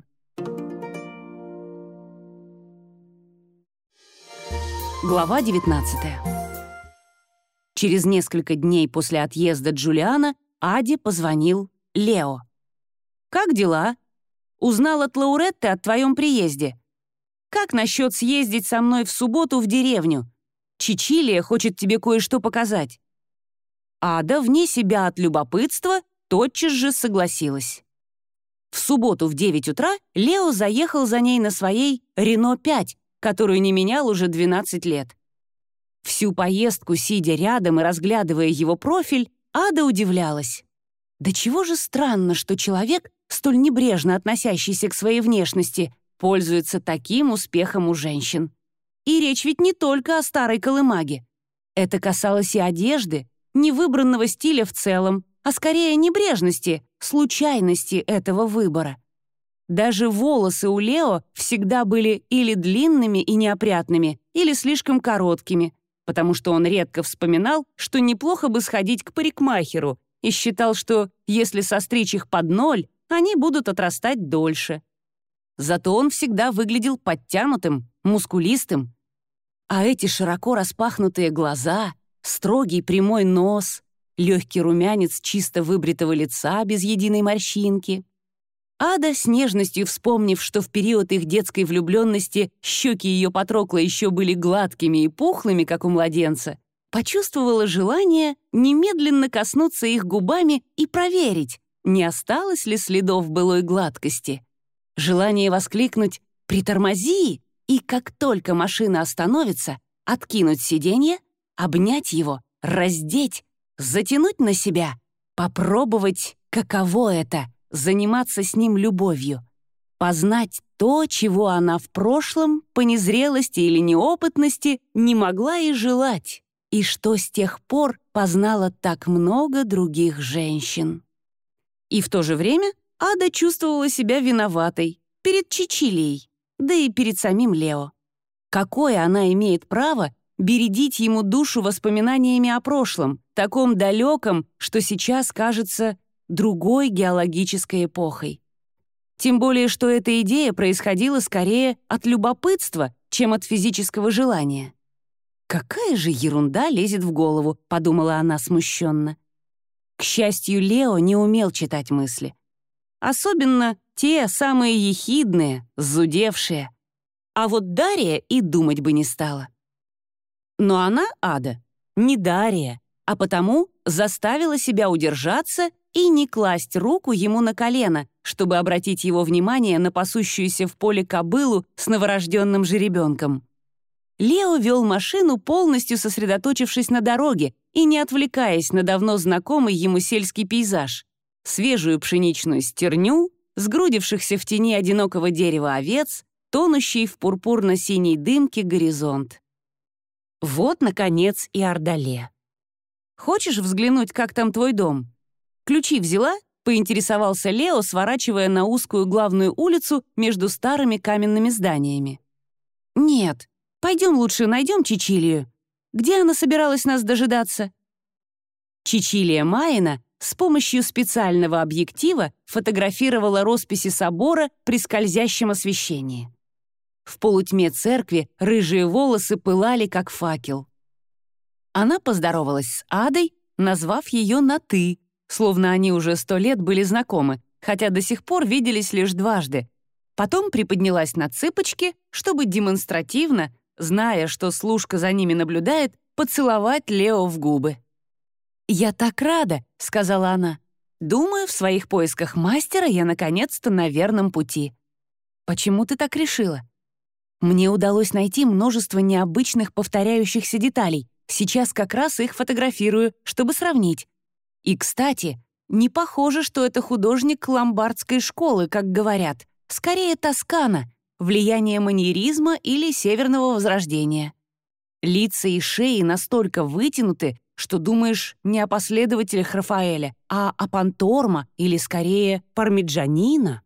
Глава девятнадцатая. Через несколько дней после отъезда Джулиана Аде позвонил Лео. «Как дела? Узнал от Лауретты о твоем приезде. Как насчет съездить со мной в субботу в деревню? Чичилия хочет тебе кое-что показать». Ада, вне себя от любопытства, тотчас же согласилась. В субботу в девять утра Лео заехал за ней на своей «Рено пять», которую не менял уже двенадцать лет. Всю поездку, сидя рядом и разглядывая его профиль, Ада удивлялась. Да чего же странно, что человек, столь небрежно относящийся к своей внешности, пользуется таким успехом у женщин. И речь ведь не только о старой колымаге. Это касалось и одежды, не выбранного стиля в целом, а скорее небрежности, случайности этого выбора. Даже волосы у Лео всегда были или длинными и неопрятными, или слишком короткими, потому что он редко вспоминал, что неплохо бы сходить к парикмахеру, и считал, что если состричь их под ноль, они будут отрастать дольше. Зато он всегда выглядел подтянутым, мускулистым. А эти широко распахнутые глаза, строгий прямой нос, легкий румянец чисто выбритого лица без единой морщинки. Ада, с нежностью вспомнив, что в период их детской влюбленности щеки ее Патрокла еще были гладкими и пухлыми, как у младенца, почувствовала желание немедленно коснуться их губами и проверить, Не осталось ли следов былой гладкости? Желание воскликнуть «Притормози!» и, как только машина остановится, откинуть сиденье, обнять его, раздеть, затянуть на себя, попробовать, каково это — заниматься с ним любовью, познать то, чего она в прошлом, по незрелости или неопытности, не могла и желать, и что с тех пор познала так много других женщин. И в то же время Ада чувствовала себя виноватой перед Чичилией, да и перед самим Лео. Какое она имеет право бередить ему душу воспоминаниями о прошлом, таком далеком, что сейчас кажется другой геологической эпохой? Тем более, что эта идея происходила скорее от любопытства, чем от физического желания. «Какая же ерунда лезет в голову», — подумала она смущенно. К счастью, Лео не умел читать мысли. Особенно те самые ехидные, зудевшие. А вот Дарья и думать бы не стала. Но она, Ада, не Дарья, а потому заставила себя удержаться и не класть руку ему на колено, чтобы обратить его внимание на пасущуюся в поле кобылу с новорожденным жеребенком. Лео вел машину, полностью сосредоточившись на дороге и не отвлекаясь на давно знакомый ему сельский пейзаж, свежую пшеничную стерню, сгрудившихся в тени одинокого дерева овец, тонущий в пурпурно-синей дымке горизонт. Вот, наконец, и Ордале. «Хочешь взглянуть, как там твой дом? Ключи взяла?» — поинтересовался Лео, сворачивая на узкую главную улицу между старыми каменными зданиями. «Нет, пойдем лучше найдем Чичилию. Где она собиралась нас дожидаться?» Чичилия Маина с помощью специального объектива фотографировала росписи собора при скользящем освещении. В полутьме церкви рыжие волосы пылали, как факел. Она поздоровалась с Адой, назвав ее на «ты», словно они уже сто лет были знакомы, хотя до сих пор виделись лишь дважды. Потом приподнялась на цыпочки, чтобы демонстративно, зная, что служка за ними наблюдает, поцеловать Лео в губы. «Я так рада», — сказала она. «Думаю, в своих поисках мастера я наконец-то на верном пути». «Почему ты так решила?» «Мне удалось найти множество необычных повторяющихся деталей. Сейчас как раз их фотографирую, чтобы сравнить. И, кстати, не похоже, что это художник ломбардской школы, как говорят. Скорее, Тоскана, влияние маньеризма или Северного Возрождения. Лица и шеи настолько вытянуты, что думаешь не о последователях Рафаэля, а о Панторма или, скорее, Пармиджанина».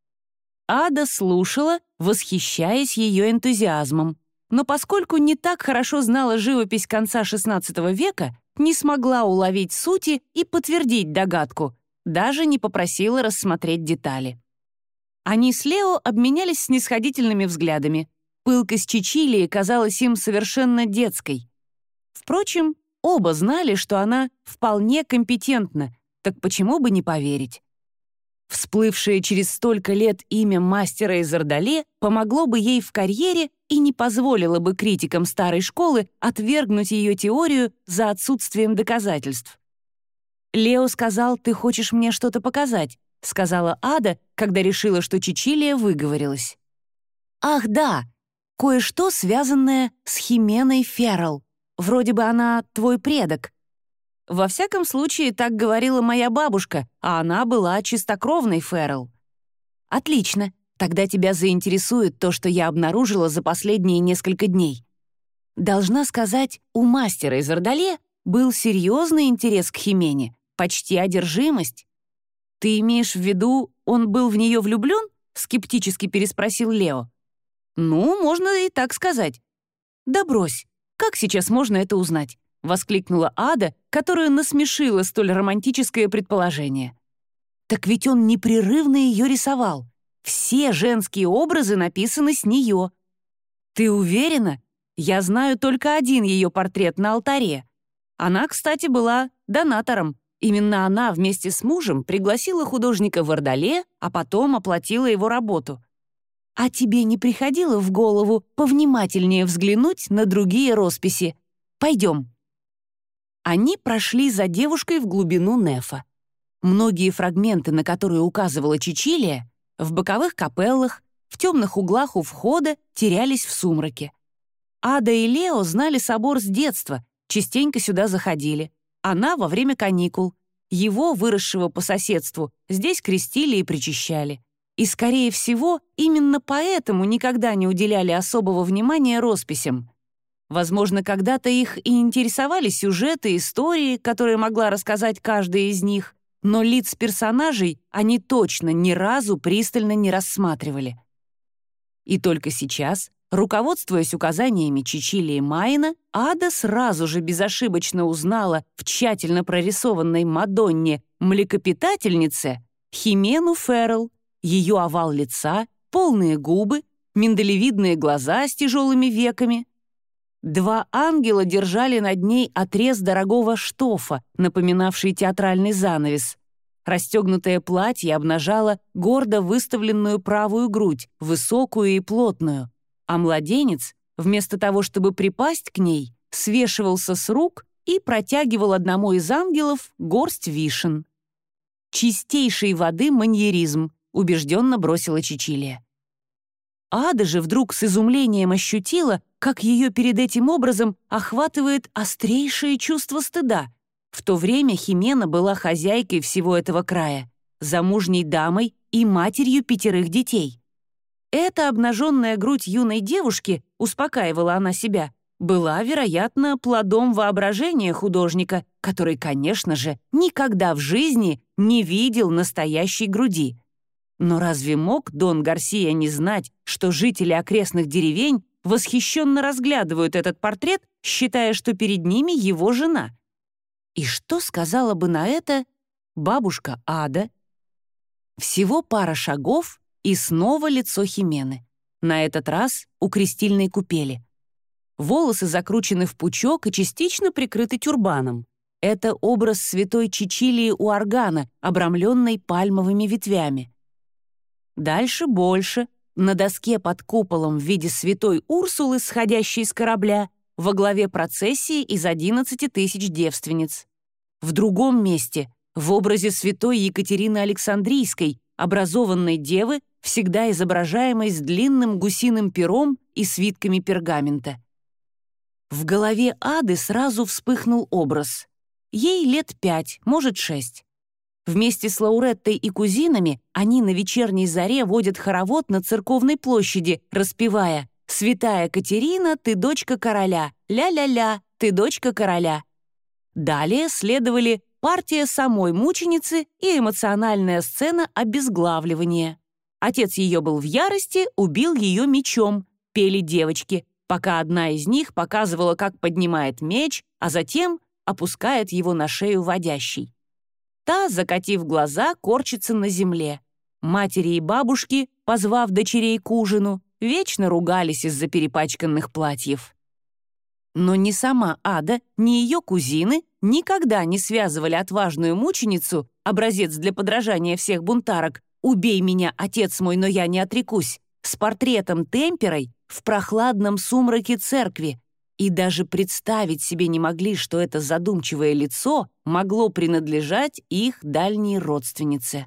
Ада слушала, восхищаясь ее энтузиазмом, но поскольку не так хорошо знала живопись конца шестнадцатого века, не смогла уловить сути и подтвердить догадку, даже не попросила рассмотреть детали. Они с Лео обменялись снисходительными взглядами. Пылкость Чичилии казалась им совершенно детской. Впрочем, оба знали, что она вполне компетентна, так почему бы не поверить? Всплывшее через столько лет имя мастера из Ордале помогло бы ей в карьере и не позволило бы критикам старой школы отвергнуть ее теорию за отсутствием доказательств. «Лео сказал, ты хочешь мне что-то показать», — сказала Ада, когда решила, что Чичилия выговорилась. «Ах, да, кое-что, связанное с Хименой Феррелл. Вроде бы она твой предок». «Во всяком случае, так говорила моя бабушка, а она была чистокровной Феррелл». «Отлично. Тогда тебя заинтересует то, что я обнаружила за последние несколько дней. Должна сказать, у мастера из Ордале был серьезный интерес к Химене, почти одержимость». «Ты имеешь в виду, он был в нее влюблен?» — скептически переспросил Лео. «Ну, можно и так сказать». «Да брось, как сейчас можно это узнать?» — воскликнула Ада, которую насмешило столь романтическое предположение. «Так ведь он непрерывно ее рисовал. Все женские образы написаны с нее». «Ты уверена? Я знаю только один ее портрет на алтаре. Она, кстати, была донатором. Именно она вместе с мужем пригласила художника в Ордале, а потом оплатила его работу. А тебе не приходило в голову повнимательнее взглянуть на другие росписи? Пойдем». Они прошли за девушкой в глубину нефа. Многие фрагменты, на которые указывала Чичилия, в боковых капеллах, в темных углах у входа терялись в сумраке. Ада и Лео знали собор с детства, частенько сюда заходили. Она во время каникул. Его, выросшего по соседству, здесь крестили и причащали. И, скорее всего, именно поэтому никогда не уделяли особого внимания росписям. Возможно, когда-то их и интересовали сюжеты, истории, которые могла рассказать каждая из них, но лиц персонажей они точно ни разу пристально не рассматривали. И только сейчас, руководствуясь указаниями Чичилии Майна, Ада сразу же безошибочно узнала в тщательно прорисованной Мадонне млекопитательнице Химену Феррелл, ее овал лица, полные губы, миндалевидные глаза с тяжелыми веками. Два ангела держали над ней отрез дорогого штофа, напоминавший театральный занавес. Расстегнутое платье обнажало гордо выставленную правую грудь, высокую и плотную, а младенец, вместо того, чтобы припасть к ней, свешивался с рук и протягивал одному из ангелов горсть вишен. «Чистейшей воды маньеризм», — убежденно бросила Чичилия. Ада же вдруг с изумлением ощутила, как ее перед этим образом охватывает острейшее чувство стыда. В то время Химена была хозяйкой всего этого края, замужней дамой и матерью пятерых детей. Эта обнаженная грудь юной девушки, успокаивала она себя, была, вероятно, плодом воображения художника, который, конечно же, никогда в жизни не видел настоящей груди. Но разве мог Дон Гарсия не знать, что жители окрестных деревень восхищенно разглядывают этот портрет, считая, что перед ними его жена? И что сказала бы на это бабушка Ада? Всего пара шагов, и снова лицо Химены. На этот раз у крестильной купели. Волосы закручены в пучок и частично прикрыты тюрбаном. Это образ святой Чичилии у органа, обрамленной пальмовыми ветвями. Дальше больше. На доске под куполом в виде святой Урсулы, сходящей с корабля, во главе процессии из одиннадцати тысяч девственниц. В другом месте, в образе святой Екатерины Александрийской, образованной девы, всегда изображаемой с длинным гусиным пером и свитками пергамента. В голове Ады сразу вспыхнул образ. Ей лет пять, может, шесть. Вместе с Лауреттой и кузинами они на вечерней заре водят хоровод на церковной площади, распевая «Святая Катерина, ты дочка короля, ля-ля-ля, ты дочка короля». Далее следовали партия самой мученицы и эмоциональная сцена обезглавливания. Отец ее был в ярости, убил ее мечом, пели девочки, пока одна из них показывала, как поднимает меч, а затем опускает его на шею водящей. Та, закатив глаза, корчится на земле. Матери и бабушки, позвав дочерей к ужину, вечно ругались из-за перепачканных платьев. Но ни сама Ада, ни ее кузины никогда не связывали отважную мученицу, образец для подражания всех бунтарок, «Убей меня, отец мой, но я не отрекусь», с портретом Темперой в прохладном сумраке церкви, и даже представить себе не могли, что это задумчивое лицо могло принадлежать их дальней родственнице.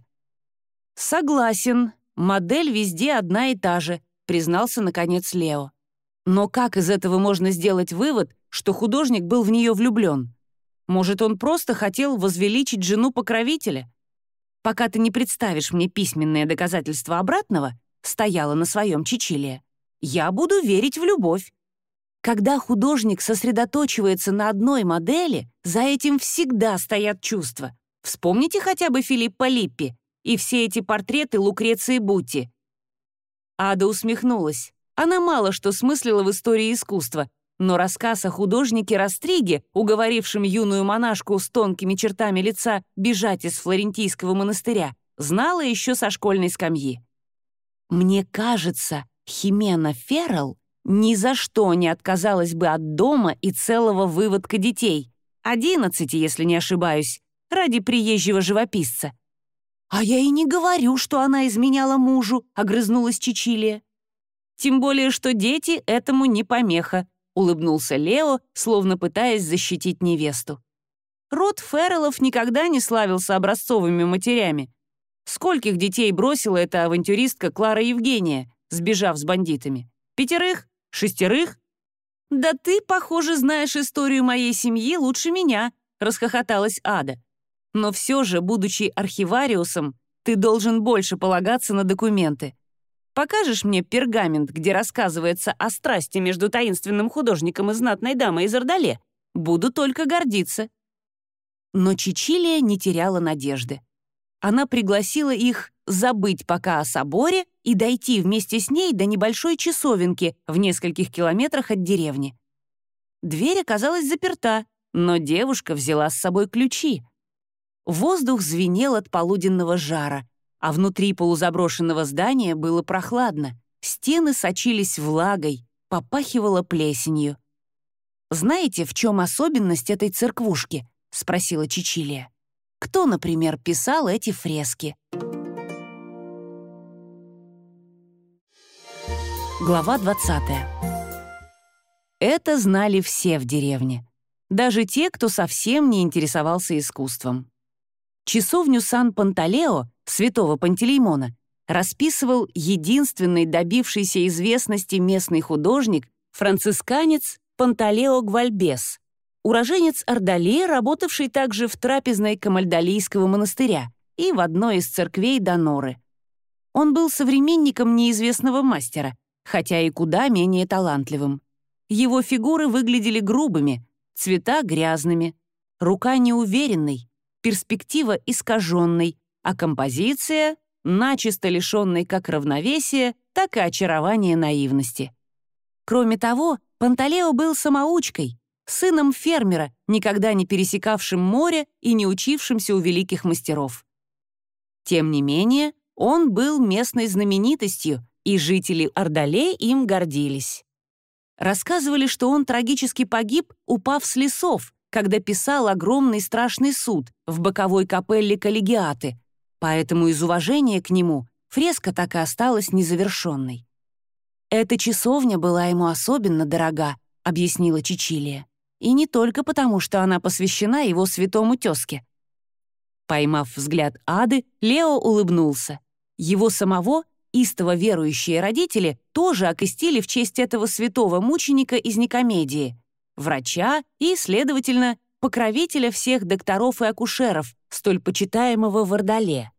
«Согласен, модель везде одна и та же», признался, наконец, Лео. «Но как из этого можно сделать вывод, что художник был в нее влюблен? Может, он просто хотел возвеличить жену покровителя? Пока ты не представишь мне письменное доказательство обратного, стояла на своем Чичилия, я буду верить в любовь. Когда художник сосредоточивается на одной модели, за этим всегда стоят чувства. Вспомните хотя бы Филиппо Липпи и все эти портреты Лукреции Бутти». Ада усмехнулась. Она мало что смыслила в истории искусства, но рассказ о художнике Растриге, уговорившем юную монашку с тонкими чертами лица бежать из флорентийского монастыря, знала еще со школьной скамьи. «Мне кажется, Химена Феррелл ни за что не отказалась бы от дома и целого выводка детей. Одиннадцати, если не ошибаюсь, ради приезжего живописца». «А я и не говорю, что она изменяла мужу», — огрызнулась Чичилия. «Тем более, что дети этому не помеха», — улыбнулся Лео, словно пытаясь защитить невесту. Род Ферреллов никогда не славился образцовыми матерями. Скольких детей бросила эта авантюристка Клара Евгения, сбежав с бандитами? Пятерых? Шестерых? «Да ты, похоже, знаешь историю моей семьи лучше меня», — расхохоталась Ада. «Но все же, будучи архивариусом, ты должен больше полагаться на документы. Покажешь мне пергамент, где рассказывается о страсти между таинственным художником и знатной дамой из Ордале? Буду только гордиться». Но Чичилия не теряла надежды. Она пригласила их забыть пока о соборе и дойти вместе с ней до небольшой часовенки в нескольких километрах от деревни. Дверь оказалась заперта, но девушка взяла с собой ключи. Воздух звенел от полуденного жара, а внутри полузаброшенного здания было прохладно. Стены сочились влагой, попахивало плесенью. «Знаете, в чем особенность этой церквушки?» — спросила Чичилия. «Кто, например, писал эти фрески?» Глава двадцатая. Это знали все в деревне. Даже те, кто совсем не интересовался искусством. Часовню Сан-Панталео, святого Пантелеймона, расписывал единственный добившийся известности местный художник, францисканец Панталео Гвальбес, уроженец Ордали, работавший также в трапезной Камальдолийского монастыря и в одной из церквей Доноры. Он был современником неизвестного мастера, хотя и куда менее талантливым. Его фигуры выглядели грубыми, цвета грязными, рука неуверенной, перспектива искаженной, а композиция начисто лишенной как равновесия, так и очарования наивности. Кроме того, Панталео был самоучкой, сыном фермера, никогда не пересекавшим море и не учившимся у великих мастеров. Тем не менее, он был местной знаменитостью, и жители Ордале им гордились. Рассказывали, что он трагически погиб, упав с лесов, когда писал огромный страшный суд в боковой капелле Коллегиаты, поэтому из уважения к нему фреска так и осталась незавершенной. «Эта часовня была ему особенно дорога», — объяснила Чичилия. «И не только потому, что она посвящена его святому тезке». Поймав взгляд Ады, Лео улыбнулся. Его самого истово верующие родители тоже окрестили в честь этого святого мученика из Никомедии, врача и, следовательно, покровителя всех докторов и акушеров, столь почитаемого в Ордале.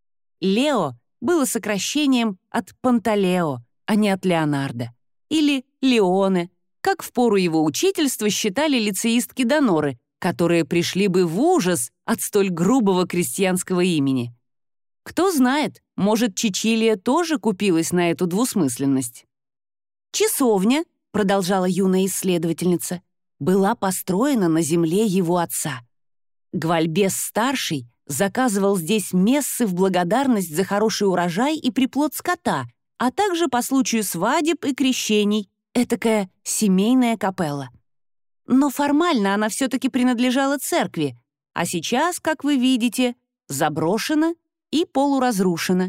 Лео было сокращением от Панталео, а не от Леонардо, или Леоне, как в пору его учительства считали лицеистки Доноры, которые пришли бы в ужас от столь грубого крестьянского имени. Кто знает, может, Чичилия тоже купилась на эту двусмысленность. «Часовня», — продолжала юная исследовательница, была построена на земле его отца. Гвальбес-старший заказывал здесь мессы в благодарность за хороший урожай и приплод скота, а также по случаю свадеб и крещений, этакая семейная капелла. Но формально она все-таки принадлежала церкви, а сейчас, как вы видите, заброшена и полуразрушена.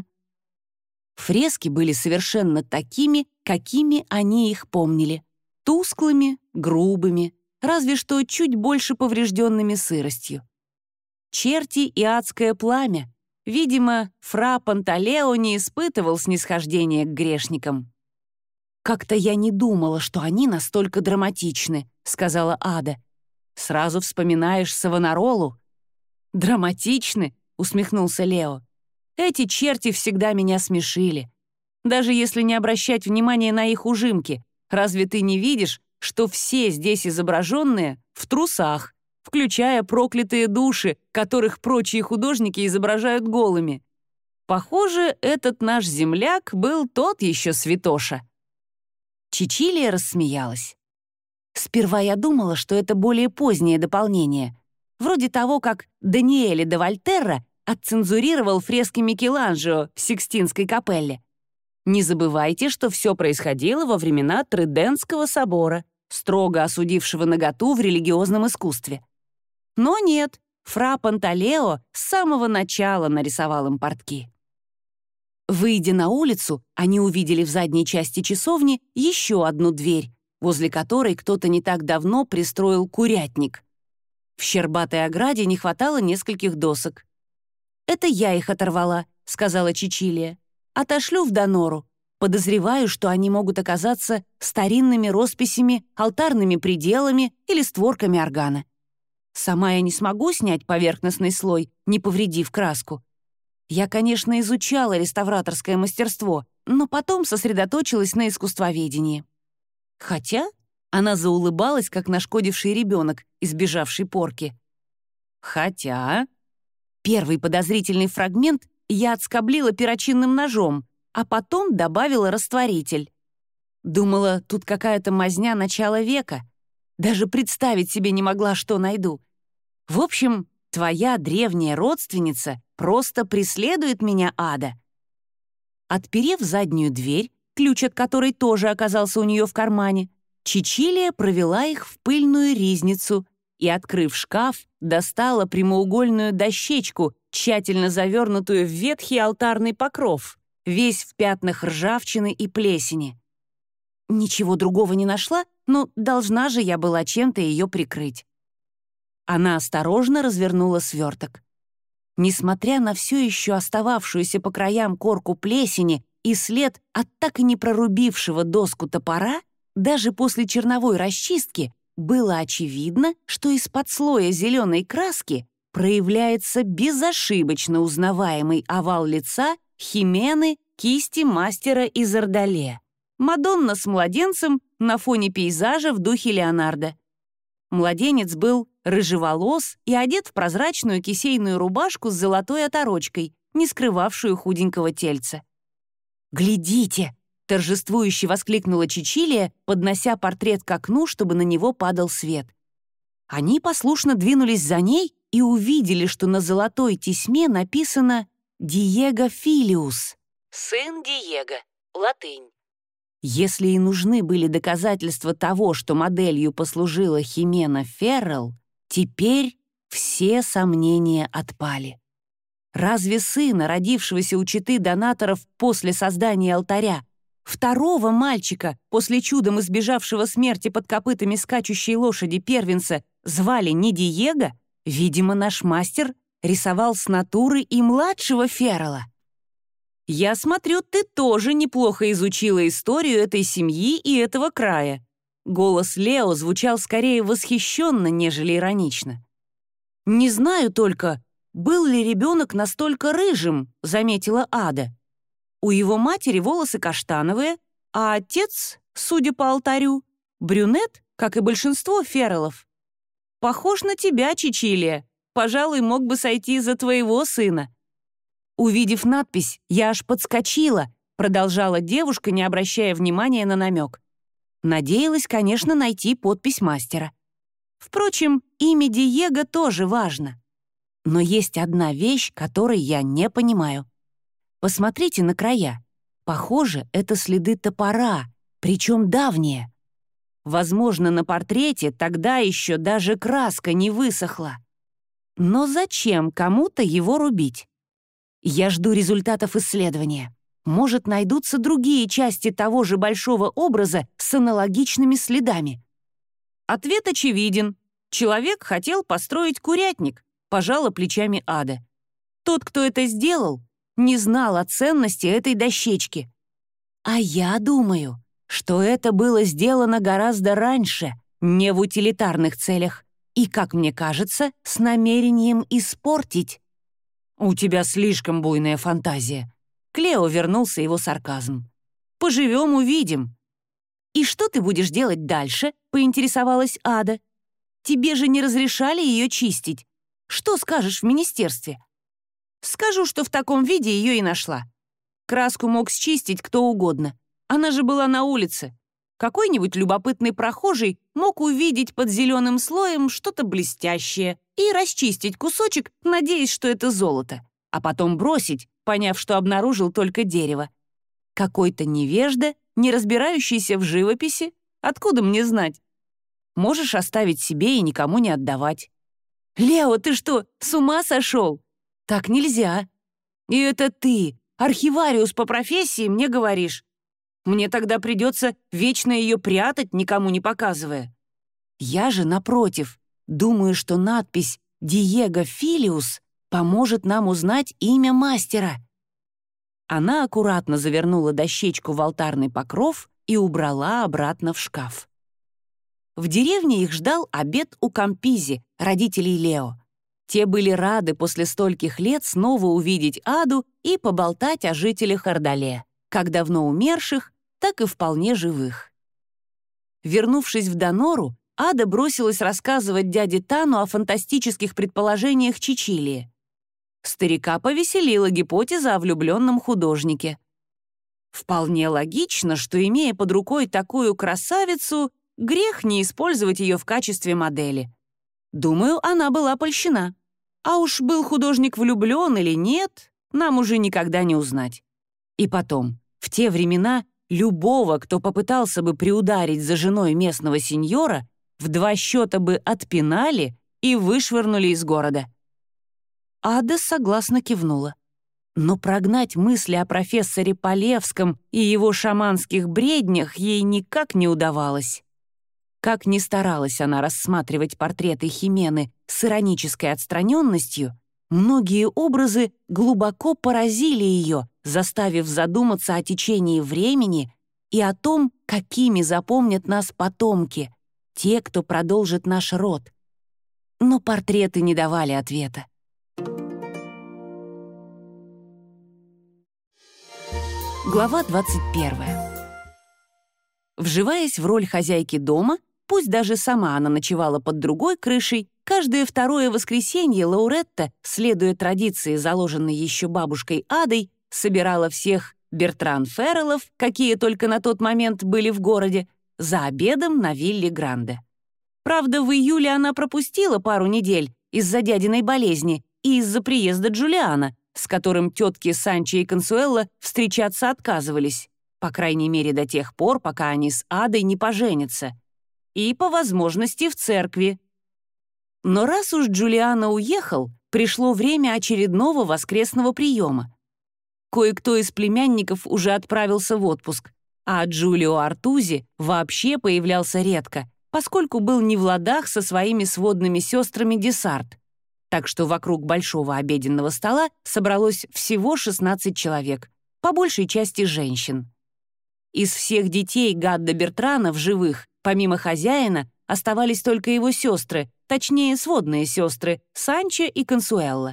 Фрески были совершенно такими, какими они их помнили. Тусклыми, грубыми, разве что чуть больше поврежденными сыростью. Черти и адское пламя. Видимо, фра Панталео не испытывал снисхождения к грешникам. «Как-то я не думала, что они настолько драматичны», — сказала Ада. «Сразу вспоминаешь Савонаролу». «Драматичны?» — усмехнулся Лео. «Эти черти всегда меня смешили. Даже если не обращать внимания на их ужимки, разве ты не видишь, что все здесь изображенные в трусах, включая проклятые души, которых прочие художники изображают голыми? Похоже, этот наш земляк был тот еще святоша». Чичилия рассмеялась. «Сперва я думала, что это более позднее дополнение, вроде того, как Даниэле де Вольтерра отцензурировал фрески Микеланджело в Сикстинской капелле. Не забывайте, что все происходило во времена Тридентского собора, строго осудившего наготу в религиозном искусстве. Но нет, фра Панталео с самого начала нарисовал им портки». Выйдя на улицу, они увидели в задней части часовни еще одну дверь, возле которой кто-то не так давно пристроил курятник. В щербатой ограде не хватало нескольких досок. «Это я их оторвала», — сказала Чичилия. «Отошлю в Донору. Подозреваю, что они могут оказаться старинными росписями, алтарными пределами или створками органа. Сама я не смогу снять поверхностный слой, не повредив краску. Я, конечно, изучала реставраторское мастерство, но потом сосредоточилась на искусствоведении. Хотя она заулыбалась, как нашкодивший ребенок, избежавший порки. Хотя первый подозрительный фрагмент я отскоблила перочинным ножом, а потом добавила растворитель. Думала, тут какая-то мазня начала века. Даже представить себе не могла, что найду. В общем, твоя древняя родственница просто преследует меня, Ада». Отперев заднюю дверь, ключ от которой тоже оказался у нее в кармане, Чичилия провела их в пыльную ризницу и, открыв шкаф, достала прямоугольную дощечку, тщательно завернутую в ветхий алтарный покров, весь в пятнах ржавчины и плесени. Ничего другого не нашла, но должна же я была чем-то ее прикрыть. Она осторожно развернула сверток. Несмотря на все еще остававшуюся по краям корку плесени и след от так и не прорубившего доску топора, даже после черновой расчистки было очевидно, что из-под слоя зеленой краски проявляется безошибочно узнаваемый овал лица Химены, кисти мастера из Ордале. Мадонна с младенцем на фоне пейзажа в духе Леонардо. Младенец был рыжеволос и одет в прозрачную кисейную рубашку с золотой оторочкой, не скрывавшую худенького тельца. «Глядите!» — торжествующе воскликнула Чичилия, поднося портрет к окну, чтобы на него падал свет. Они послушно двинулись за ней и увидели, что на золотой тесьме написано «Диего Филиус» — «Сын Диего», латынь. Если и нужны были доказательства того, что моделью послужила Химена Феррелл, теперь все сомнения отпали. Разве сына, родившегося у четы донаторов после создания алтаря, второго мальчика, после чудом избежавшего смерти под копытами скачущей лошади первенца, звали не Диего? Видимо, наш мастер рисовал с натуры и младшего Феррелла. «Я смотрю, ты тоже неплохо изучила историю этой семьи и этого края». Голос Лео звучал скорее восхищенно, нежели иронично. «Не знаю только, был ли ребенок настолько рыжим», — заметила Ада. «У его матери волосы каштановые, а отец, судя по алтарю, брюнет, как и большинство Ферреллов. Похож на тебя, Чичилия. Пожалуй, мог бы сойти за твоего сына». «Увидев надпись, я аж подскочила», — продолжала девушка, не обращая внимания на намек. Надеялась, конечно, найти подпись мастера. Впрочем, имя Диего тоже важно. Но есть одна вещь, которой я не понимаю. Посмотрите на края. Похоже, это следы топора, причем давние. Возможно, на портрете тогда еще даже краска не высохла. Но зачем кому-то его рубить? Я жду результатов исследования. Может, найдутся другие части того же большого образа с аналогичными следами. Ответ очевиден. Человек хотел построить курятник, пожала плечами Ада. Тот, кто это сделал, не знал о ценности этой дощечки. А я думаю, что это было сделано гораздо раньше, не в утилитарных целях, и, как мне кажется, с намерением испортить. «У тебя слишком буйная фантазия». Клео вернулся его сарказм. «Поживем, увидим». «И что ты будешь делать дальше?» — поинтересовалась Ада. «Тебе же не разрешали ее чистить. Что скажешь в министерстве?» «Скажу, что в таком виде ее и нашла. Краску мог счистить кто угодно. Она же была на улице. Какой-нибудь любопытный прохожий мог увидеть под зеленым слоем что-то блестящее и расчистить кусочек, надеясь, что это золото, а потом бросить, поняв, что обнаружил только дерево. Какой-то невежда, не разбирающийся в живописи, откуда мне знать? Можешь оставить себе и никому не отдавать». «Лео, ты что, с ума сошел? Так нельзя. И это ты, архивариус по профессии, мне говоришь. Мне тогда придется вечно ее прятать, никому не показывая. Я же, напротив, Думаю, что надпись «Диего Филиус» поможет нам узнать имя мастера». Она аккуратно завернула дощечку в алтарный покров и убрала обратно в шкаф. В деревне их ждал обед у Кампизи, родителей Лео. Те были рады после стольких лет снова увидеть Аду и поболтать о жителях Ордале, как давно умерших, так и вполне живых. Вернувшись в Донору, Ада бросилась рассказывать дяде Тану о фантастических предположениях Чичилии. Старика повеселила гипотеза о влюбленном художнике. Вполне логично, что, имея под рукой такую красавицу, грех не использовать ее в качестве модели. Думаю, она была польщена. А уж был художник влюблен или нет, нам уже никогда не узнать. И потом, в те времена любого, кто попытался бы приударить за женой местного сеньора, в два счета бы отпинали и вышвырнули из города. Ада согласно кивнула. Но прогнать мысли о профессоре Полевском и его шаманских бреднях ей никак не удавалось. Как ни старалась она рассматривать портреты Химены с иронической отстраненностью, многие образы глубоко поразили ее, заставив задуматься о течении времени и о том, какими запомнят нас потомки, те, кто продолжит наш род. Но портреты не давали ответа. Глава двадцать первая. Вживаясь в роль хозяйки дома, пусть даже сама она ночевала под другой крышей, каждое второе воскресенье Лауретта, следуя традиции, заложенной еще бабушкой Адой, собирала всех Бертран Ферреллов, какие только на тот момент были в городе, за обедом на вилле Гранде. Правда, в июле она пропустила пару недель из-за дядиной болезни и из-за приезда Джулиана, с которым тетки Санчо и Консуэлла встречаться отказывались, по крайней мере до тех пор, пока они с Адой не поженятся, и, по возможности, в церкви. Но раз уж Джулиано уехал, пришло время очередного воскресного приема. Кое-кто из племянников уже отправился в отпуск, а Джулио Артузи вообще появлялся редко, поскольку был не в ладах со своими сводными сестрами Десарт. Так что вокруг большого обеденного стола собралось всего шестнадцать человек, по большей части женщин. Из всех детей Гадда Бертрана в живых, помимо хозяина, оставались только его сестры, точнее, сводные сестры, Санчо и Консуэлла.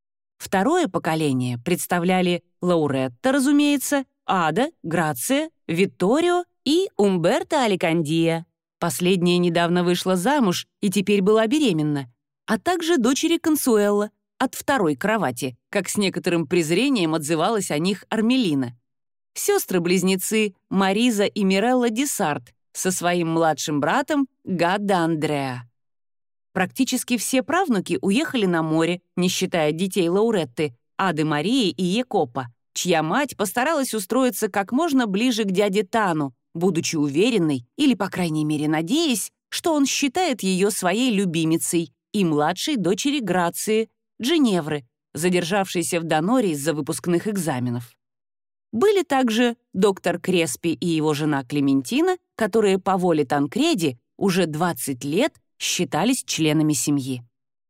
Второе поколение представляли Лауретта, разумеется, Ада, Грация, Витторио и Умберто Аликандия. Последняя недавно вышла замуж и теперь была беременна, а также дочери Консуэлла от второй кровати, как с некоторым презрением отзывалась о них Армелина. Сестры-близнецы Мариза и Мирелла Десарт со своим младшим братом Гаддо Андреа. Практически все правнуки уехали на море, не считая детей Лауретты, Ады Марии и Якопа, чья мать постаралась устроиться как можно ближе к дяде Тану, будучи уверенной, или, по крайней мере, надеясь, что он считает ее своей любимицей, и младшей дочери Грации, Джиневры, задержавшейся в Доноре из-за выпускных экзаменов. Были также доктор Креспи и его жена Клементина, которые по воле Танкреди уже двадцать лет считались членами семьи.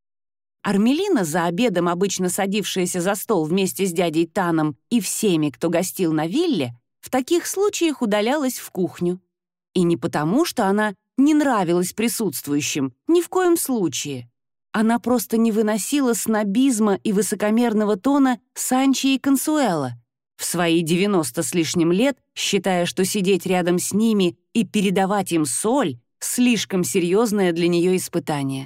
Армелина, за обедом обычно садившаяся за стол вместе с дядей Таном и всеми, кто гостил на вилле, в таких случаях удалялась в кухню. И не потому, что она не нравилась присутствующим, ни в коем случае. Она просто не выносила снобизма и высокомерного тона Санчо и Консуэлла, в свои девяносто с лишним лет, считая, что сидеть рядом с ними и передавать им соль — слишком серьезное для нее испытание.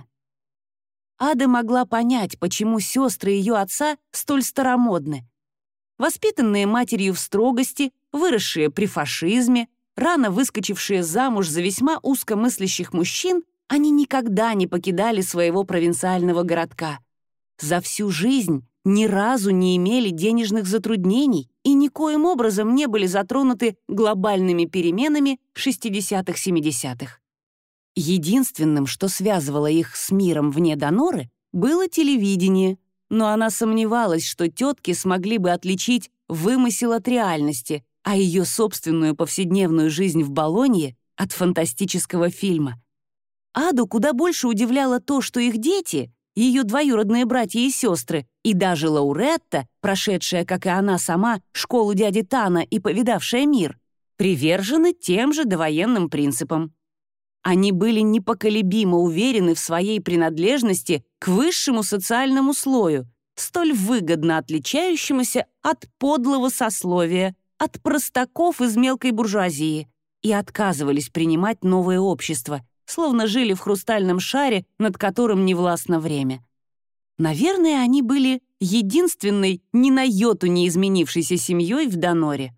Ада могла понять, почему сестры ее отца столь старомодны. Воспитанные матерью в строгости, выросшие при фашизме, рано выскочившие замуж за весьма узкомыслящих мужчин, они никогда не покидали своего провинциального городка. За всю жизнь ни разу не имели денежных затруднений и никоим образом не были затронуты глобальными переменами шестидесятых-семидесятых. Единственным, что связывало их с миром вне Доноры, было телевидение, но она сомневалась, что тетки смогли бы отличить вымысел от реальности, а ее собственную повседневную жизнь в Болонье от фантастического фильма. Аду куда больше удивляло то, что их дети, ее двоюродные братья и сестры, и даже Лауретта, прошедшая, как и она сама, школу дяди Тана и повидавшая мир, привержены тем же довоенным принципам. Они были непоколебимо уверены в своей принадлежности к высшему социальному слою, столь выгодно отличающемуся от подлого сословия, от простаков из мелкой буржуазии, и отказывались принимать новое общество, словно жили в хрустальном шаре, над которым не властно время. Наверное, они были единственной ни на йоту не изменившейся семьей в Доноре.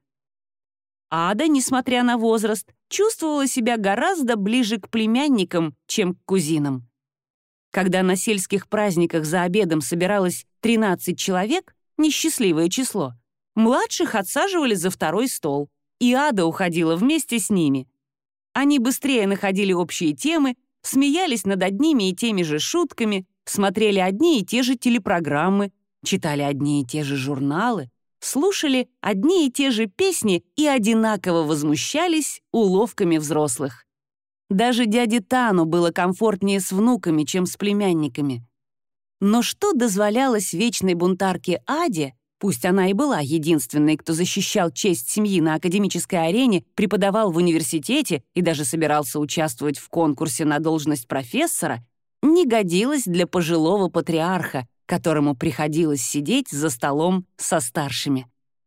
Ада, несмотря на возраст, чувствовала себя гораздо ближе к племянникам, чем к кузинам. Когда на сельских праздниках за обедом собиралось тринадцать человек, несчастливое число, младших отсаживали за второй стол, и Ада уходила вместе с ними. Они быстрее находили общие темы, смеялись над одними и теми же шутками, смотрели одни и те же телепрограммы, читали одни и те же журналы, слушали одни и те же песни и одинаково возмущались уловками взрослых. Даже дяде Тану было комфортнее с внуками, чем с племянниками. Но что дозволялось вечной бунтарке Аде, пусть она и была единственной, кто защищал честь семьи на академической арене, преподавал в университете и даже собирался участвовать в конкурсе на должность профессора, не годилось для пожилого патриарха, которому приходилось сидеть за столом со старшими.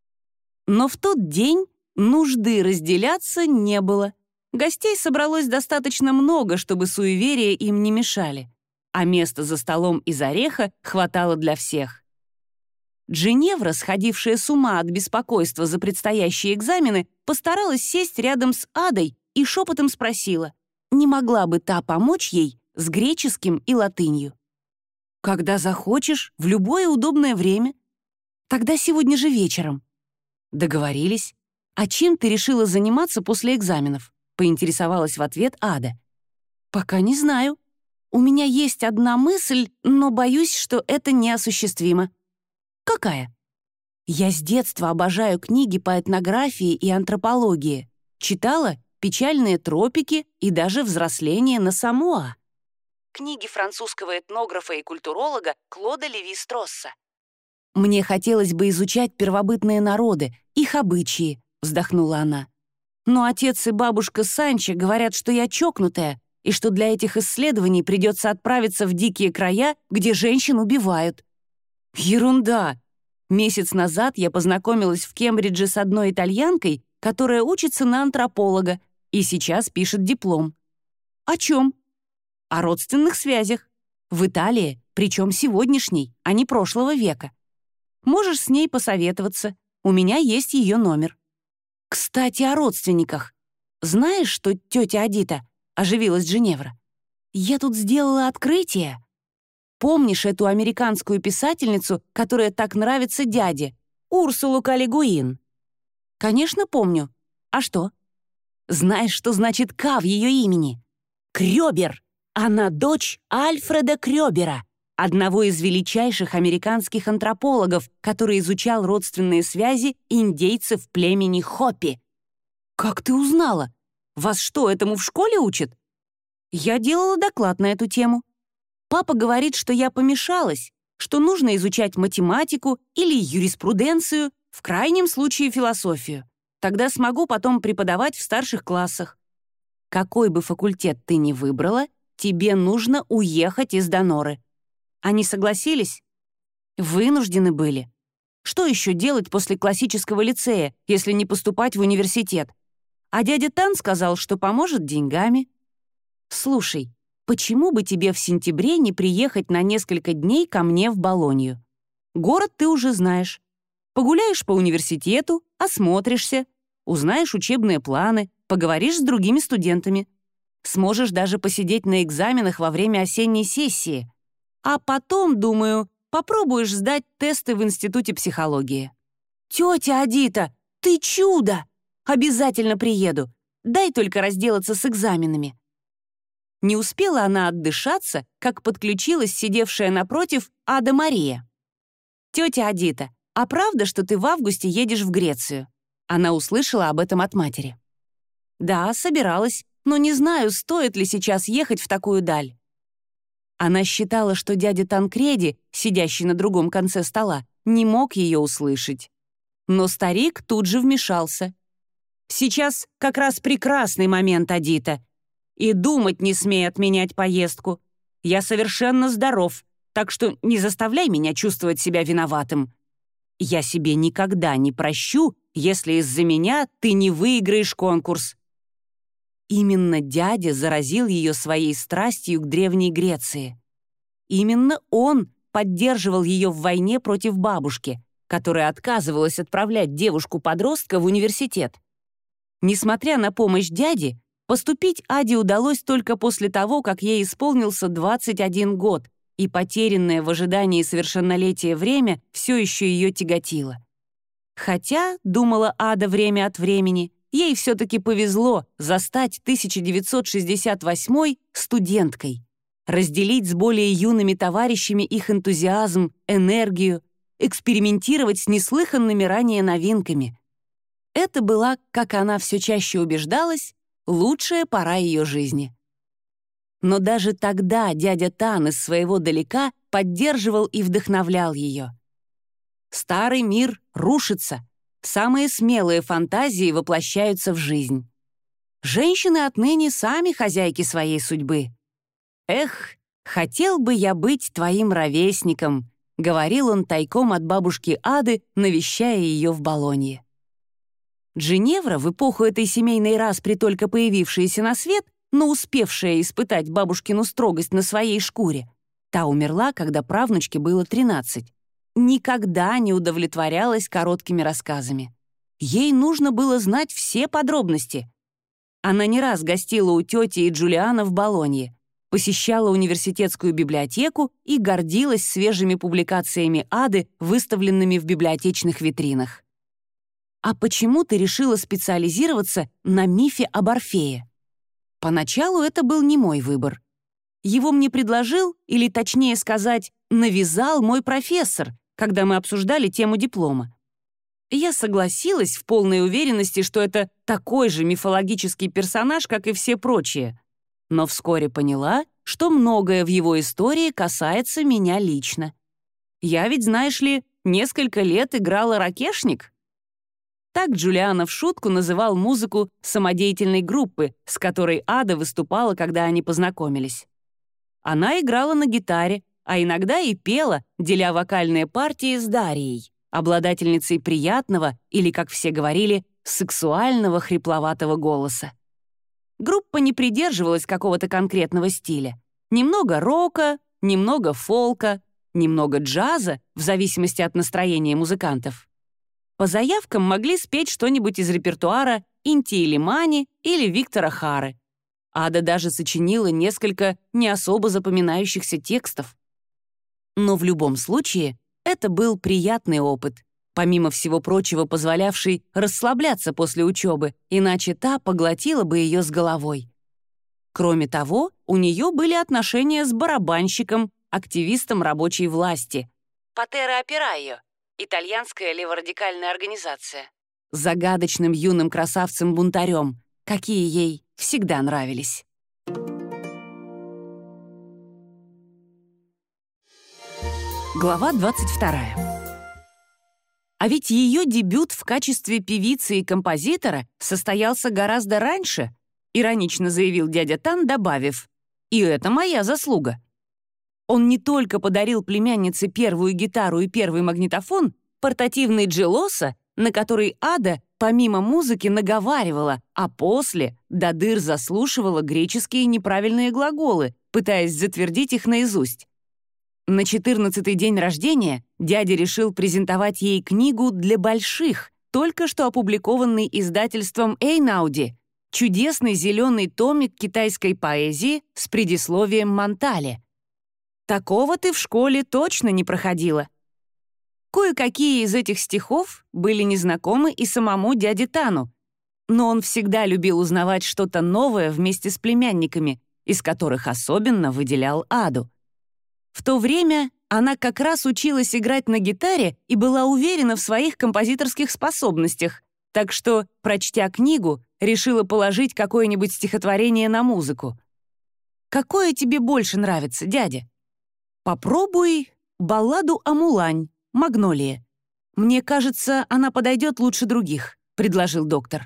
Но в тот день нужды разделяться не было. Гостей собралось достаточно много, чтобы суеверия им не мешали, а места за столом из ореха хватало для всех. Джиневра, сходившая с ума от беспокойства за предстоящие экзамены, постаралась сесть рядом с Адой и шепотом спросила, не могла бы та помочь ей с греческим и латынью. «Когда захочешь, в любое удобное время. Тогда сегодня же вечером». Договорились. «А чем ты решила заниматься после экзаменов?» — поинтересовалась в ответ Ада. «Пока не знаю. У меня есть одна мысль, но боюсь, что это неосуществимо». «Какая?» «Я с детства обожаю книги по этнографии и антропологии. Читала «Печальные тропики» и даже «Взросление на Самоа». Книги французского этнографа и культуролога Клода Леви-Стросса. «Мне хотелось бы изучать первобытные народы, их обычаи», — вздохнула она. «Но отец и бабушка Санчо говорят, что я чокнутая, и что для этих исследований придется отправиться в дикие края, где женщин убивают». «Ерунда! Месяц назад я познакомилась в Кембридже с одной итальянкой, которая учится на антрополога и сейчас пишет диплом». «О чем?» «О родственных связях. В Италии, причем сегодняшней, а не прошлого века. Можешь с ней посоветоваться. У меня есть ее номер». «Кстати, о родственниках. Знаешь, что тетя Адита?» — оживилась Джиневра. «Я тут сделала открытие. Помнишь эту американскую писательницу, которая так нравится дяде? Урсулу К. Ле Гуин?» «Конечно, помню. А что?» «Знаешь, что значит «К» в ее имени?» «Крёбер. Она дочь Альфреда Крёбера, одного из величайших американских антропологов, который изучал родственные связи индейцев племени Хопи». «Как ты узнала? Вас что, этому в школе учат?» «Я делала доклад на эту тему. Папа говорит, что я помешалась, что нужно изучать математику или юриспруденцию, в крайнем случае философию. Тогда смогу потом преподавать в старших классах. Какой бы факультет ты ни выбрала, тебе нужно уехать из Доноры». Они согласились? Вынуждены были. Что еще делать после классического лицея, если не поступать в университет? А дядя Тан сказал, что поможет деньгами. «Слушай, почему бы тебе в сентябре не приехать на несколько дней ко мне в Болонью? Город ты уже знаешь. Погуляешь по университету, осмотришься, узнаешь учебные планы, поговоришь с другими студентами. Сможешь даже посидеть на экзаменах во время осенней сессии. А потом, думаю, попробуешь сдать тесты в Институте психологии». «Тетя Адита, ты чудо! Обязательно приеду. Дай только разделаться с экзаменами». Не успела она отдышаться, как подключилась сидевшая напротив Ада Мария. «Тетя Адита, а правда, что ты в августе едешь в Грецию?» Она услышала об этом от матери. «Да, собиралась. но не знаю, стоит ли сейчас ехать в такую даль». Она считала, что дядя Танкреди, сидящий на другом конце стола, не мог ее услышать. Но старик тут же вмешался. «Сейчас как раз прекрасный момент, Адита. И думать не смей отменять поездку. Я совершенно здоров, так что не заставляй меня чувствовать себя виноватым. Я себе никогда не прощу, если из-за меня ты не выиграешь конкурс». Именно дядя заразил ее своей страстью к Древней Греции. Именно он поддерживал ее в войне против бабушки, которая отказывалась отправлять девушку-подростка в университет. Несмотря на помощь дяди, поступить Аде удалось только после того, как ей исполнился двадцать один год, и потерянное в ожидании совершеннолетия время все еще ее тяготило. Хотя, думала Ада время от времени, ей все-таки повезло застать тысяча девятьсот шестьдесят восьмой студенткой, разделить с более юными товарищами их энтузиазм, энергию, экспериментировать с неслыханными ранее новинками. Это была, как она все чаще убеждалась, лучшая пора ее жизни. Но даже тогда дядя Тан из своего далека поддерживал и вдохновлял ее. Старый мир рушится, самые смелые фантазии воплощаются в жизнь. Женщины отныне сами хозяйки своей судьбы. «Эх, хотел бы я быть твоим ровесником», — говорил он тайком от бабушки Ады, навещая ее в Болонье. Джиневра, в эпоху этой семейной распри только появившаяся на свет, но успевшая испытать бабушкину строгость на своей шкуре, та умерла, когда правнучке было тринадцать, никогда не удовлетворялась короткими рассказами. Ей нужно было знать все подробности. Она не раз гостила у тети и Джулиана в Болонье, посещала университетскую библиотеку и гордилась свежими публикациями Ады, выставленными в библиотечных витринах. «А почему ты решила специализироваться на мифе об Орфее?» Поначалу это был не мой выбор. Его мне предложил, или точнее сказать, навязал мой профессор, когда мы обсуждали тему диплома. Я согласилась в полной уверенности, что это такой же мифологический персонаж, как и все прочие. Но вскоре поняла, что многое в его истории касается меня лично. Я ведь, знаешь ли, несколько лет играла ракешник. Так Джулиана в шутку называл музыку самодеятельной группы, с которой Ада выступала, когда они познакомились. Она играла на гитаре, а иногда и пела, деля вокальные партии с Дарьей, обладательницей приятного или, как все говорили, сексуального хрипловатого голоса. Группа не придерживалась какого-то конкретного стиля. Немного рока, немного фолка, немного джаза, в зависимости от настроения музыкантов. По заявкам могли спеть что-нибудь из репертуара Инти Илимани или Виктора Хары. Ада даже сочинила несколько не особо запоминающихся текстов. Но в любом случае это был приятный опыт, помимо всего прочего позволявший расслабляться после учебы, иначе та поглотила бы ее с головой. Кроме того, у нее были отношения с барабанщиком, активистом рабочей власти. «Патеро Операйо», итальянская леворадикальная организация. Загадочным юным красавцем-бунтарем, какие ей всегда нравились. Глава двадцать вторая. А ведь ее дебют в качестве певицы и композитора состоялся гораздо раньше, иронично заявил дядя Тан, добавив: «И это моя заслуга». Он не только подарил племяннице первую гитару и первый магнитофон, портативный Джелоса, на который Ада, помимо музыки, наговаривала, а после до дыр заслушивала греческие неправильные глаголы, пытаясь затвердить их наизусть. На четырнадцатый день рождения дядя решил презентовать ей книгу для больших, только что опубликованный издательством Эйнауди, чудесный зеленый томик китайской поэзии с предисловием Монтале. Такого ты в школе точно не проходила. Кое-какие из этих стихов были незнакомы и самому дяде Тану, но он всегда любил узнавать что-то новое вместе с племянниками, из которых особенно выделял Аду. В то время она как раз училась играть на гитаре и была уверена в своих композиторских способностях, так что, прочтя книгу, решила положить какое-нибудь стихотворение на музыку. Какое тебе больше нравится, дядя? Попробуй балладу о Мулань, «Магнолия». Мне кажется, она подойдет лучше других, предложил доктор.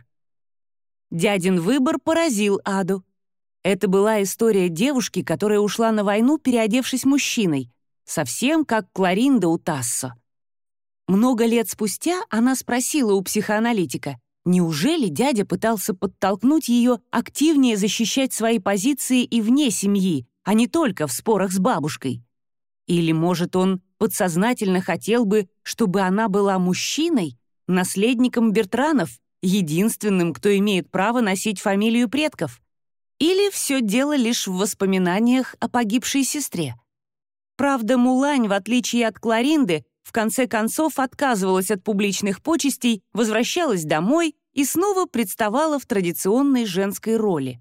Дядин выбор поразил Аду. Это была история девушки, которая ушла на войну, переодевшись мужчиной, совсем как Кларинда у Тассо. Много лет спустя она спросила у психоаналитика, неужели дядя пытался подтолкнуть ее активнее защищать свои позиции и вне семьи, а не только в спорах с бабушкой? Или, может, он подсознательно хотел бы, чтобы она была мужчиной, наследником Бертранов, единственным, кто имеет право носить фамилию предков? Или все дело лишь в воспоминаниях о погибшей сестре? Правда, Мулань, в отличие от Кларинды, в конце концов отказывалась от публичных почестей, возвращалась домой и снова представала в традиционной женской роли.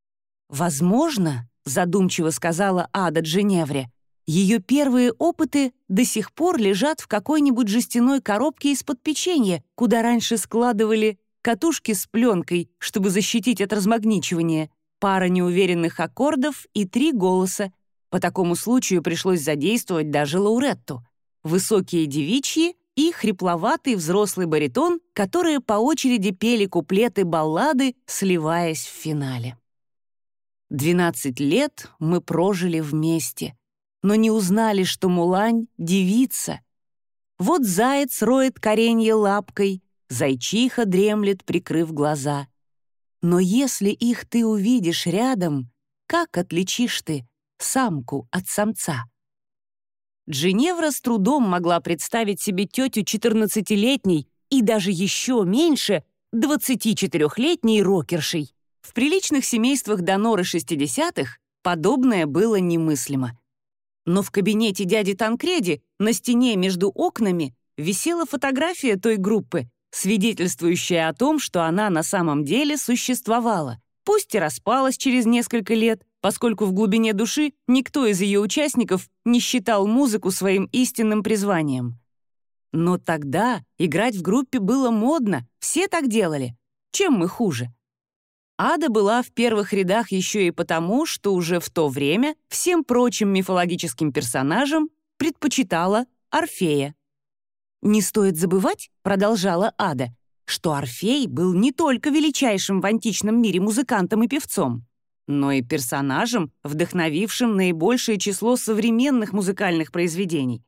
«Возможно, — задумчиво сказала Ада Дженевре, — ее первые опыты до сих пор лежат в какой-нибудь жестяной коробке из-под печенья, куда раньше складывали катушки с пленкой, чтобы защитить от размагничивания, пара неуверенных аккордов и три голоса. По такому случаю пришлось задействовать даже лауретту. Высокие девичьи и хрипловатый взрослый баритон, которые по очереди пели куплеты баллады, сливаясь в финале. Двенадцать лет мы прожили вместе, но не узнали, что Мулань — девица. Вот заяц роет коренье лапкой, зайчиха дремлет, прикрыв глаза. Но если их ты увидишь рядом, как отличишь ты самку от самца? Дженевра с трудом могла представить себе тетю четырнадцатилетней и даже еще меньше двадцатичетырехлетней рокершей. В приличных семействах до норы шестидесятых подобное было немыслимо. Но в кабинете дяди Танкреди на стене между окнами висела фотография той группы, свидетельствующая о том, что она на самом деле существовала, пусть и распалась через несколько лет, поскольку в глубине души никто из ее участников не считал музыку своим истинным призванием. Но тогда играть в группе было модно, все так делали. Чем мы хуже? Ада была в первых рядах еще и потому, что уже в то время всем прочим мифологическим персонажам предпочитала Орфея. «Не стоит забывать, — продолжала Ада, — что Орфей был не только величайшим в античном мире музыкантом и певцом, но и персонажем, вдохновившим наибольшее число современных музыкальных произведений.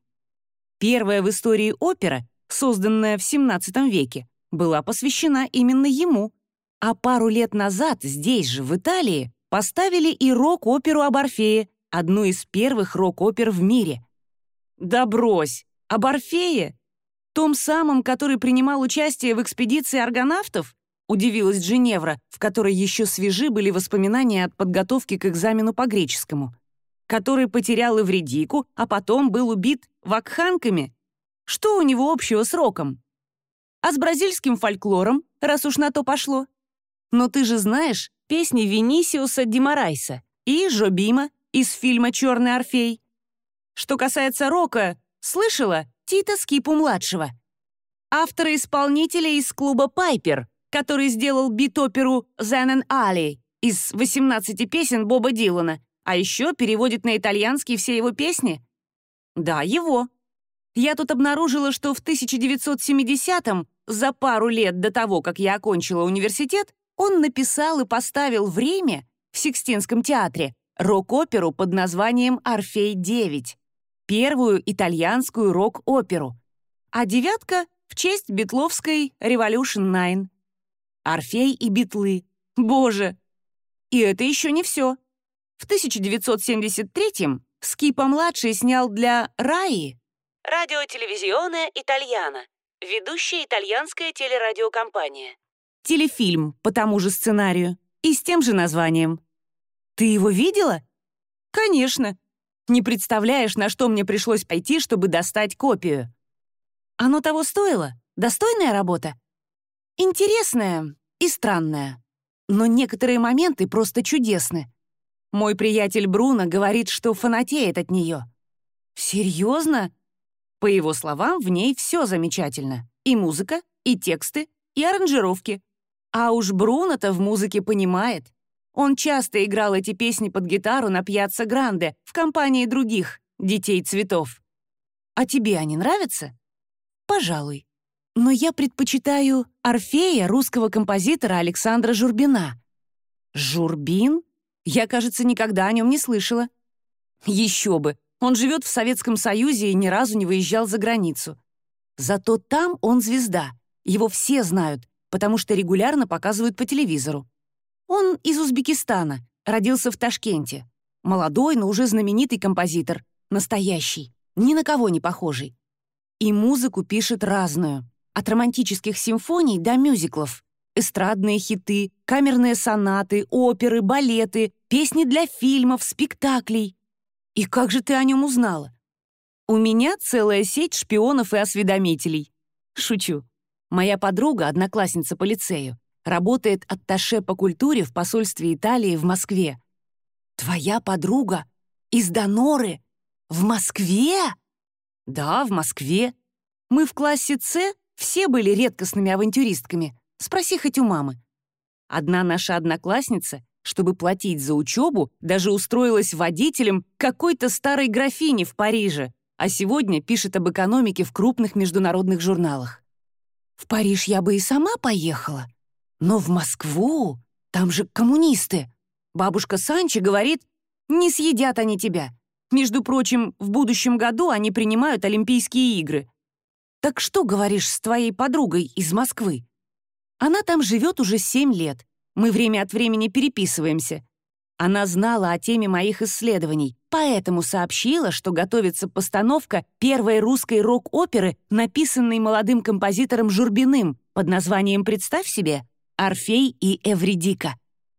Первая в истории опера, созданная в семнадцатом веке, была посвящена именно ему, а пару лет назад здесь же, в Италии, поставили и рок-оперу об Орфее, одну из первых рок-опер в мире. Да брось! Об Орфее? Том самом, который принимал участие в экспедиции аргонавтов? Удивилась Дженевра, в которой еще свежи были воспоминания от подготовки к экзамену по греческому. Который потерял Эвридику, а потом был убит вакханками. Что у него общего с роком? А с бразильским фольклором, раз уж на то пошло? Но ты же знаешь песни Винисиуса ди Морайса и Жобима из фильма «Черный Орфей». Что касается рока, слышала Тита Скипу-младшего, автора-исполнителя из клуба «Пайпер», который сделал бит-оперу «Зен and Али» из восемнадцати песен Боба Дилана, а еще переводит на итальянский все его песни? Да, его. Я тут обнаружила, что в тысяча девятьсот семидесятом, за пару лет до того, как я окончила университет, он написал и поставил в Риме, в Сикстинском театре, рок-оперу под названием «Орфей девять», первую итальянскую рок-оперу, а «девятка» в честь битловской «Revolution девять». Орфей и битлы. Боже! И это еще не все. В тысяча девятьсот семьдесят третьем Скипа-младший снял для Раи «Радио-телевизионная Итальяна», ведущая итальянская телерадиокомпания, телефильм по тому же сценарию и с тем же названием. Ты его видела? Конечно. Не представляешь, на что мне пришлось пойти, чтобы достать копию. Оно того стоило? Достойная работа? Интересная и странная. Но некоторые моменты просто чудесны. Мой приятель Бруно говорит, что фанатеет от нее. Серьезно? По его словам, в ней все замечательно. И музыка, и тексты, и аранжировки. А уж Бруно-то в музыке понимает. Он часто играл эти песни под гитару на Пьяцца Гранде в компании других детей цветов. А тебе они нравятся? Пожалуй. Но я предпочитаю «Орфея» русского композитора Александра Журбина. Журбин? Я, кажется, никогда о нем не слышала. Еще бы, он живет в Советском Союзе и ни разу не выезжал за границу. Зато там он звезда, его все знают, потому что регулярно показывают по телевизору. Он из Узбекистана, родился в Ташкенте. Молодой, но уже знаменитый композитор, настоящий, ни на кого не похожий. И музыку пишет разную, от романтических симфоний до мюзиклов. Эстрадные хиты, камерные сонаты, оперы, балеты, песни для фильмов, спектаклей. И как же ты о нем узнала? У меня целая сеть шпионов и осведомителей. Шучу. Моя подруга, одноклассница по лицею, работает атташе по культуре в посольстве Италии в Москве. Твоя подруга? Из Доноры? В Москве? Да, в Москве. Мы в классе С все были редкостными авантюристками. Спроси хоть у мамы. Одна наша одноклассница, чтобы платить за учебу, даже устроилась водителем какой-то старой графини в Париже, а сегодня пишет об экономике в крупных международных журналах. В Париж я бы и сама поехала. Но в Москву? Там же коммунисты. Бабушка Санча говорит, не съедят они тебя. Между прочим, в будущем году они принимают Олимпийские игры. Так что говоришь с твоей подругой из Москвы? Она там живет уже семь лет. Мы время от времени переписываемся. Она знала о теме моих исследований, поэтому сообщила, что готовится постановка первой русской рок-оперы, написанной молодым композитором Журбиным, под названием, представь себе, «Орфей и Эвридика».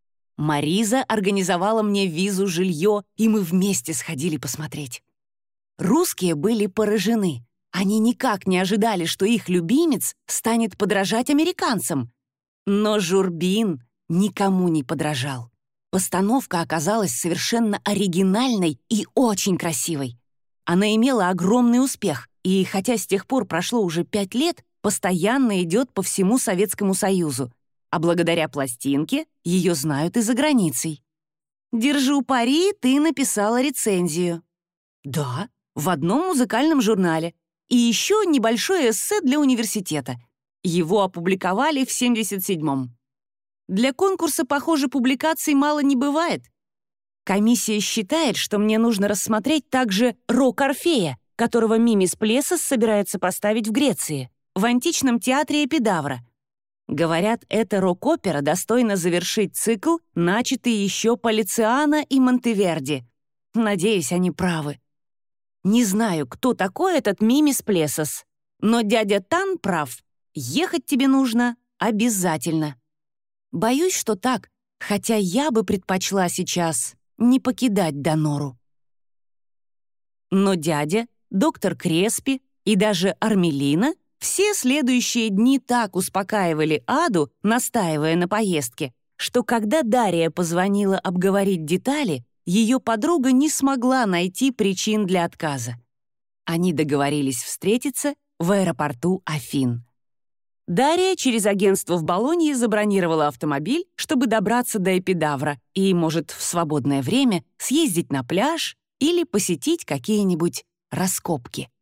Мариза организовала мне визу, жилье, и мы вместе сходили посмотреть. Русские были поражены. Они никак не ожидали, что их любимец станет подражать американцам. Но Журбин никому не подражал. Постановка оказалась совершенно оригинальной и очень красивой. Она имела огромный успех, и хотя с тех пор прошло уже пять лет, постоянно идет по всему Советскому Союзу, а благодаря пластинке ее знают и за границей. «Держу пари, ты написала рецензию». «Да, в одном музыкальном журнале. И еще небольшое эссе для университета. Его опубликовали в семьдесят седьмом. Для конкурса, похоже, публикаций мало не бывает. Комиссия считает, что мне нужно рассмотреть также «Рок Орфея», которого Мимис Плесос собирается поставить в Греции, в античном театре Эпидавра. Говорят, эта рок-опера достойна завершить цикл, начатый еще Полициано и Монтеверди. Надеюсь, они правы. Не знаю, кто такой этот Мимис Плесос, но дядя Тан прав. Ехать тебе нужно обязательно. Боюсь, что так, хотя я бы предпочла сейчас не покидать Донору. Но дядя, доктор Креспи и даже Армелина все следующие дни так успокаивали Аду, настаивая на поездке, что когда Дарья позвонила обговорить детали, ее подруга не смогла найти причин для отказа. Они договорились встретиться в аэропорту Афин. Дарья через агентство в Болонье забронировала автомобиль, чтобы добраться до Эпидавра и, может, в свободное время съездить на пляж или посетить какие-нибудь раскопки.